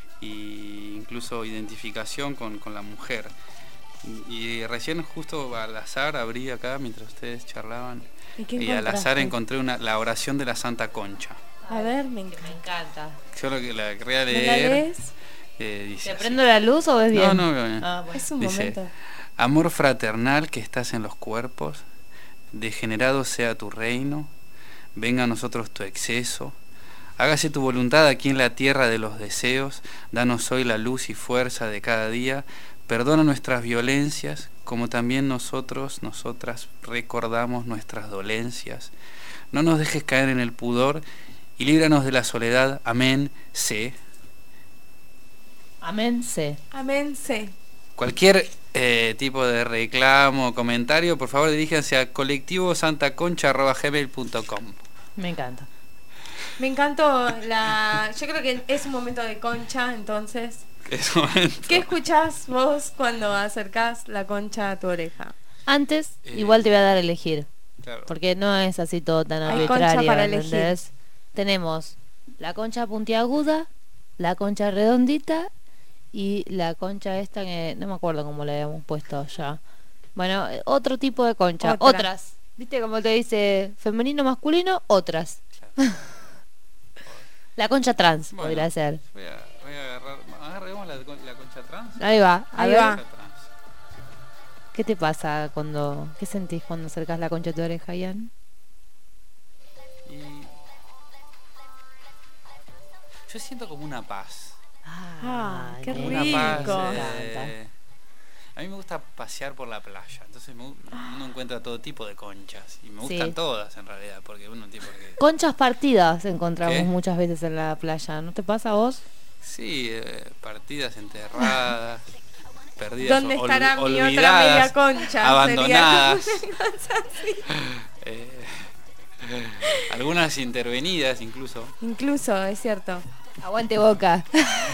Speaker 21: y incluso identificación con, con la mujer. Y, y recién justo al azar abrí acá mientras ustedes charlaban
Speaker 15: ¿Y qué
Speaker 21: y al
Speaker 15: encontraste?
Speaker 21: azar encontré una, la oración de la Santa Concha.
Speaker 15: A ver, me encanta.
Speaker 2: Me encanta.
Speaker 21: Yo lo que la quería
Speaker 15: ¿Me la
Speaker 21: leer
Speaker 15: lees?
Speaker 21: eh, dice
Speaker 2: ¿Te
Speaker 21: así.
Speaker 2: prendo la luz o ves bien?
Speaker 21: No, no, bien.
Speaker 2: Ah, bueno.
Speaker 15: Es un
Speaker 21: Dice,
Speaker 15: momento.
Speaker 21: amor fraternal que estás en los cuerpos, degenerado sea tu reino, venga a nosotros tu exceso, hágase tu voluntad aquí en la tierra de los deseos, danos hoy la luz y fuerza de cada día, perdona nuestras violencias, como también nosotros, nosotras recordamos nuestras dolencias, no nos dejes caer en el pudor y líbranos de la soledad, amén, sé.
Speaker 2: Amén, sí.
Speaker 15: Amén, sí.
Speaker 21: Cualquier eh, tipo de reclamo o comentario, por favor diríjanse a colectivo santaconcha arroba gmail punto com.
Speaker 2: Me encanta.
Speaker 15: Me encantó la... Yo creo que es un momento de concha, entonces.
Speaker 21: Es momento.
Speaker 15: ¿Qué escuchás vos cuando acercás la concha a tu oreja?
Speaker 2: Antes,
Speaker 21: Eh,
Speaker 2: igual te voy a dar a elegir.
Speaker 21: Claro.
Speaker 2: Porque no es así todo tan
Speaker 15: Hay
Speaker 2: arbitrario.
Speaker 15: concha para
Speaker 2: ¿entendés?
Speaker 15: elegir.
Speaker 2: Tenemos la concha puntiaguda, la concha redondita y la concha esta que no me acuerdo cómo le habíamos puesto ya. Bueno, eh, otro tipo de concha.
Speaker 15: Otra.
Speaker 2: Otras. ¿Viste cómo te dice femenino, masculino? Otras. La concha trans
Speaker 21: Bueno,
Speaker 2: podría ser.
Speaker 21: Voy a, voy a agarrar. Agarremos la, la concha trans.
Speaker 2: Ahí va. A
Speaker 15: Ahí
Speaker 2: ver,
Speaker 15: va.
Speaker 21: Concha trans.
Speaker 2: ¿qué te pasa cuando... ¿Qué sentís cuando acercás la concha a tu oreja, Ian?
Speaker 21: Y yo siento como una paz.
Speaker 15: Ah, qué
Speaker 21: Como
Speaker 15: rico.
Speaker 21: una paz.
Speaker 2: Me encanta.
Speaker 21: eh, a mí me gusta pasear por la playa, entonces me gu- uno encuentra todo tipo de conchas y me
Speaker 2: Sí.
Speaker 21: gustan todas en realidad, porque uno tipo que
Speaker 2: Conchas partidas encontramos
Speaker 21: ¿Qué?
Speaker 2: muchas veces en la playa. ¿No te pasa a vos?
Speaker 21: sí, eh, partidas enterradas, perdidas,
Speaker 15: ¿Dónde
Speaker 21: ol-
Speaker 15: estará mi otra
Speaker 21: olvidadas,
Speaker 15: media concha?
Speaker 21: abandonadas,
Speaker 15: Sería una cosa así.
Speaker 21: eh, algunas intervenidas incluso.
Speaker 15: Incluso, es cierto.
Speaker 2: Aguante Boca.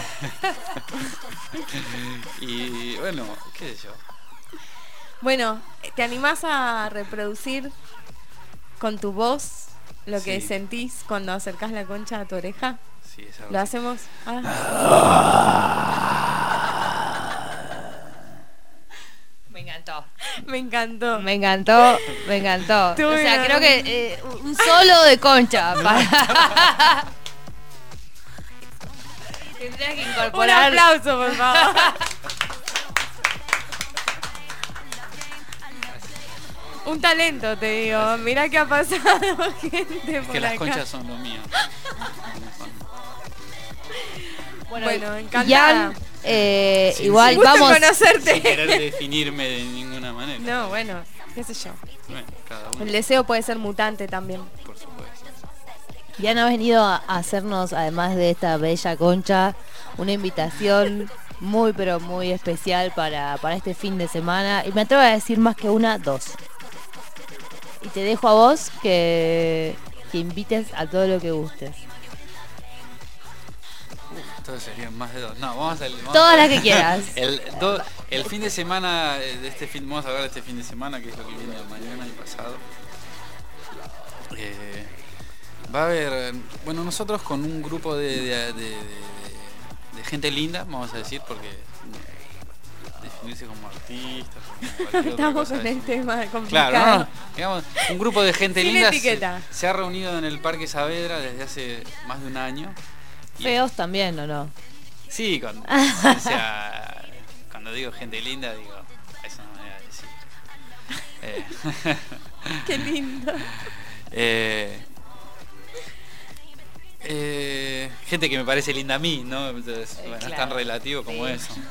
Speaker 21: Y bueno, qué sé yo.
Speaker 15: Bueno, ¿te animás a reproducir con tu voz lo que
Speaker 21: Sí.
Speaker 15: sentís cuando acercás la concha a tu oreja?
Speaker 21: Sí, es algo
Speaker 15: ¿Lo
Speaker 21: así.
Speaker 15: hacemos? Ah.
Speaker 2: Me encantó.
Speaker 15: Me encantó.
Speaker 2: Me encantó, me encantó.
Speaker 15: Estuvo
Speaker 2: O sea,
Speaker 15: bien.
Speaker 2: creo que eh, un solo de concha. para- Tendrías que
Speaker 15: Un
Speaker 2: incorporar.
Speaker 15: aplauso, por favor. Un talento, te digo. Mirá qué ha pasado, gente,
Speaker 21: Es
Speaker 15: por
Speaker 21: que las
Speaker 15: acá.
Speaker 21: conchas son lo mío.
Speaker 2: Bueno,
Speaker 15: Bueno, encantada.
Speaker 2: Ian, eh,
Speaker 21: Sí,
Speaker 2: igual
Speaker 21: sí.
Speaker 15: Gusto en
Speaker 2: vamos.
Speaker 15: conocerte.
Speaker 21: Sin querer definirme de ninguna manera.
Speaker 15: No, bueno, qué sé yo.
Speaker 21: Bueno, cada uno,
Speaker 15: El deseo puede ser mutante también.
Speaker 21: por supuesto.
Speaker 2: Ian ha venido a hacernos, además de esta bella concha, una invitación muy, pero muy especial para, para este fin de semana. Y me atrevo a decir más que una, dos. Y te dejo a vos que, que invites a todo lo que gustes.
Speaker 21: Entonces serían más de dos. No, vamos a... Vamos
Speaker 2: Todas
Speaker 21: a-
Speaker 2: las que quieras.
Speaker 21: El, do- el fin de semana de este fin, vamos a hablar de este fin de semana, que es lo que viene mañana y pasado. Eh, va a haber, bueno, nosotros con un grupo de, de, de- de- de gente linda, vamos a decir, porque definirse como artista, como cualquier otra
Speaker 15: Estamos
Speaker 21: cosa
Speaker 15: con
Speaker 21: es-
Speaker 15: el tema complicado.
Speaker 21: Claro, no, no, digamos, un grupo de gente
Speaker 15: Sin
Speaker 21: linda se,
Speaker 15: etiqueta.
Speaker 21: se ha reunido en el Parque Saavedra desde hace más de un año. Y-
Speaker 2: Feos también, ¿o no?
Speaker 21: Sí, cuando, o sea, cuando digo gente linda, digo, es una manera de decir. Eh,
Speaker 15: Qué lindo.
Speaker 21: eh, eh, gente que me parece linda a mí, ¿no? Entonces, bueno, es tan
Speaker 2: claro.
Speaker 21: relativo como
Speaker 2: Sí.
Speaker 21: eso.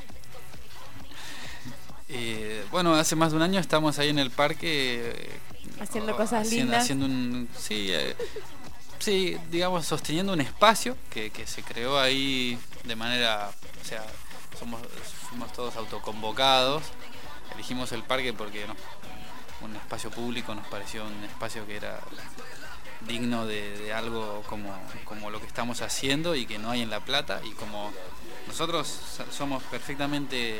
Speaker 21: Eh, bueno, hace más de un año estamos ahí en el parque eh,
Speaker 15: Haciendo
Speaker 21: o-
Speaker 15: cosas
Speaker 21: haciendo,
Speaker 15: lindas.
Speaker 21: haciendo un, sí, eh, sí, digamos, sosteniendo un espacio que, que se creó ahí de manera, o sea, somos, fuimos todos autoconvocados, elegimos el parque porque no, un espacio público nos pareció un espacio que era digno de, de algo como, como lo que estamos haciendo y que no hay en La Plata, y como nosotros so- somos perfectamente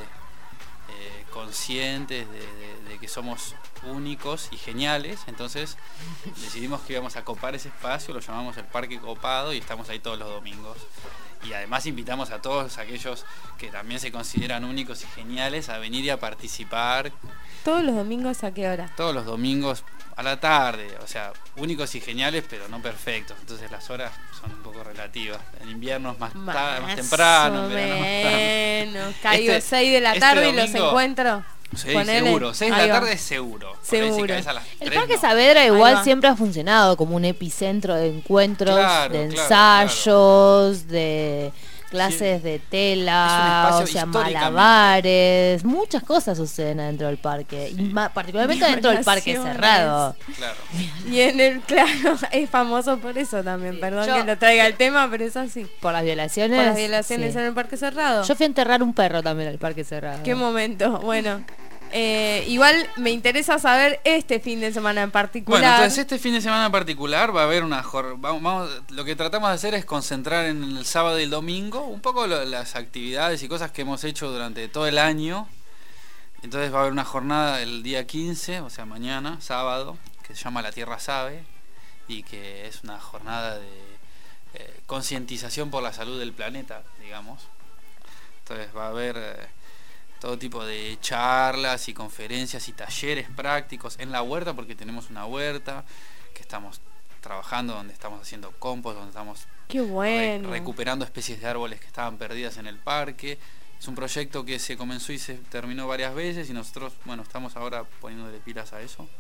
Speaker 21: eh, conscientes de, de- de que somos únicos y geniales, entonces decidimos que íbamos a copar ese espacio, lo llamamos el Parque Copado y estamos ahí todos los domingos. Y además invitamos a todos aquellos que también se consideran únicos y geniales a venir y a participar
Speaker 15: ¿Todos los domingos a qué hora?
Speaker 21: todos los domingos a la tarde, o sea, únicos y geniales pero no perfectos, entonces las horas son un poco relativas. En invierno es más, ta- más temprano, en verano más tarde.
Speaker 15: menos. Caigo
Speaker 21: Este-
Speaker 15: seis de la
Speaker 21: este
Speaker 15: tarde y los
Speaker 21: domingo-
Speaker 15: encuentro.
Speaker 21: Sí,
Speaker 15: Ponele.
Speaker 21: seguro, seis de
Speaker 15: Ahí
Speaker 21: la
Speaker 15: va.
Speaker 21: tarde es seguro. Por ahí si
Speaker 15: Seguro.
Speaker 21: caes a las
Speaker 2: El
Speaker 21: tres,
Speaker 2: Parque
Speaker 21: no.
Speaker 2: Saavedra
Speaker 15: Ahí
Speaker 2: igual
Speaker 15: va.
Speaker 2: siempre ha funcionado como un epicentro de encuentros,
Speaker 21: Claro,
Speaker 2: de
Speaker 21: claro,
Speaker 2: ensayos, de clases de
Speaker 21: Es un
Speaker 2: tela,
Speaker 21: espacio
Speaker 2: o sea,
Speaker 21: históricamente.
Speaker 2: malabares, muchas cosas suceden adentro del parque, y ma- particularmente dentro del parque
Speaker 15: Violaciones.
Speaker 2: cerrado.
Speaker 21: Claro.
Speaker 15: Y en el, claro, es famoso por eso también. Perdón
Speaker 2: Yo-
Speaker 15: que lo traiga el tema, pero es así.
Speaker 2: Por las violaciones.
Speaker 15: Por las violaciones
Speaker 2: sí.
Speaker 15: en el parque cerrado.
Speaker 2: Yo fui a enterrar un perro también al parque cerrado.
Speaker 15: Qué momento. Bueno, eh, igual me interesa saber este fin de semana en particular.
Speaker 21: Bueno, entonces este fin de semana en particular va a haber una jor- vamos, vamos- lo que tratamos de hacer es concentrar en el sábado y el domingo un poco lo- las actividades y cosas que hemos hecho durante todo el año. Entonces va a haber una jornada el día quince, o sea mañana, sábado, que se llama La Tierra Sabe, y que es una jornada de eh, concientización por la salud del planeta, digamos. Entonces va a haber eh, todo tipo de charlas y conferencias y talleres prácticos en la huerta, porque tenemos una huerta que estamos trabajando, donde estamos haciendo compost, donde estamos
Speaker 15: Qué
Speaker 21: re-
Speaker 15: bueno.
Speaker 21: recuperando especies de árboles que estaban perdidas en el parque. Es un proyecto que se comenzó y se terminó varias veces, y nosotros, bueno, estamos ahora poniéndole pilas a eso,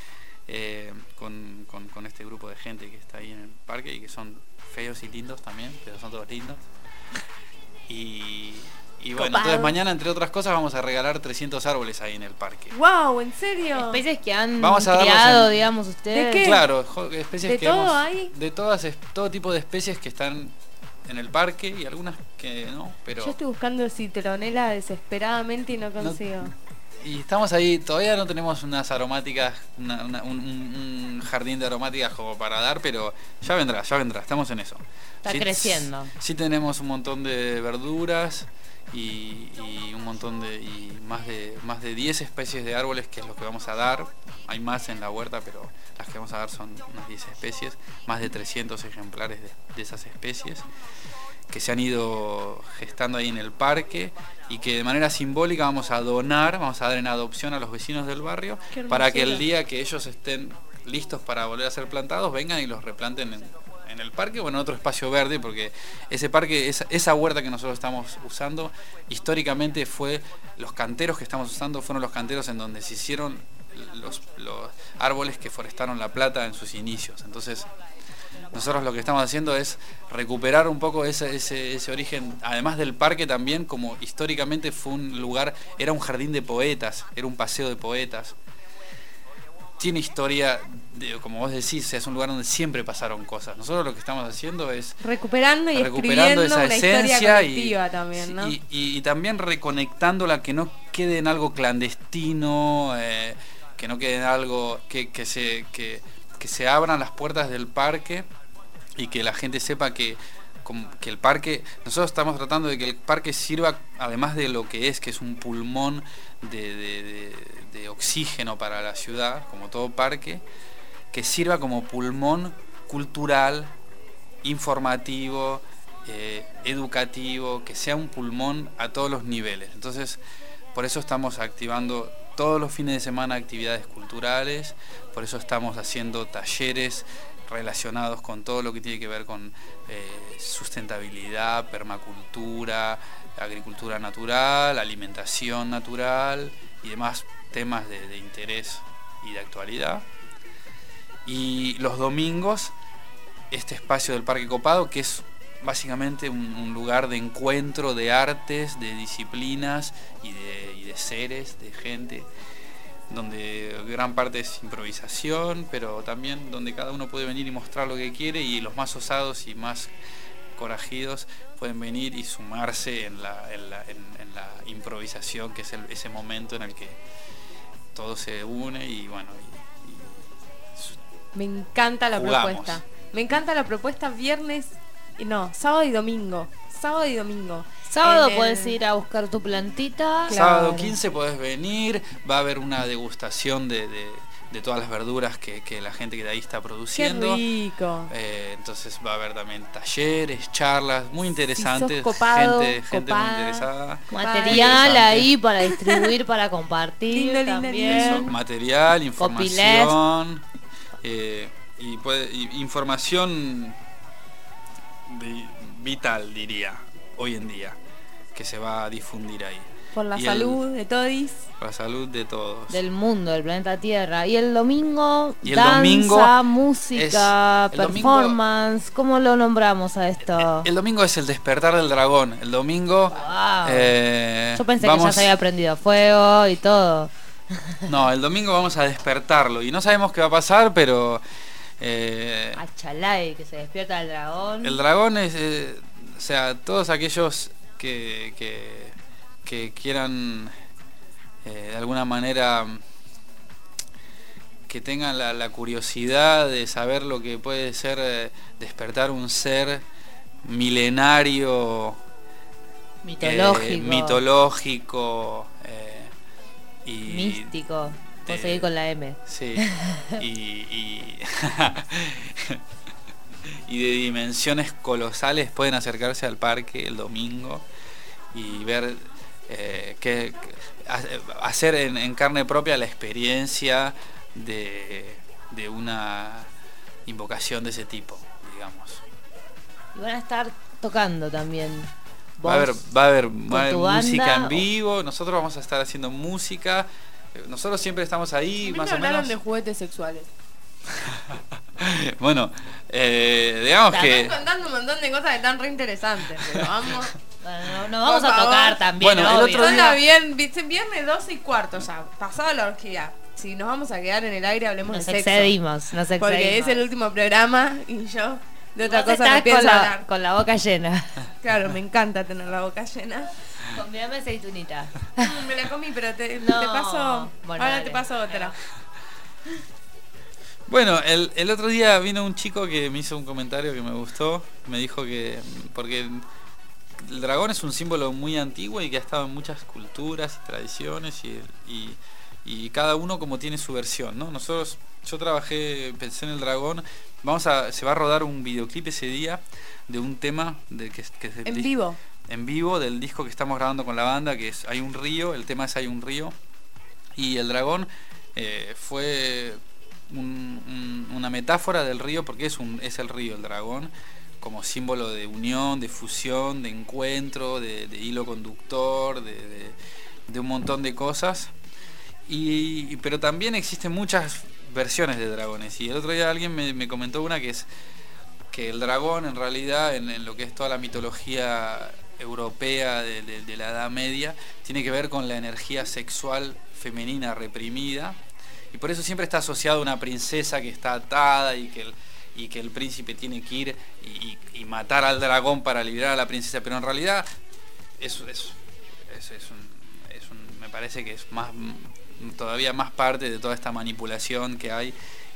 Speaker 21: eh, con, con- con este grupo de gente que está ahí en el parque y que son feos y lindos también, pero son todos lindos. Y, y bueno,
Speaker 2: Copado.
Speaker 21: entonces mañana, entre otras cosas, vamos a regalar trescientos árboles ahí en el parque.
Speaker 15: Wow, ¿en serio?
Speaker 2: Especies que han
Speaker 21: Vamos a darlos
Speaker 2: criado,
Speaker 21: en-
Speaker 2: digamos, ustedes.
Speaker 15: ¿De qué?
Speaker 21: Claro, jo- especies
Speaker 15: ¿De
Speaker 21: que
Speaker 15: todo
Speaker 21: hemos-
Speaker 15: hay?
Speaker 21: de todas, es- todo tipo de especies que están en el parque y algunas que no, pero
Speaker 15: Yo estoy buscando citronela desesperadamente y no consigo.
Speaker 21: y estamos ahí, todavía no tenemos unas aromáticas, una- una- un, un- un jardín de aromáticas como para dar, pero ya vendrá, ya vendrá, estamos en eso.
Speaker 2: Está
Speaker 21: Sí-
Speaker 2: creciendo.
Speaker 21: Sí tenemos un montón de verduras y, y un montón de y más de más de diez especies de árboles, que es lo que vamos a dar. Hay más en la huerta, pero las que vamos a dar son unas diez especies, más de trescientos ejemplares de, de esas especies que se han ido gestando ahí en el parque y que de manera simbólica vamos a donar, vamos a dar en adopción a los vecinos del barrio,
Speaker 15: Qué
Speaker 21: para que el
Speaker 15: hermosura.
Speaker 21: día que ellos estén listos para volver a ser plantados, vengan y los replanten en, en el parque o en otro espacio verde, porque ese parque, esa, esa huerta que nosotros estamos usando, históricamente fue, los canteros que estamos usando fueron los canteros en donde se hicieron los, los árboles que forestaron La Plata en sus inicios. Entonces, nosotros lo que estamos haciendo es recuperar un poco ese, ese, ese origen, además del parque también, como históricamente fue un lugar, era un jardín de poetas, era un paseo de poetas. Tiene historia, de, como vos decís, es un lugar donde siempre pasaron cosas. Nosotros lo que estamos haciendo es
Speaker 15: Recuperando y
Speaker 21: recuperando
Speaker 15: escribiendo
Speaker 21: esa
Speaker 15: una historia
Speaker 21: esencia y,
Speaker 15: colectiva también, ¿no?
Speaker 21: y, y- y también reconectándola, que no quede en algo clandestino, eh, que no quede en algo que, que se que, que se abran las puertas del parque y que la gente sepa que, que el parque, nosotros estamos tratando de que el parque sirva, además de lo que es, que es un pulmón de, de, de, de oxígeno para la ciudad, como todo parque, que sirva como pulmón cultural, informativo, eh, educativo, que sea un pulmón a todos los niveles. Entonces, por eso estamos activando todos los fines de semana actividades culturales, por eso estamos haciendo talleres relacionados con todo lo que tiene que ver con eh, sustentabilidad, permacultura, agricultura natural, alimentación natural y demás temas de, de interés y de actualidad. Y los domingos, este espacio del Parque Copado, que es básicamente un, un lugar de encuentro de artes, de disciplinas y de, y de seres, de gente, donde gran parte es improvisación, pero también donde cada uno puede venir y mostrar lo que quiere, y los más osados y más corajidos pueden venir y sumarse en la, en la, en, en la improvisación, que es el, ese momento en el que todo se une y bueno... Y,
Speaker 15: Me encanta la
Speaker 21: jugamos.
Speaker 15: propuesta. Me encanta la propuesta viernes, no, sábado y domingo. Sábado y domingo.
Speaker 2: Sábado
Speaker 15: En el-
Speaker 2: puedes ir a buscar tu plantita.
Speaker 21: Sábado quince podés venir, va a haber una degustación de, de, de todas las verduras que, que la gente que de ahí está produciendo.
Speaker 15: Qué rico.
Speaker 21: Eh, entonces va a haber también talleres, charlas muy interesantes,
Speaker 2: sos copado,
Speaker 21: gente, gente muy
Speaker 2: copada,
Speaker 21: interesada.
Speaker 2: Material
Speaker 21: Interesante.
Speaker 2: ahí para distribuir, para compartir
Speaker 15: Lindo, lindo,
Speaker 2: también.
Speaker 21: Eso, material,
Speaker 2: Copyleft.
Speaker 21: información eh, y, puede, y información vi- vital, diría, hoy en día, que se va a difundir ahí.
Speaker 15: Por la
Speaker 21: Y el-
Speaker 15: salud de todis.
Speaker 21: por la salud de todos.
Speaker 2: Del mundo, del planeta Tierra. Y el domingo,
Speaker 21: Y el
Speaker 2: danza,
Speaker 21: domingo
Speaker 2: música,
Speaker 21: es- el domingo-
Speaker 2: performance. ¿Cómo lo nombramos a esto?
Speaker 21: El domingo es el despertar del dragón. El domingo
Speaker 2: Wow.
Speaker 21: eh,
Speaker 2: Yo pensé
Speaker 21: vamos,
Speaker 2: que ya se había prendido fuego y todo.
Speaker 21: no, el domingo vamos a despertarlo y no sabemos qué va a pasar, pero eh,
Speaker 2: Achalay, que se despierta el dragón.
Speaker 21: el dragón es, eh, o sea, todos aquellos que, que, que quieran eh, de alguna manera que tengan la, la curiosidad de saber lo que puede ser eh, despertar un ser milenario,
Speaker 2: Mitológico.
Speaker 21: eh, mitológico eh, y
Speaker 2: Místico. Puedo
Speaker 21: de-
Speaker 2: seguir con la M.
Speaker 21: Sí, y, y, y de dimensiones colosales pueden acercarse al parque el domingo y ver eh, que, que- ha- hacer en, en carne propia la experiencia de, de una invocación de ese tipo, digamos.
Speaker 2: Y van a estar tocando también.
Speaker 21: Va a haber, va a haber,
Speaker 2: con
Speaker 21: va a haber
Speaker 2: tu
Speaker 21: música
Speaker 2: banda,
Speaker 21: en vivo, nosotros vamos a estar haciendo música, eh, nosotros siempre estamos ahí,
Speaker 15: Me
Speaker 21: más o
Speaker 15: hablaron
Speaker 21: menos.
Speaker 15: de juguetes sexuales.
Speaker 21: Bueno, eh, digamos
Speaker 15: Te
Speaker 21: que...
Speaker 15: están contando un montón de cosas que están re interesantes, pero vamos.
Speaker 2: Bueno, nos vamos
Speaker 15: Por
Speaker 2: a
Speaker 15: favor.
Speaker 2: tocar también.
Speaker 21: Bueno, el
Speaker 2: obvio.
Speaker 21: otro
Speaker 15: Son
Speaker 21: día-
Speaker 15: las bien, viste, viernes doce y cuarto ya, pasado la orgía. Si nos vamos a quedar en el aire, hablemos
Speaker 2: Nos
Speaker 15: de sexo.
Speaker 2: excedimos, nos excedimos.
Speaker 15: Porque es el último programa y yo de otra
Speaker 2: Vos
Speaker 15: cosa
Speaker 2: estás
Speaker 15: no pienso
Speaker 2: con la,
Speaker 15: hablar.
Speaker 2: con la boca llena.
Speaker 15: Claro, me encanta tener la boca llena.
Speaker 2: Convídame aceitunita.
Speaker 15: Me la comí, pero te,
Speaker 2: No.
Speaker 15: te paso.
Speaker 2: Bueno,
Speaker 15: ahora
Speaker 2: dale.
Speaker 15: te paso otra.
Speaker 21: Bueno, el, el otro día vino un chico que me hizo un comentario que me gustó. Me dijo que... Porque el dragón es un símbolo muy antiguo y que ha estado en muchas culturas y tradiciones y, y, y cada uno como tiene su versión, ¿no? Nosotros, yo trabajé, pensé en el dragón. Vamos a, se va a rodar un videoclip ese día de un tema de que, que es del
Speaker 15: En
Speaker 21: dis-
Speaker 15: vivo.
Speaker 21: en vivo del disco que estamos grabando con la banda, que es Hay un río, el tema es Hay un río, y el dragón eh, fue un- un- una metáfora del río, porque es, un, es el río, el dragón, como símbolo de unión, de fusión, de encuentro, de, de hilo conductor, de, de- de un montón de cosas. Y, y- pero también existen muchas versiones de dragones, y el otro día alguien me, me comentó una que es que el dragón en realidad en, en lo que es toda la mitología europea de, de- de la Edad Media tiene que ver con la energía sexual femenina reprimida, y por eso siempre está asociado a una princesa que está atada y que el, y que el príncipe tiene que ir y, y- y matar al dragón para liberar a la princesa, pero en realidad eso es, es, es un, es un- me parece que es más todavía más parte de toda esta manipulación que hay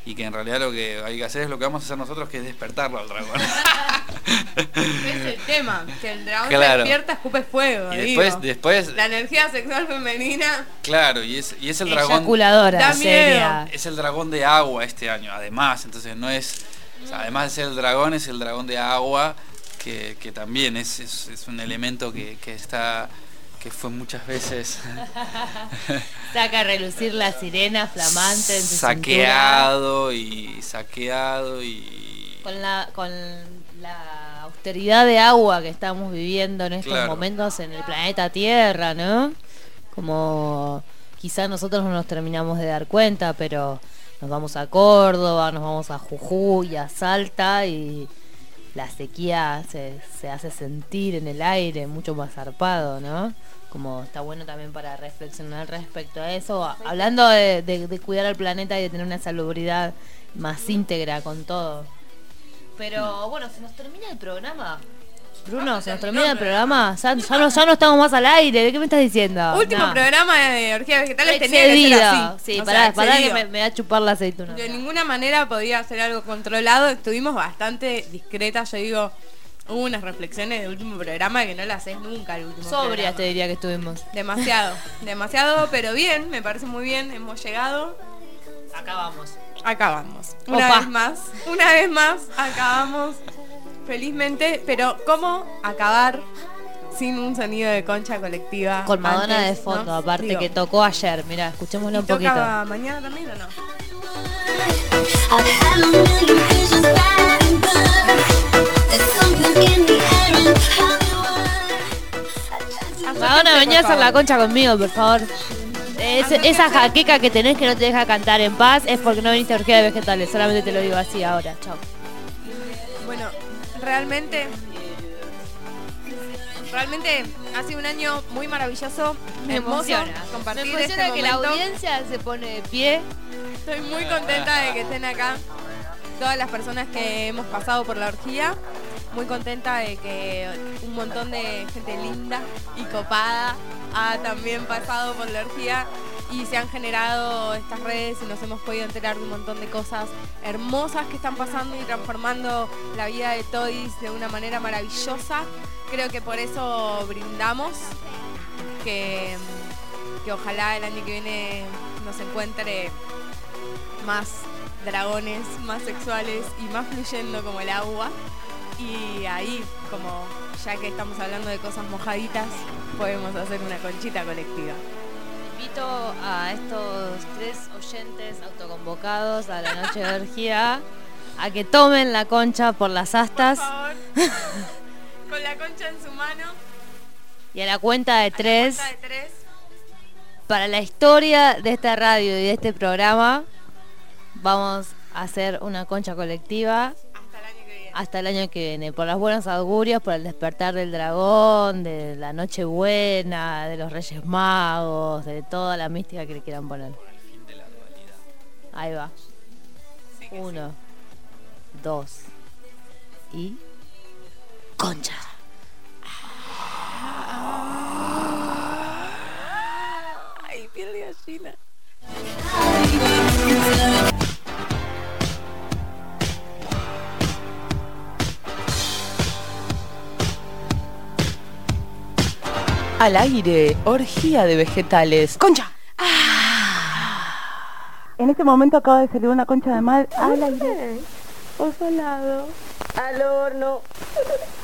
Speaker 21: y que en realidad lo que hay que hacer es lo que vamos a hacer nosotros, que es despertarlo al dragón.
Speaker 15: Es el tema, que el dragón
Speaker 21: Claro.
Speaker 15: se despierta, escupe fuego.
Speaker 21: Y
Speaker 15: digo.
Speaker 21: después, después
Speaker 15: La energía sexual femenina.
Speaker 21: claro, y es, y es el dragón.
Speaker 2: Eyaculadora,
Speaker 15: Da
Speaker 2: seria.
Speaker 21: Es el dragón de agua este año, además, entonces no es, o sea, además de ser el dragón, es el dragón de agua, que, que también es, es, es un elemento que, que está, que fue muchas veces
Speaker 2: Saca a relucir la sirena flamante en su
Speaker 21: saqueado y saqueado y
Speaker 2: cintura. Con la, con la austeridad de agua que estamos viviendo en estos
Speaker 21: Claro.
Speaker 2: momentos en el planeta Tierra, ¿no? Como quizás nosotros no nos terminamos de dar cuenta, pero nos vamos a Córdoba, nos vamos a Jujuy, a Salta, y la sequía se, se hace sentir en el aire mucho más zarpado, ¿no? Como está bueno también para reflexionar respecto a eso, hablando de, de- de cuidar al planeta y de tener una salubridad más íntegra con todo. Pero bueno, se nos termina el programa. Bruno, se nos termina el programa. Ya, ya no, ya no estamos más al aire. ¿De qué me estás diciendo?
Speaker 15: Último
Speaker 2: Nah.
Speaker 15: programa de Orgías Vegetales tenía que ser
Speaker 2: Excedido.
Speaker 15: así.
Speaker 2: Sí,
Speaker 15: O
Speaker 2: pará,
Speaker 15: sea,
Speaker 2: pará que
Speaker 15: excedido.
Speaker 2: me, me va a chupar la aceituna.
Speaker 15: De ninguna manera podía ser algo controlado. Estuvimos bastante discretas. Yo digo, hubo unas reflexiones del último programa que no las haces nunca el último
Speaker 2: Sobrias
Speaker 15: programa.
Speaker 2: te diría que estuvimos.
Speaker 15: Demasiado, demasiado, pero bien, me parece muy bien. Hemos llegado.
Speaker 2: Acabamos.
Speaker 15: Acabamos. Una
Speaker 2: Opa.
Speaker 15: vez más. Una vez más, acabamos. Felizmente, pero ¿cómo acabar sin un sonido de concha colectiva?
Speaker 2: Con Madonna
Speaker 15: antes,
Speaker 2: de fondo,
Speaker 15: ¿no?
Speaker 2: aparte
Speaker 15: Digo,
Speaker 2: que tocó ayer. Mirá, escuchémoslo un
Speaker 15: ¿y toca
Speaker 2: poquito.
Speaker 15: mañana también o no?
Speaker 2: Madonna, venía a hacer la concha conmigo, por favor. Es- esa jaqueca que tenés que no te deja cantar en paz es porque no viniste a Orgía de Vegetales. Solamente te lo digo así ahora. Chao.
Speaker 15: Bueno, realmente, realmente ha sido un año muy maravilloso,
Speaker 2: Me
Speaker 15: hermoso,
Speaker 2: emociona.
Speaker 15: compartir
Speaker 2: Me emociona
Speaker 15: este
Speaker 2: que la
Speaker 15: momento.
Speaker 2: audiencia se pone de pie.
Speaker 15: Estoy muy contenta de que estén acá todas las personas que hemos pasado por la orgía. Muy contenta de que un montón de gente linda y copada ha también pasado por la orgía y se han generado estas redes y nos hemos podido enterar de un montón de cosas hermosas que están pasando y transformando la vida de Todis de una manera maravillosa. Creo que por eso brindamos que, que ojalá el año que viene nos encuentre más dragones, más sexuales y más fluyendo como el agua. Y ahí, como ya que estamos hablando de cosas mojaditas, podemos hacer una conchita colectiva.
Speaker 2: Invito a estos tres oyentes autoconvocados a la noche de orgía a que tomen la concha por las astas.
Speaker 15: Por favor. Con la concha en su mano.
Speaker 2: Y a la cuenta de tres,
Speaker 15: Cuenta de tres.
Speaker 2: para la historia de esta radio y de este programa, vamos a hacer una concha colectiva hasta el año que viene, por las buenas augurios, por el despertar del dragón, de la noche buena, de los Reyes Magos, de toda la mística que le quieran poner. Ahí va. Uno, dos y concha.
Speaker 15: Ay, piel de gallina.
Speaker 11: Al aire, orgía de vegetales. ¡Concha!
Speaker 10: En este momento acaba de salir una concha de mal al aire.
Speaker 9: Oso al lado. Al horno.